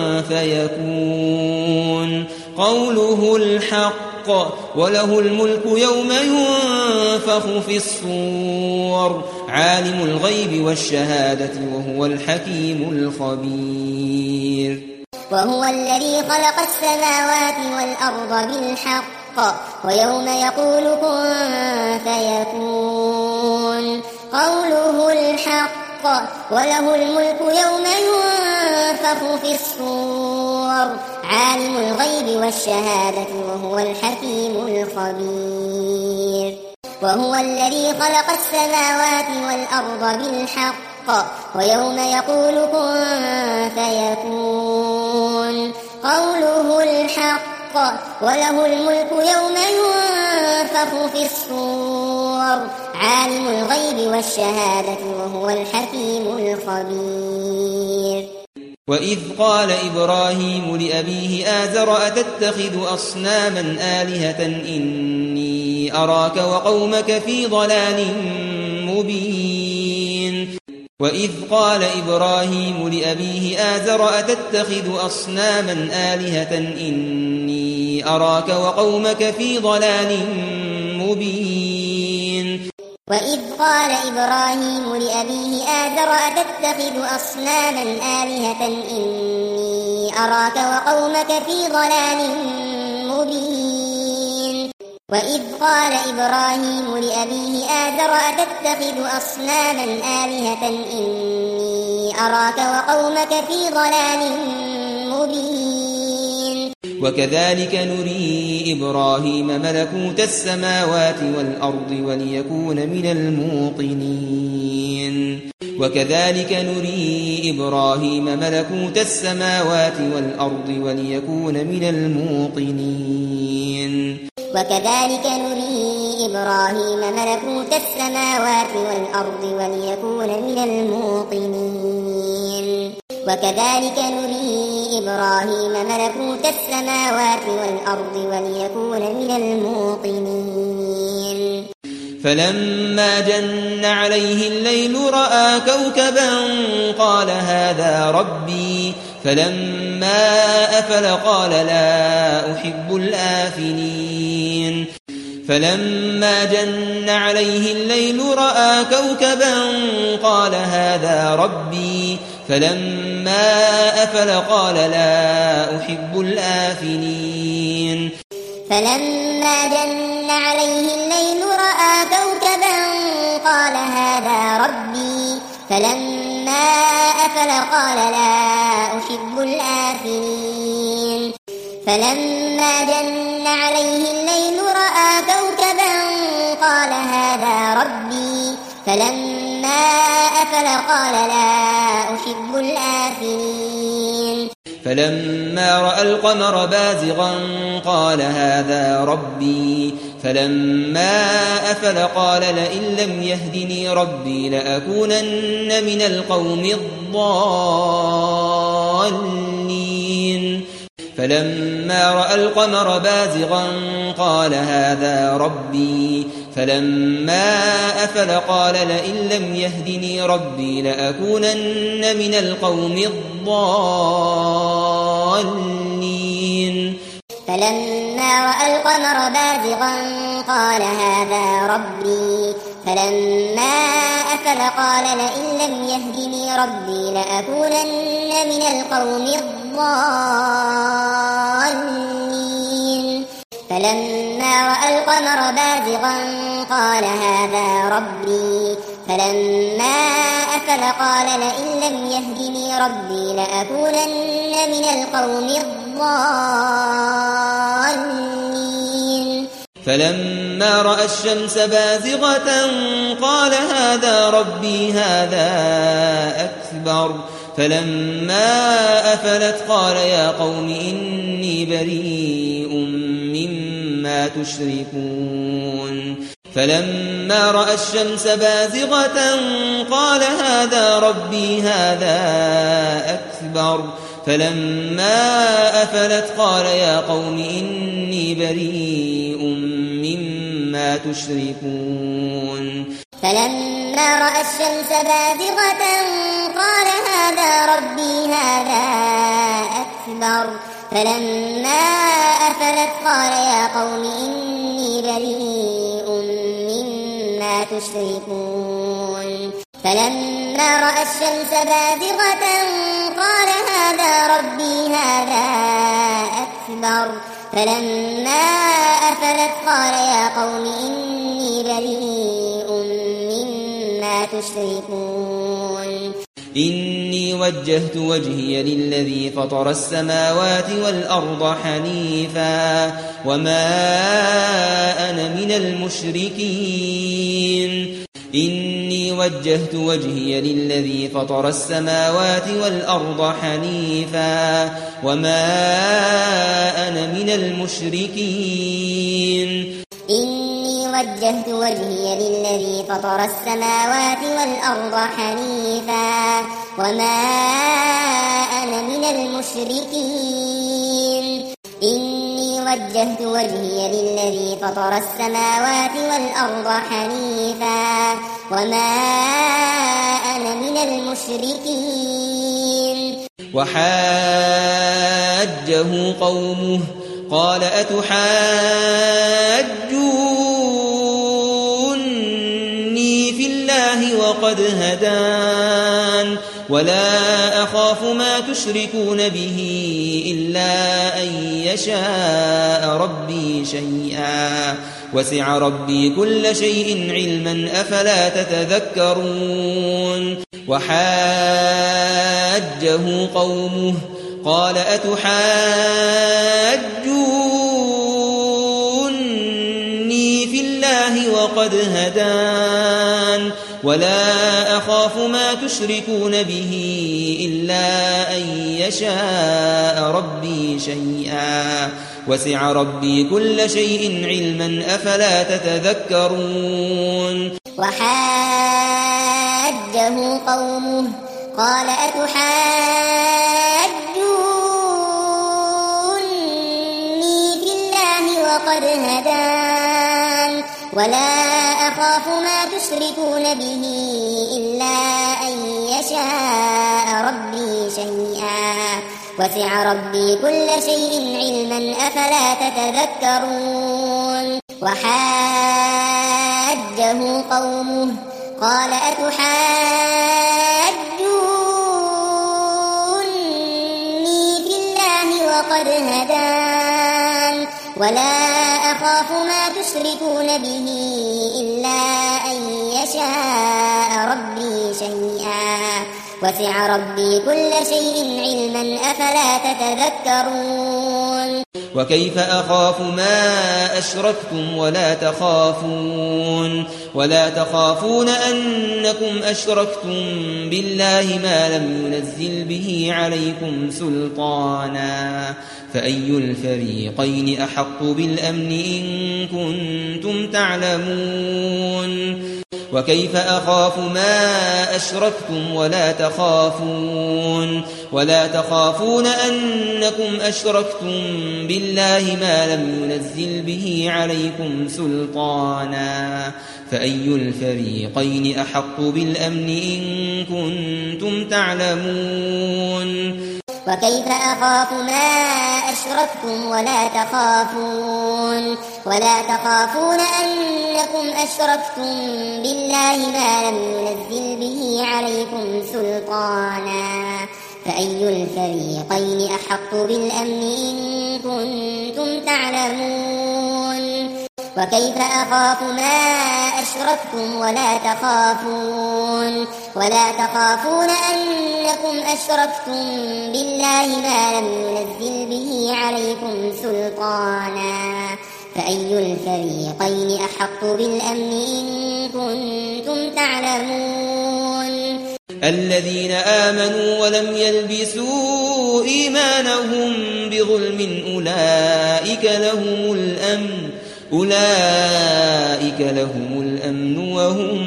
فيكون قوله الحق وله الملك يوم ينفخ في الصور عالم الغيب والشهادة وهو الحكيم الخبير. وهو الذي خلق السماوات والأرض بالحق ويوم يقول كن فيكون قوله الحق وله الملك يوم ينفخ في الصور عالم الغيب والشهادة وهو الحكيم الخبير. وهو الذي خلق السماوات والأرض بالحق ويوم يقول كن فيكون قوله الحق وله الملك يوم ينفخ في الصور عالم الغيب والشهادة وهو الحكيم الخبير. وإذ قال إبراهيم لأبيه آزر أتتخذ أصناما آلهة إني أراك وقومك في ضلال مبين. وإذ قال إبراهيم لأبيه آزر أتتخذ أصناما آلهة إني أراك وقومك في ضلال مبين. وإذ قال إبراهيم لأبيه آزر أتتخذ أصناما آلهة إني أراك وقومك في ضلال مبين. وإذ قال إبراهيم لأبيه آزر أتتخذ أصناما آلهة إني أراك وقومك في ضلال مبين. وكذلك نري إبراهيم ملكوت السماوات والأرض وليكون من الموقنين. وكذلك نري إبراهيم ملكوت السماوات والأرض وليكون من الموقنين. وكذلك نري إبراهيم ملكوت السماوات والأرض وليكون من الموقنين. وكذلك نري إبراهيم ملكوت السماوات والأرض وليكون من الموقنين. فلما جن عليه الليل رأى كوكبا قال هذا ربي فلما أفل قال لا أحب الآفلين. فلما جن عليه الليل رأى كوكبا قال هذا ربي فلما أفل قال لا أحب الآفلين فلما جن عليه الليل رأى كوكبا قال هذا ربي فلما أفل قال لا أحب الآفلين فلما جن عليه الليل رأى كوكبا قال هذا ربي فلما أفل قال لا أحب الآفلين فلما رأى القمر بازغا قال هذا ربي فلما أفل قال لئن لم يهدني ربي لأكونن من القوم الضالين فلما رأى القمر بازغا قال هذا ربي فلما أفل قال لئن لم يهدني ربي لأكونن من القوم الضالين فلما رأى القمر بازغا قال هذا ربي فلما أفل قال لئن لم يهدني ربي لأكونن من القوم الضالين فلما رأى القمر بازغا قال هذا ربي فلما أفل قال لئن لم يهدني ربي لأكونن من القوم الضالين فلما رأى الشمس بازغة قال هذا ربي هذا أكبر فلما أفلت قال يا قوم إني بريء مما تشركون فلما رأى الشمس بازغة قال هذا ربي هذا أكبر فلما أفلت قال يا قوم إني بريء مما تشركون فلما رأى الشمس بازغة قال هذا ربي هذا أكبر فلما أفلت قال يا قوم إني بريء مما تشركون فلما رأى الشمس بازغة قال هذا ربي هذا أكبر فلما أفلت قال يا قوم إني بريء مما تشركون إني وجهت وجهي للذي فطر السماوات والأرض حنيفا وما أنا من المشركين إني وجهت وجهي للذي فطر السماوات والأرض حنيفا وما أنا من المشركين إني وجهت وجهي للذي فطر السماوات والأرض حنيفا وما أنا من المشركين إني وجهت وجهي للذي فطر السماوات والأرض حنيفا وما أنا من المشركين وحاجه قومه قال أتحاجوني في الله وقد هدان ولا أخاف ما تشركون به إلا أن يشاء ربي شيئا وسع ربي كل شيء علما أفلا تتذكرون وحاجه قومه قال أتحاجوني في الله وقد هدان ولا أخاف ما تشركون به إلا أن يشاء ربي شيئا وسع ربي كل شيء علما أفلا تتذكرون وحاجه قومه قال أتحاجوني في الله وقد هدان ولا أخاف ما تشركون به إلا أن يشاء ربي شيئا وسع ربي كل شيء علما أفلا تتذكرون وحاجه قومه قال أتحاجوني في الله وقد هدان ولا أخاف ما تشركون به إلا أن يشاء ربي شيئا وسع ربي كل شيء علما أفلا تتذكرون وكيف أخاف ما أشركتم ولا تخافون ولا تخافون أنكم أشركتم بالله ما لم ينزل به عليكم سلطانا فأي الفريقين أحق بالأمن إن كنتم تعلمون وكيف أخاف ما أشركتم ولا تخافون ولا تخافون أنكم أشركتم بالله ما لم ينزل به عليكم سلطانا فأي الفريقين أحق بالأمن إن كنتم تعلمون وكيف أخاف ما أشركتم ولا تخافون ولا تخافون أنكم أشركتم بالله ما لم ينزل به عليكم سلطانا فأي الفريقين أحق بالأمن إن كنتم تعلمون وكيف أخاف ما أشركتم ولا تخافون ولا تخافون أنكم أشركتم بالله ما لم ينزل به عليكم سلطانا فأي الفريقين أحق بالأمن إن كنتم تعلمون الذين آمنوا ولم يلبسوا إيمانهم بظلم أولئك لهم الأمن أولئك لهم الأمن وهم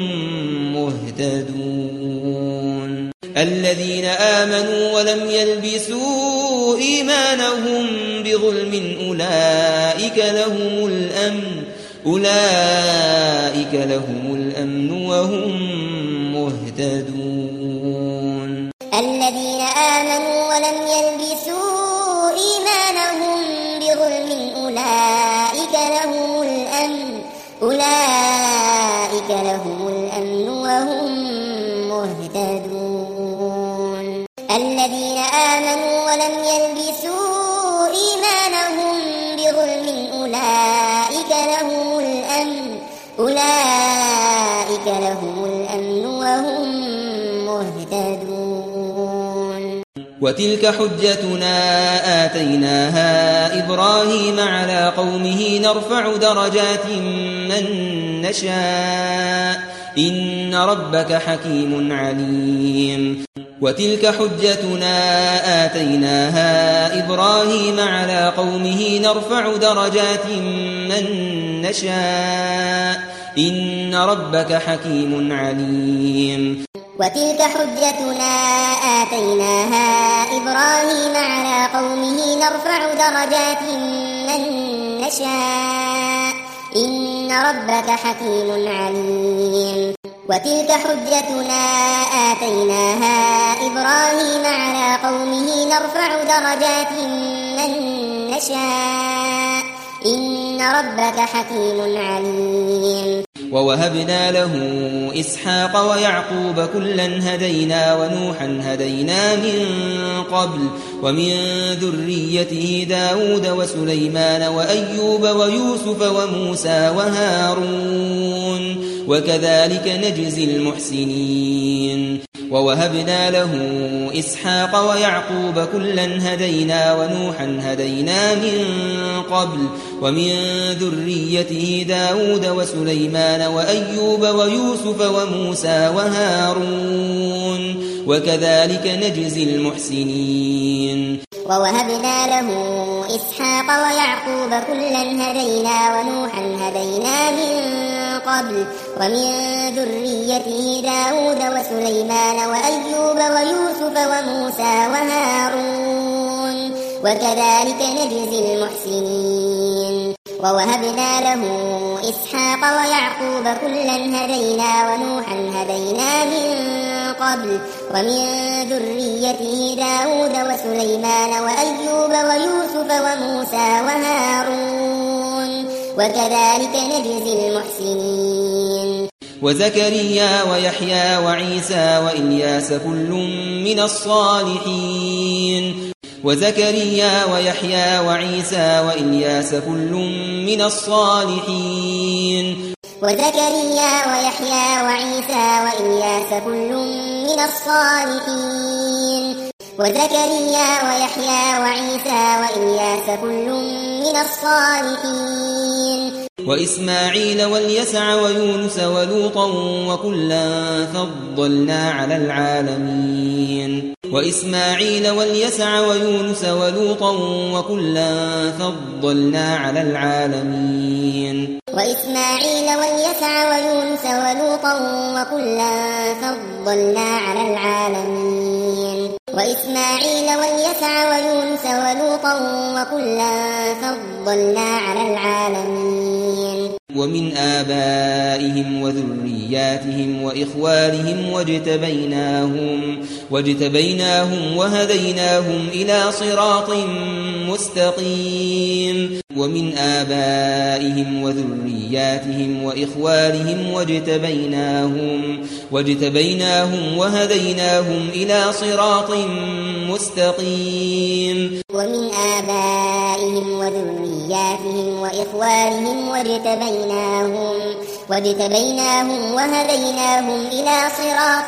مهتدون الذين آمنوا ولم يلبسوا إيمانهم بظلم أولئك لهم الأمن أولئك لهم الأمن وهم مهتدون الذين آمنوا ولم يلبسوا إيمانهم بظلم أولئك لهم الأمن أولئك لهم الأمن وهم مهتدون الذين آمنوا ولم يلبسوا إيمانهم بظلم أولئك لهم الأمن أولئك لهم الأمن وهم مهتدون وتلك حجتنا آتيناها إبراهيم على قومه نرفع درجات من نشاء إن ربك حكيم عليم وتلك حجتنا آتيناها إبراهيم على قومه نرفع درجات من نشاء إن ربك حكيم عليم وتلك حجتنا آتيناها إبراهيم على قومه نرفع درجات من نشاء إن ربك حكيم عليم وتلك حجتنا آتيناها إبراهيم على قومه نرفع درجات من نشاء إن ربك حكيم عليم ووهبنا له إسحاق ويعقوب كلا هدينا ونوحا هدينا من قبل ومن ذريته داود وسليمان وأيوب ويوسف وموسى وهارون وكذلك نجزي المحسنين ووهبنا له إسحاق ويعقوب كلا هدينا ونوحا هدينا من قبل ومن ذريته داود وسليمان وأيوب ويوسف وموسى وهارون وكذلك نجزي المحسنين ووهبنا له إسحاق ويعقوب كلا هدينا ونوحا هدينا من قبل ومن ذريته داود وسليمان وأيوب ويوسف وموسى وهارون وكذلك نجزي المحسنين ووهبنا له إسحاق ويعقوب كلا هدينا ونوحا هدينا من قبل ومن ذريته داود وسليمان وأيوب ويوسف وموسى وهارون وكذلك نجزي المحسنين. وزكريا ويحيى وعيسى وإلياس كل من الصالحين وزكريا ويحيى وعيسى وإلياس كل من الصالحين وزكريا ويحيى وعيسى وإلياس كل من الصالحين وزكريا ويحيى وعيسى وإلياس كل من الصالحين وإسماعيل واليسع ويونس ولوطا وكلا فضلنا على العالمين وإسماعيل واليسع ويونس ولوطا وكلا فضلنا على العالمين وإسماعيل واليسع ويونس ولوطا وكلا فضلنا على العالمين وإسماعيل واليسع ويونس ولوطا وكلا فضلنا على العالمين ومن آبائهم وذرياتهم وإخوانهم واجتبيناهم واجتبيناهم وهديناهم إلى صراط مستقيم ومن آبائهم وذرياتهم وإخوانهم واجتبيناهم واجتبيناهم وهديناهم إلى صراط مستقيم ومن آبائهم وذرياتهم وإخوانهم واجتبيناهم واجتبيناهم وهديناهم إلى صراط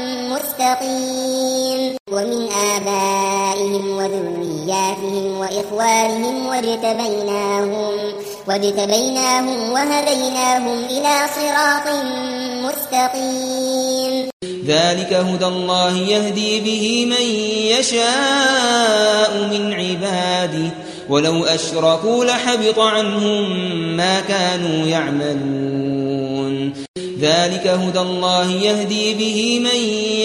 مستقيم ومن آبائهم وذرياتهم وإخوانهم واجتبيناهم واجتبيناهم وهديناهم إلى صراط مستقيم ذلك هدى الله يهدي به من يشاء من عباده ولو أشركوا لحبط عنهم ما كانوا يعملون ذلك هدى الله يهدي به من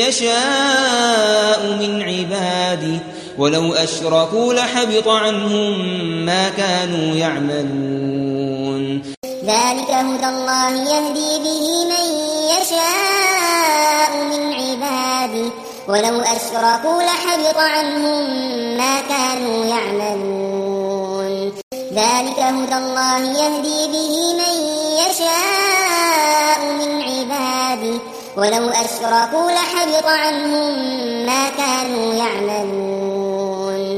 يشاء من عباده ولو أشركوا لحبط عنهم ما كانوا يعملون ذلك هدى الله يهدي به من يشاء من عباده ولو أشركوا لحبط عنهم ما كانوا يعملون ذلك هدى الله يهدي به من يشاء من عباده ولو أشركوا لحبط عنهم ما كانوا يعملون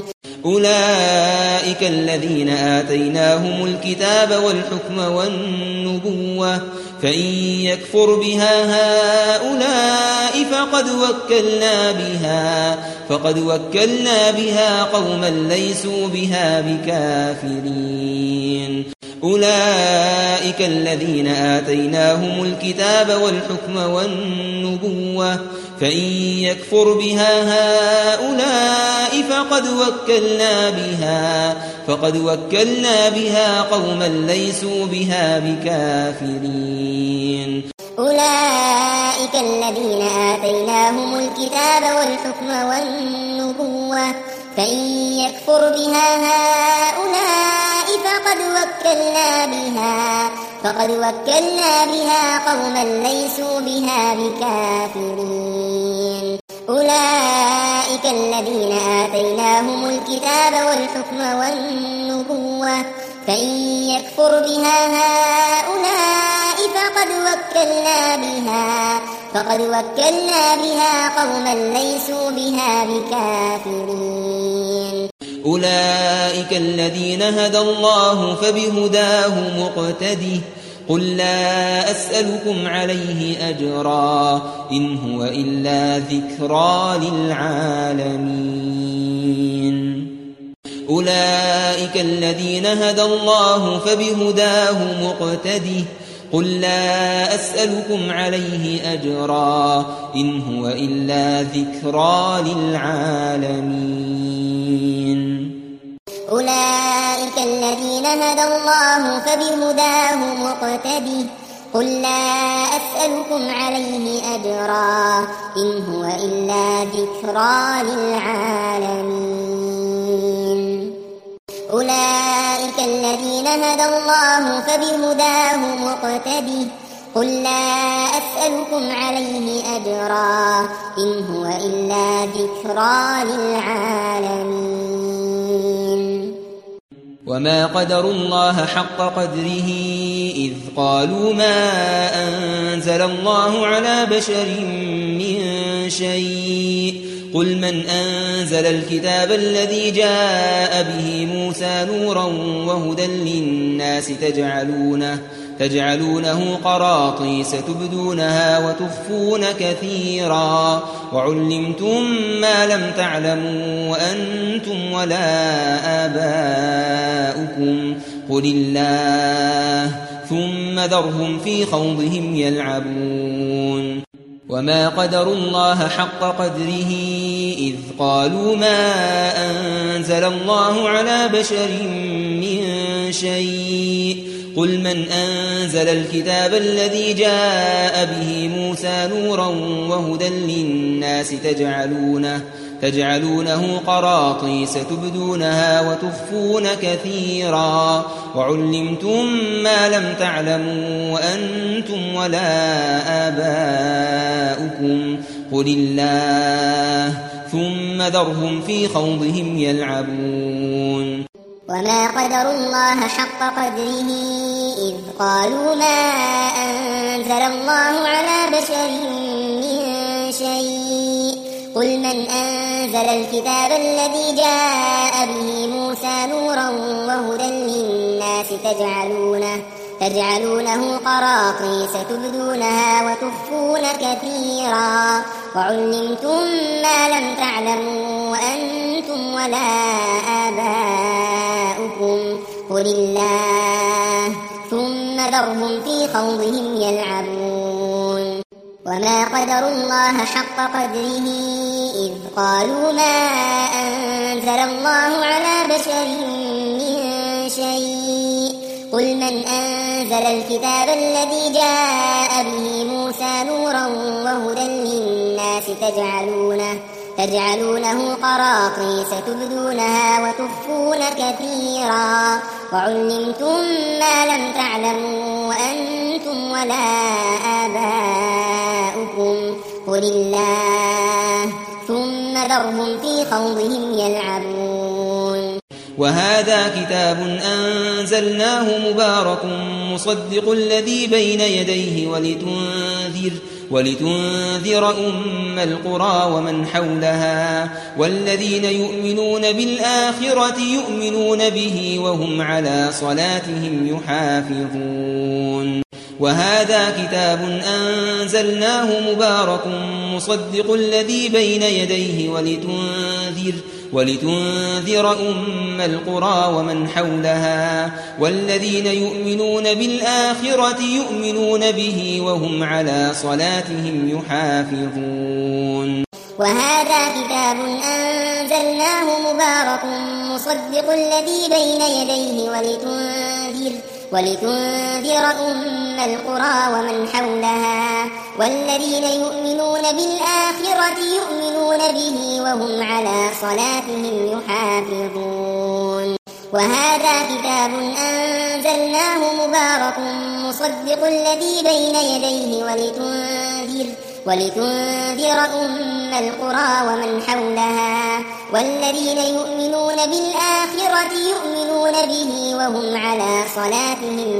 أولئك الذين آتيناهم الكتاب والحكم والنبوة فإن يكفر بها هؤلاء فقد وكلنا بها فقد وكلنا بها قوما ليسوا بها بكافرين أولئك الذين آتيناهم الكتاب والحكم والنبوة فإن يكفر بها هؤلاء فقد وكلنا بها فقد وكلنا بها قوما ليسوا بها بكافرين أولئك الذين آتيناهم الكتاب والحكم والنبوة فإن يكفر بها هؤلاء فقد وكلنا بها فقد وكلنا بها قوما ليسوا بها بكافرين أولئك الذين آتيناهم الكتاب والحكم والنبوة فإن يكفر بها هؤلاء فقد وكلنا بها فقد وكلنا بها قوما ليسوا بها بكافرين أولئك الذين هدى الله فبهداه مقتده قل لا أسألكم عليه أجرا إن هو إلا ذكرى للعالمين أولئك الذين هدى الله فبهداه مقتده قل لا أسألكم عليه أجرا إن هو إلا ذكرى للعالمين أولئك الذين هدى الله فبهداه مقتده قل لا أسألكم عليه أجرا إن هو إلا ذكرى للعالمين أولئك الذين هدى الله فبهداه مقتده قل لا أسألكم عليه أجرا إن هو إلا ذكرى للعالمين وما قدروا الله حق قدره إذ قالوا ما أنزل الله على بشر من شيء قل من أنزل الكتاب الذي جاء به موسى نورا وهدى للناس تجعلونه تجعلونه قراطيس تبدونها وتخفون كثيرا وعلمتم ما لم تعلموا أنتم ولا آباؤكم قل الله ثم ذرهم في خوضهم يلعبون وما قدروا الله حق قدره إذ قالوا ما أنزل الله على بشر من شيء قل من أنزل الكتاب الذي جاء به موسى نورا وهدى للناس تجعلونه تجعلونه قراطيس تبدونها وتخفون كثيرا وعلمتم ما لم تعلموا أنتم ولا آباؤكم قل الله ثم ذرهم في خوضهم يلعبون وما قدروا الله حق قدره إذ قالوا ما أنزل الله على بشر من شيء قل من أنزل الكتاب الذي جاء به موسى نورا وهدى للناس تجعلونه تجعلونه قراطيس تبدونها وتخفون كثيرا وعلمتم ما لم تعلموا أنتم ولا آباؤكم قل الله ثم ذرهم في خوضهم يلعبون وما قدروا الله حق قدره إذ قالوا ما أنزل الله على بشر من شيء قل من أنزل الكتاب الذي جاء به موسى نورا وهدى للناس تجعلونه تجعلونه قراطيس تبدونها وتخفون كثيرا وعلمتم ما لم تعلموا أنتم ولا آباؤكم قل الله ثم ذرهم في خوضهم يلعبون وهذا كتاب أنزلناه مبارك مصدق الذي بين يديه ولتنذر ولتنذر أم القرى ومن حولها والذين يؤمنون بالآخرة يؤمنون به وهم على صلاتهم يحافظون وهذا كتاب أنزلناه مبارك مصدق الذي بين يديه ولتنذر ولتنذر أم القرى ومن حولها والذين يؤمنون بالآخرة يؤمنون به وهم على صلاتهم يحافظون وهذا كتاب أنزلناه مبارك مصدق الذي بين يديه ولتنذر ولتنذر أم القرى ومن حولها والذين يؤمنون بالآخرة يؤمنون به وهم على صلاتهم يحافظون وهذا كتاب أنزلناه مبارك مصدق الذي بين يديه ولتنذر ولتنذر أم القرى ومن حولها والذين يؤمنون بالآخرة يؤمنون به وهم على صلاتهم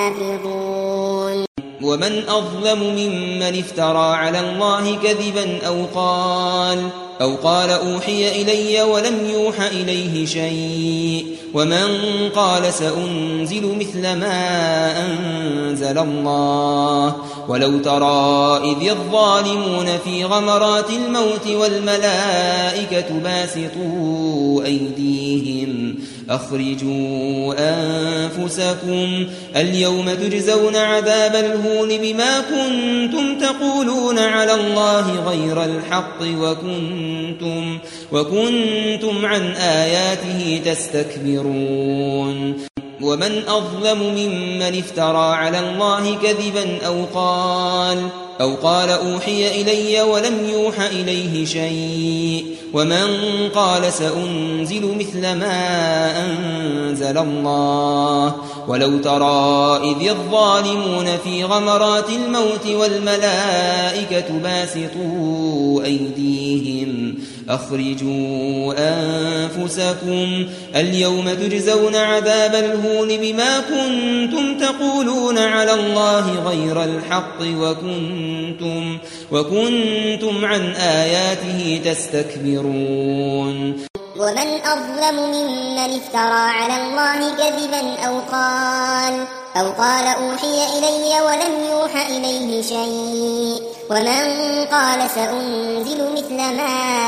يحافظون ومن أظلم ممن افترى على الله كذبا أو قال أو قال أوحي إلي ولم يوحى إليه شيء ومن قال سأنزل مثل ما أنزل الله ولو ترى إذ الظالمون في غمرات الموت والملائكة باسطوا أيديهم أخرجوا أنفسكم اليوم تجزون عذاب الهون بما كنتم تقولون على الله غير الحق وكنتم, وكنتم عن آياته تستكبرون ومن أظلم ممن افترى على الله كذبا أو قال أو قال أوحي إلي ولم يوحى إليه شيء ومن قال سأنزل مثل ما أنزل الله ولو ترى إذ الظالمون في غمرات الموت والملائكة باسطوا أيديهم أخرجوا أنفسكم اليوم تجزون عذاب الهون بما كنتم تقولون على الله غير الحق وكنتم, وكنتم عن آياته تستكبرون. ومن أظلم ممن افترى على الله كذبا أو قال أو قال أوحي إلي ولم يوح إليه شيء ومن قال سأنزل مثل ما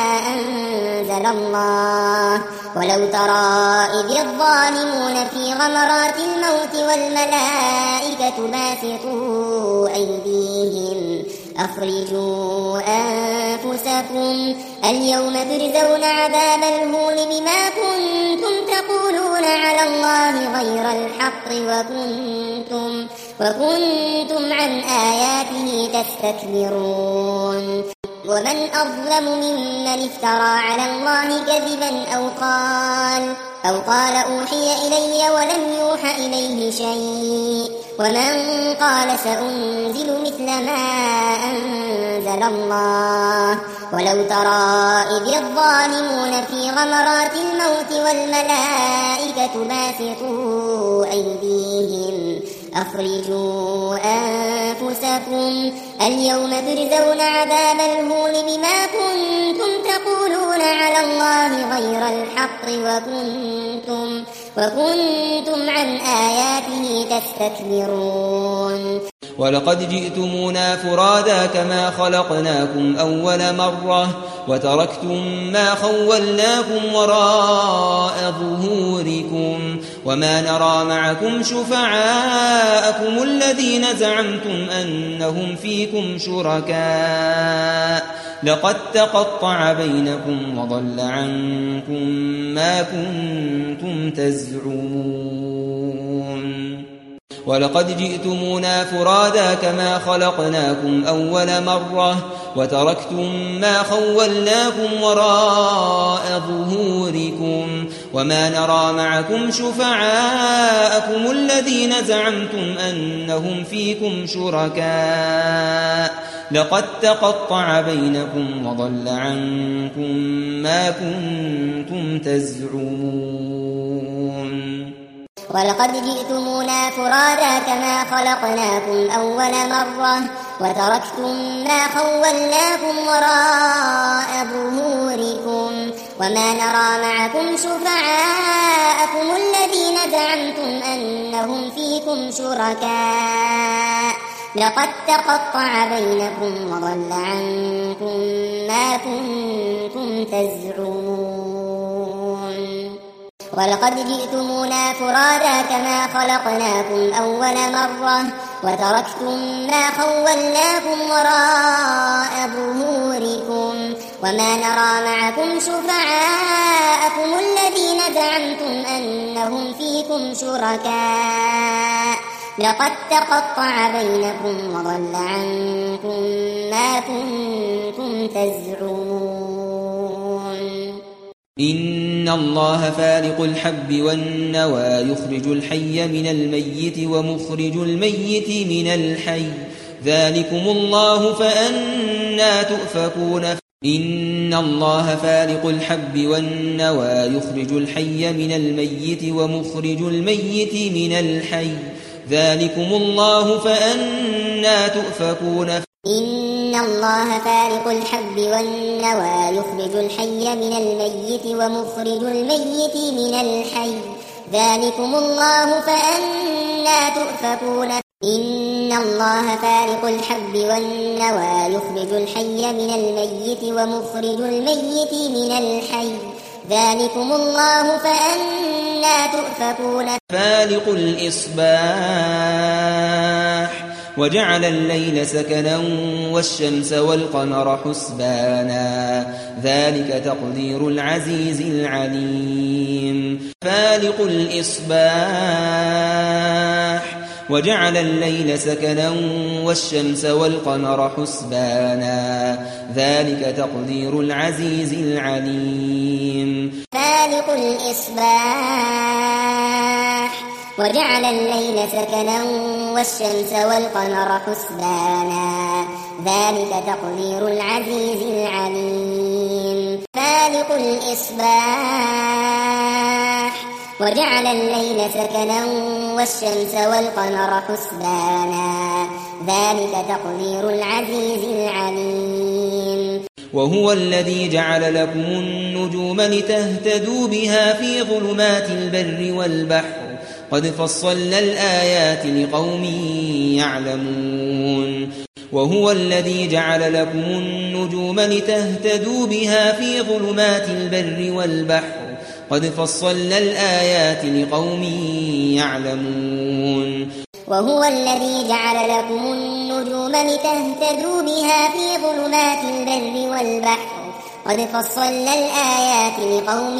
أنزل الله ولو ترى إذ الظالمون في غمرات الموت والملائكة باسطوا أيديهم أخرجوا أنفسكم اليوم تجزون عذاب الهون بما كنتم تقولون على الله غير الحق وكنتم, وكنتم عن آياته تستكبرون. ومن أظلم ممن افترى على الله كذبا أو قال أو قال أوحي إلي ولم يوح إليه شيء ومن قال سأنزل مثل ما أنزل الله ولو ترى إذ الظالمون في غمرات الموت والملائكة باسطوا أيديهم أخرجوا أنفسكم اليوم تجزون عذاب الهون بما كنتم تقولون على الله غير الحق وكنتم, وكنتم عن آياته تستكبرون. ولقد جئتمونا فرادا كما خلقناكم أول مرة وتركتم ما خولناكم وراء ظهوركم وما نرى معكم شفعاءكم الذين زعمتم أنهم فيكم شركاء لقد تقطع بينكم وضل عنكم ما كنتم تزعمون. ولقد جئتمونا فرادا كما خلقناكم أول مرة وتركتم ما خولناكم وراء ظهوركم وما نرى معكم شفعاءكم الذين زعمتم أنهم فيكم شركاء لقد تقطع بينكم وضل عنكم ما كنتم تزعمون. ولقد جئتمونا فرادا كما خلقناكم أول مرة وتركتم ما خولناكم وراء ظهوركم وما نرى معكم شفعاءكم الذين زعمتم أنهم فيكم شركاء لقد تقطع بينكم وضل عنكم ما كنتم تزعمون. ولقد جئتمونا فرادا كما خلقناكم أول مرة وتركتم ما خولناكم وراء ظهوركم وما نرى معكم شفعاءكم الذين زعمتم أنهم فيكم شركاء لقد تقطع بينكم وضل عنكم ما كنتم تزعمون. إن الله فالق الحب والنوى يخرج الحي من الميت ومخرج الميت من الحي ذلكم الله فأنى تؤفكون. إن الله فالق الحب والنوى يخرج الحي من الميت ومخرج الميت من الحي ذلكم الله فأنى تؤفكون. إن الله فالق الحب والنوى يخرج الحي من الميت ومخرج الميت من الحي ذلكم الله فأنى تؤفكون. إن الله فالق الحب والنوى يخرج الحي من الميت ومخرج الميت من الحي ذلكم الله فأنى تؤفكون. فالق الإصباح وجعل الليل سكنا والشمس والقمر حسبانا ذلك تقدير العزيز العليم. فالق الإصباح وجعل الليل سكنا والشمس والقمر حسبانا ذلك تقدير العزيز العليم. فالق الإصباح وجعل الليل سكنا والشمس والقمر حسبانا ذلك تقدير العزيز العليم. فالق الإصباح وجعل الليل سكنا والشمس والقمر حسبانا ذلك تقدير العزيز العليم وهو الذي جعل لكم النجوم لتهتدوا بها في ظلمات البر والبحر قد فصلنا الآيات لقوم يعلمون وهو الذي جعل لكم النجوم لتهتدوا بها في ظلمات البر والبحر قد فصلنا الآيات لقوم يعلمون وهو الذي جعل لكم النجوم لتهتدوا بها في ظلمات البر والبحر قد فصلنا الآيات لقوم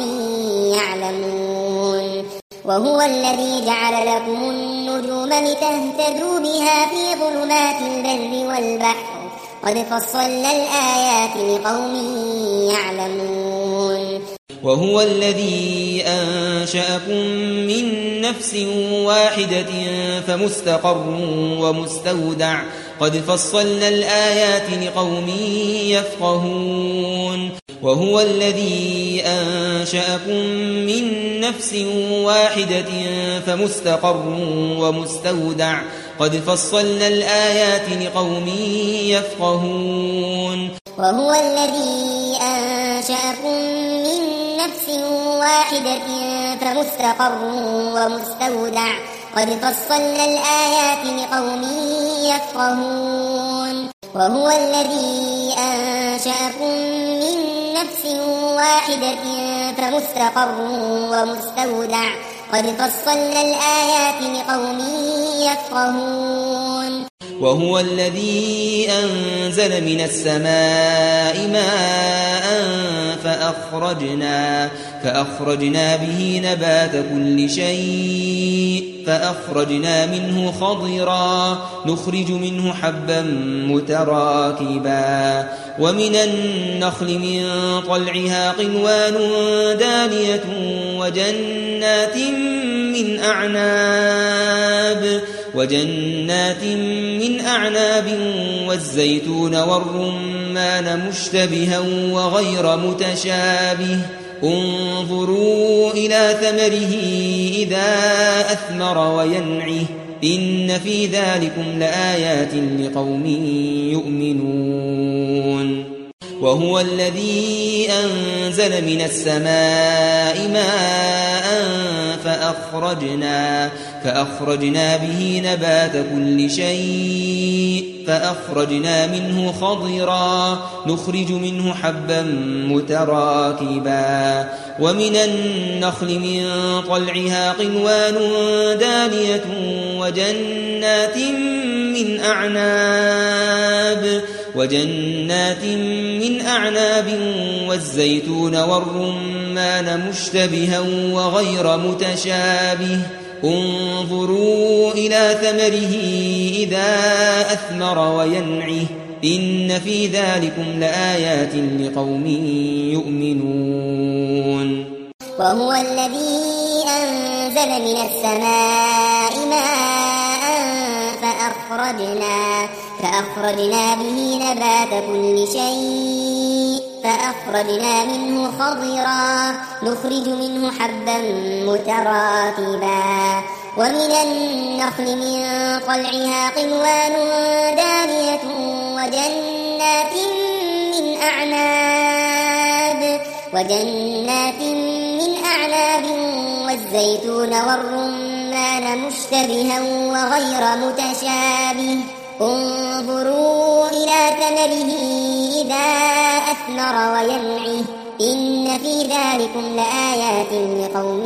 يعلمون وهو الذي جعل لكم النجوم لتهتدوا بها في ظلمات البر والبحر قد فصلنا الآيات لقوم يعلمون وهو الذي أنشأكم من نفس واحدة فمستقر ومستودع قد فصلنا الآيات لقوم يفقهون وهو الذي أنشأكم من نفس واحدة فمستقر ومستودع قد فصلنا الآيات لقوم يفقهون وهو الذي أنشأكم من نفس واحدة فمستقر ومستودع قد فصلنا الآيات لقوم يفقهون وهو الذي أنشأكم من نفس واحدة فمستقر ومستودع قد فصلنا الآيات لقوم يفقهون وهو الذي أنزل من السماء ماء فأخرجنا فأخرجنا به نبات كل شيء فأخرجنا منه خضرا نخرج منه حبا متراكبا ومن النخل من طلعها قنوان دانية وجنات من أعناب وجنات من أعناب والزيتون والرمان مشتبها وغير متشابه انظروا إلى ثمره إذا أثمر وينعه إن في ذلكم لآيات لقوم يؤمنون وهو الذي أنزل من السماء ماء فأخرجنا فأخرجنا به نبات كل شيء فأخرجنا منه خضرا نخرج منه حبا متراكبا ومن النخل من طلعها قنوان دانية وجنات من أعناب وجنات من أعناب والزيتون والرمان مشتبها وغير متشابه انظروا إلى ثمره إذا أثمر وينعه إن في ذلكم لآيات لقوم يؤمنون وهو الذي أنزل من السماء ماء فأخرجنا فأخرجنا به نبات كل شيء فأخرجنا منه خضرا نخرج منه حبا متراكبا ومن النخل من طلعها قنوان دانية وجنات من أعناب وجنات من أعناب والزيتون والرمان مشتبها وغير متشابه انظروا إلى ثمره إذا أثمر وينعه إن في ذلكم لآيات لقوم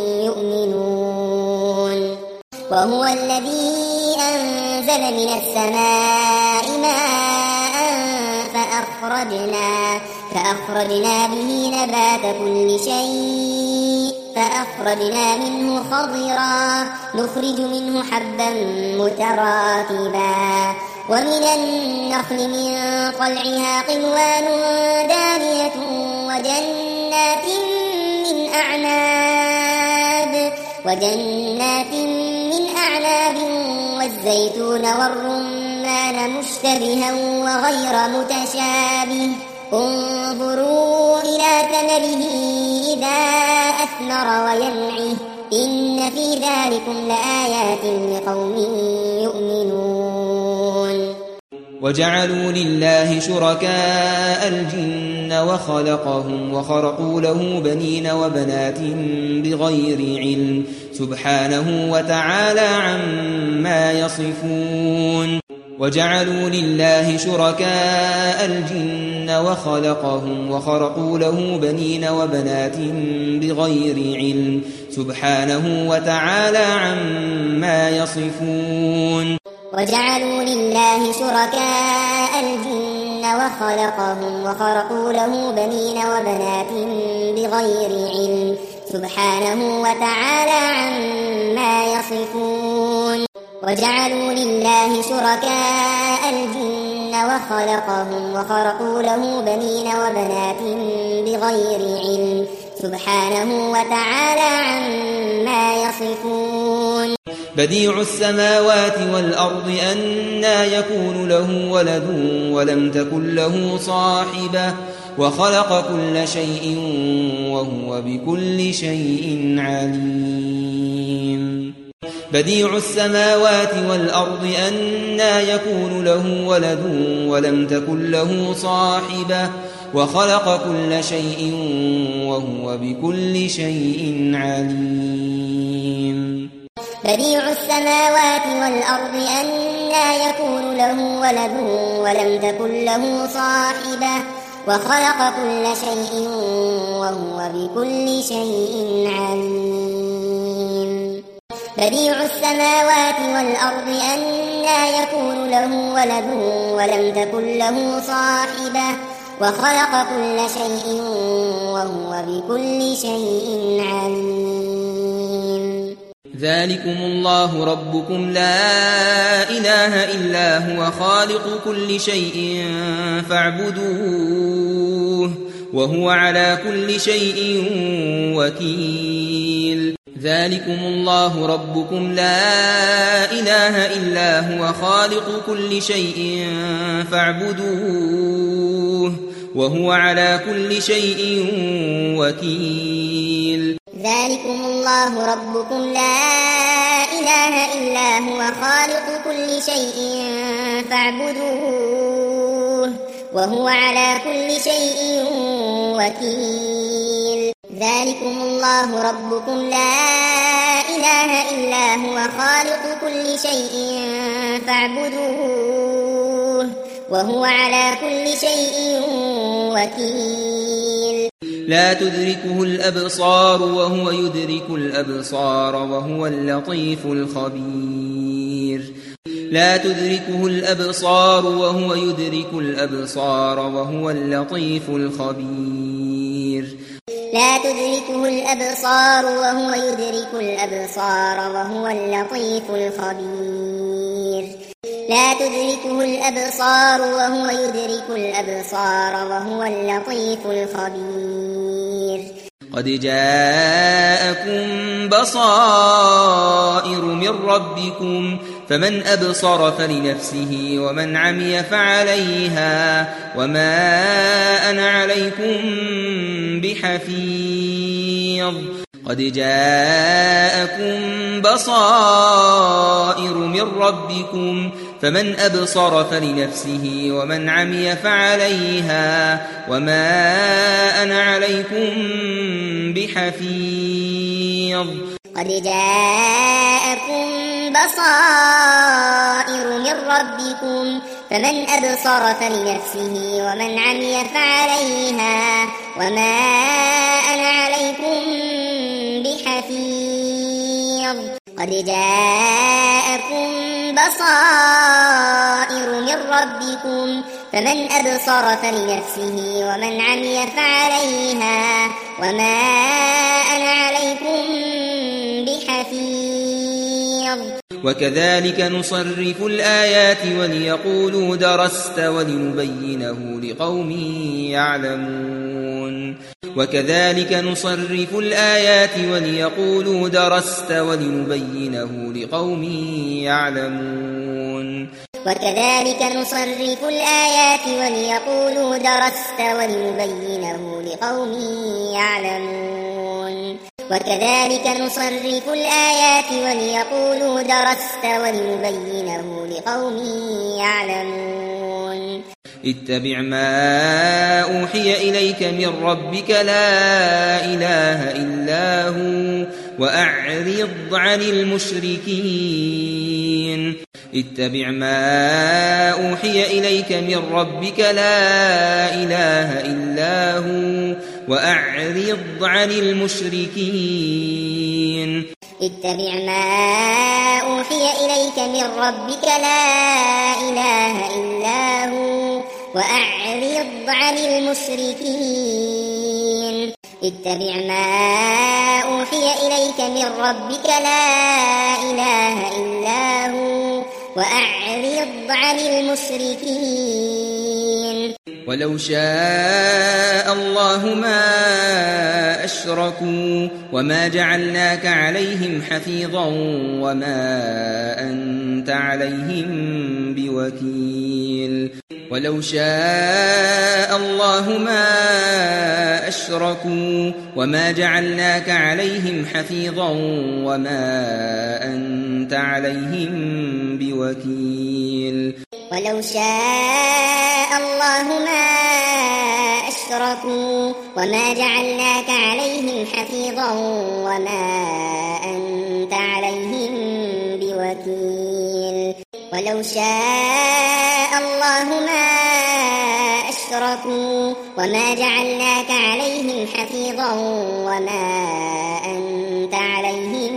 يؤمنون وهو الذي أنزل من السماء ماء فأخرجنا فأخرجنا به نبات كل شيء فأخرجنا منه خضرا نخرج منه حبا متراكبا ومن النخل من طلعها قنوان دانية وجنات من أعناب وجنات من أعناب والزيتون والرمان مشتبها وغير متشابه انظروا إلى ثمره إذا أثمر وينعه إن في ذلكم لآيات لقوم يؤمنون. وجعلوا لله شركاء الجن وخلقهم وخرقوا له بنين وبنات بغير علم سبحانه وتعالى عما يصفون. وجعلوا لله شركاء الجن وخلقهم وخرقوا له بنين وبنات بغير علم سبحانه وتعالى عما يصفون. وجعلوا لله شركاء الجن وخلقهم وخرقوا له بنين وبنات بغير علم سبحانه وتعالى عما يصفون. وجعلوا لله شركاء الجن وخلقهم وخرقوا له بنين وبنات بغير علم سبحانه وتعالى عما يصفون. بديع السماوات والأرض أنى يكون له ولد ولم تكن له صاحبة وخلق كل شيء وهو بكل شيء عليم. بديع السماوات والأرض أنى يكون له ولد ولم تكن له صاحبة وخلق كل شيء وهو بكل شيء عليم. بديع السماوات والأرض أنى يكون له ولد ولم تكن له صاحبة وخلق كل شيء وهو بكل شيء عليم. بديع السماوات والأرض أنى يكون له ولد ولم تكن له صاحبة وخلق كل شيء وهو بكل شيء عليم. ذلكم الله ربكم لا إله إلا هو خالق كل شيء فاعبدوه وهو على كل شيء وكيل. ذلكم الله ربكم لا إله إلا هو خالق كل شيء فاعبدوه وهو على كل شيء وكيل. ذلكم الله ربكم لا إله إلا هو خالق كل شيء فاعبدوه وهو على كل شيء وكيل. ذلكم الله ربكم لا إله إلا هو خالق كل شيء فاعبدوه وهو على كل شيء وكيل. لا تدركه الأبصار وهو يدرك الأبصار وهو اللطيف الخبير. لا تدركه الأبصار وهو يدرك الأبصار وهو اللطيف الخبير. لا تدركه الأبصار وهو يدرك الأبصار وهو اللطيف الخبير. لا تدركه الأبصار وهو يدرك الأبصار وهو اللطيف الخبير. قد جاءكم بصائر من ربكم فمن أبصر فلنفسه ومن عمي فعليها وما أنا عليكم بحفيظ. قد جاءكم بصائر من ربكم فمن أبصر فلنفسه ومن عمي فعليها وما أنا عليكم بحفيظ. قد جاءكم بصائر من ربكم فمن أبصر فلنفسه ومن عمي فعليها وما أنا عليكم بحفيظ. قد جاءكم بصائر من ربكم فمن أبصر فلنفسه ومن عمي فعليها وما أنا عليكم بحفيظ. وكذلك نصرف الآيات وليقولوا درست ولنبينه لقوم يعلمون. وكذلك نصرف الآيات وليقولوا درست ولنبينه لقوم يعلمون. وكذلك نصرف الآيات وليقولوا درست ولنبينه لقوم يعلمون وكذلك نصرف الآيات وليقولوا درست ولنبينه لقوم يعلمون اتبع ما أوحي إليك من ربك لا إله إلا هو وأعرض عن المشركين اتبع ما أوحي إليك من ربك لا إله إلا هو وأعرض عن المشركين اتبع ما أوحي إليك من ربك لا إله إلا هو وأعرض عن المشركين اتبع ما أوحي إليك من ربك لا إله إلا هو وأعرض عن المشركين ولو شاء الله ما أشركوا وما جعلناك عليهم حفيظا وما أنت عليهم بوكيل ولو شاء الله ما أشركوا وما جعلناك عليهم حفيظا وما أنت عليهم بوكيل ولو شاء الله ما أشركوا وما جعلناك عليهم حفيظا وما أنت عليهم بوكيل ولو شاء الله ما أشركوا وما جعلناك عليهم حفيظا وما أنت عليهم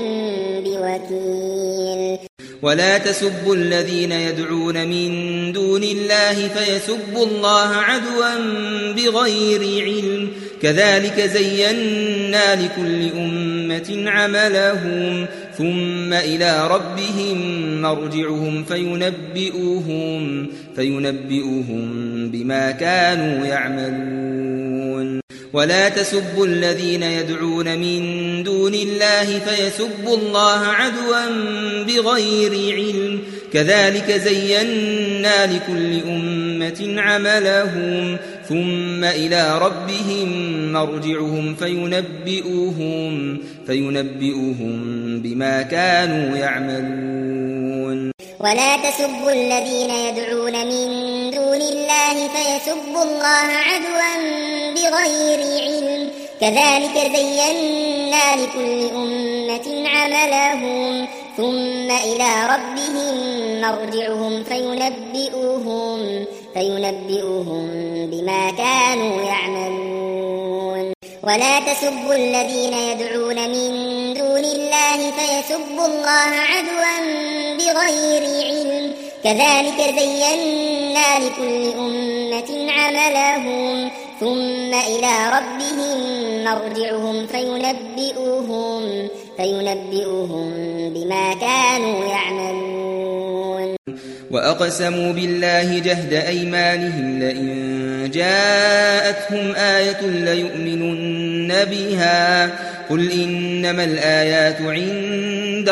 بوكيل ولا تسبوا الذين يدعون من دون الله فيسبوا الله عدوا بغير علم كذلك زينا لكل أمة عملهم ثم إلى ربهم مرجعهم فينبئوهم فينبئوهم بما كانوا يعملون ولا تسبوا الذين يدعون من دون الله فيسبوا الله عدوا بغير علم كذلك زينا لكل أمة عملهم ثم إلى ربهم مرجعهم فينبئوهم فينبئوهم بما كانوا يعملون ولا تسبوا الذين يدعون من دون الله فيسبوا الله عدوا بغير علم كذلك زينا لكل أمة عملهم ثم إلى ربهم مرجعهم فينبئوهم فينبئوهم بما كانوا يعملون ولا تسبوا الذين يدعون من دون الله فيسبوا الله عدوا بغير علم كذلك زينا لكل أمة عملهم ثم إلى ربهم مرجعهم فينبئوهم فينبئوهم بما كانوا يعملون وأقسموا بالله جهد أيمانهم لئن جاءتهم آية ليؤمنن بها قل إنما الآيات عند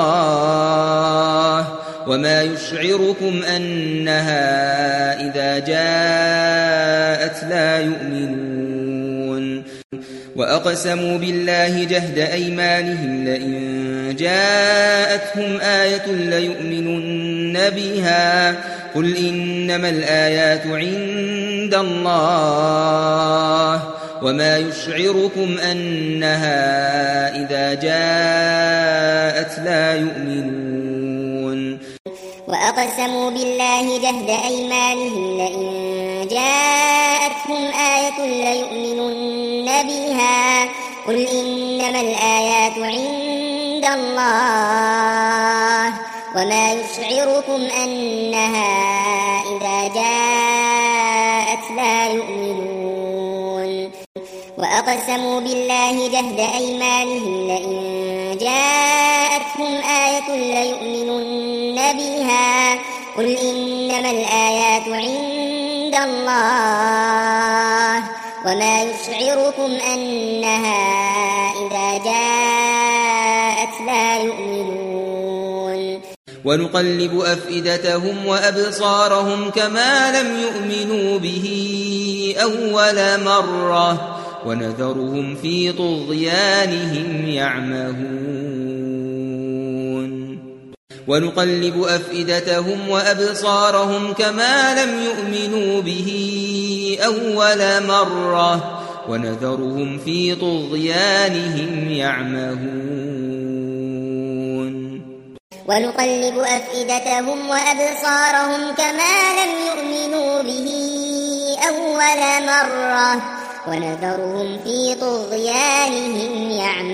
الله وما يشعركم أنها إذا جاءت لا يؤمنون وأقسموا بالله جهد أيمانهم لئن جاءتهم آية ليؤمنن بها قل إنما الآيات عند الله وما يشعركم أنها إذا جاءت لا يؤمنون وأقسموا بالله جهد أيمانهم لئن جاءتهم آية ليؤمنن بها قل إنما الآيات عند الله وما يشعركم أنها إذا جاءت لا يؤمنون وأقسموا بالله جهد أيمانهم لئن جاءتهم آية ليؤمنن بها قل إنما الآيات عند الله وما يشعركم أنها إذا جاءت لا يؤمنون ونقلب أفئدتهم وأبصارهم كما لم يؤمنوا به أول مرة ونذرهم في طغيانهم يعمهون ونقلب أفئدتهم وأبصارهم كما لم يؤمنوا به أول مرة ونذرهم في طغيانهم يعمهون ونقلب أفئدتهم وأبصارهم كما لم يؤمنوا به أول مرة ونذرهم في طغيانهم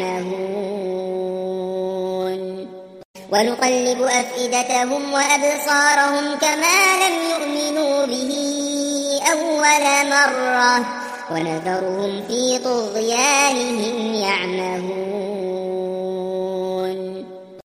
يعمهون ونقلب أفئدتهم وأبصارهم كما لم يؤمنوا به أول مرة ونذرهم في طغيانهم يعمهون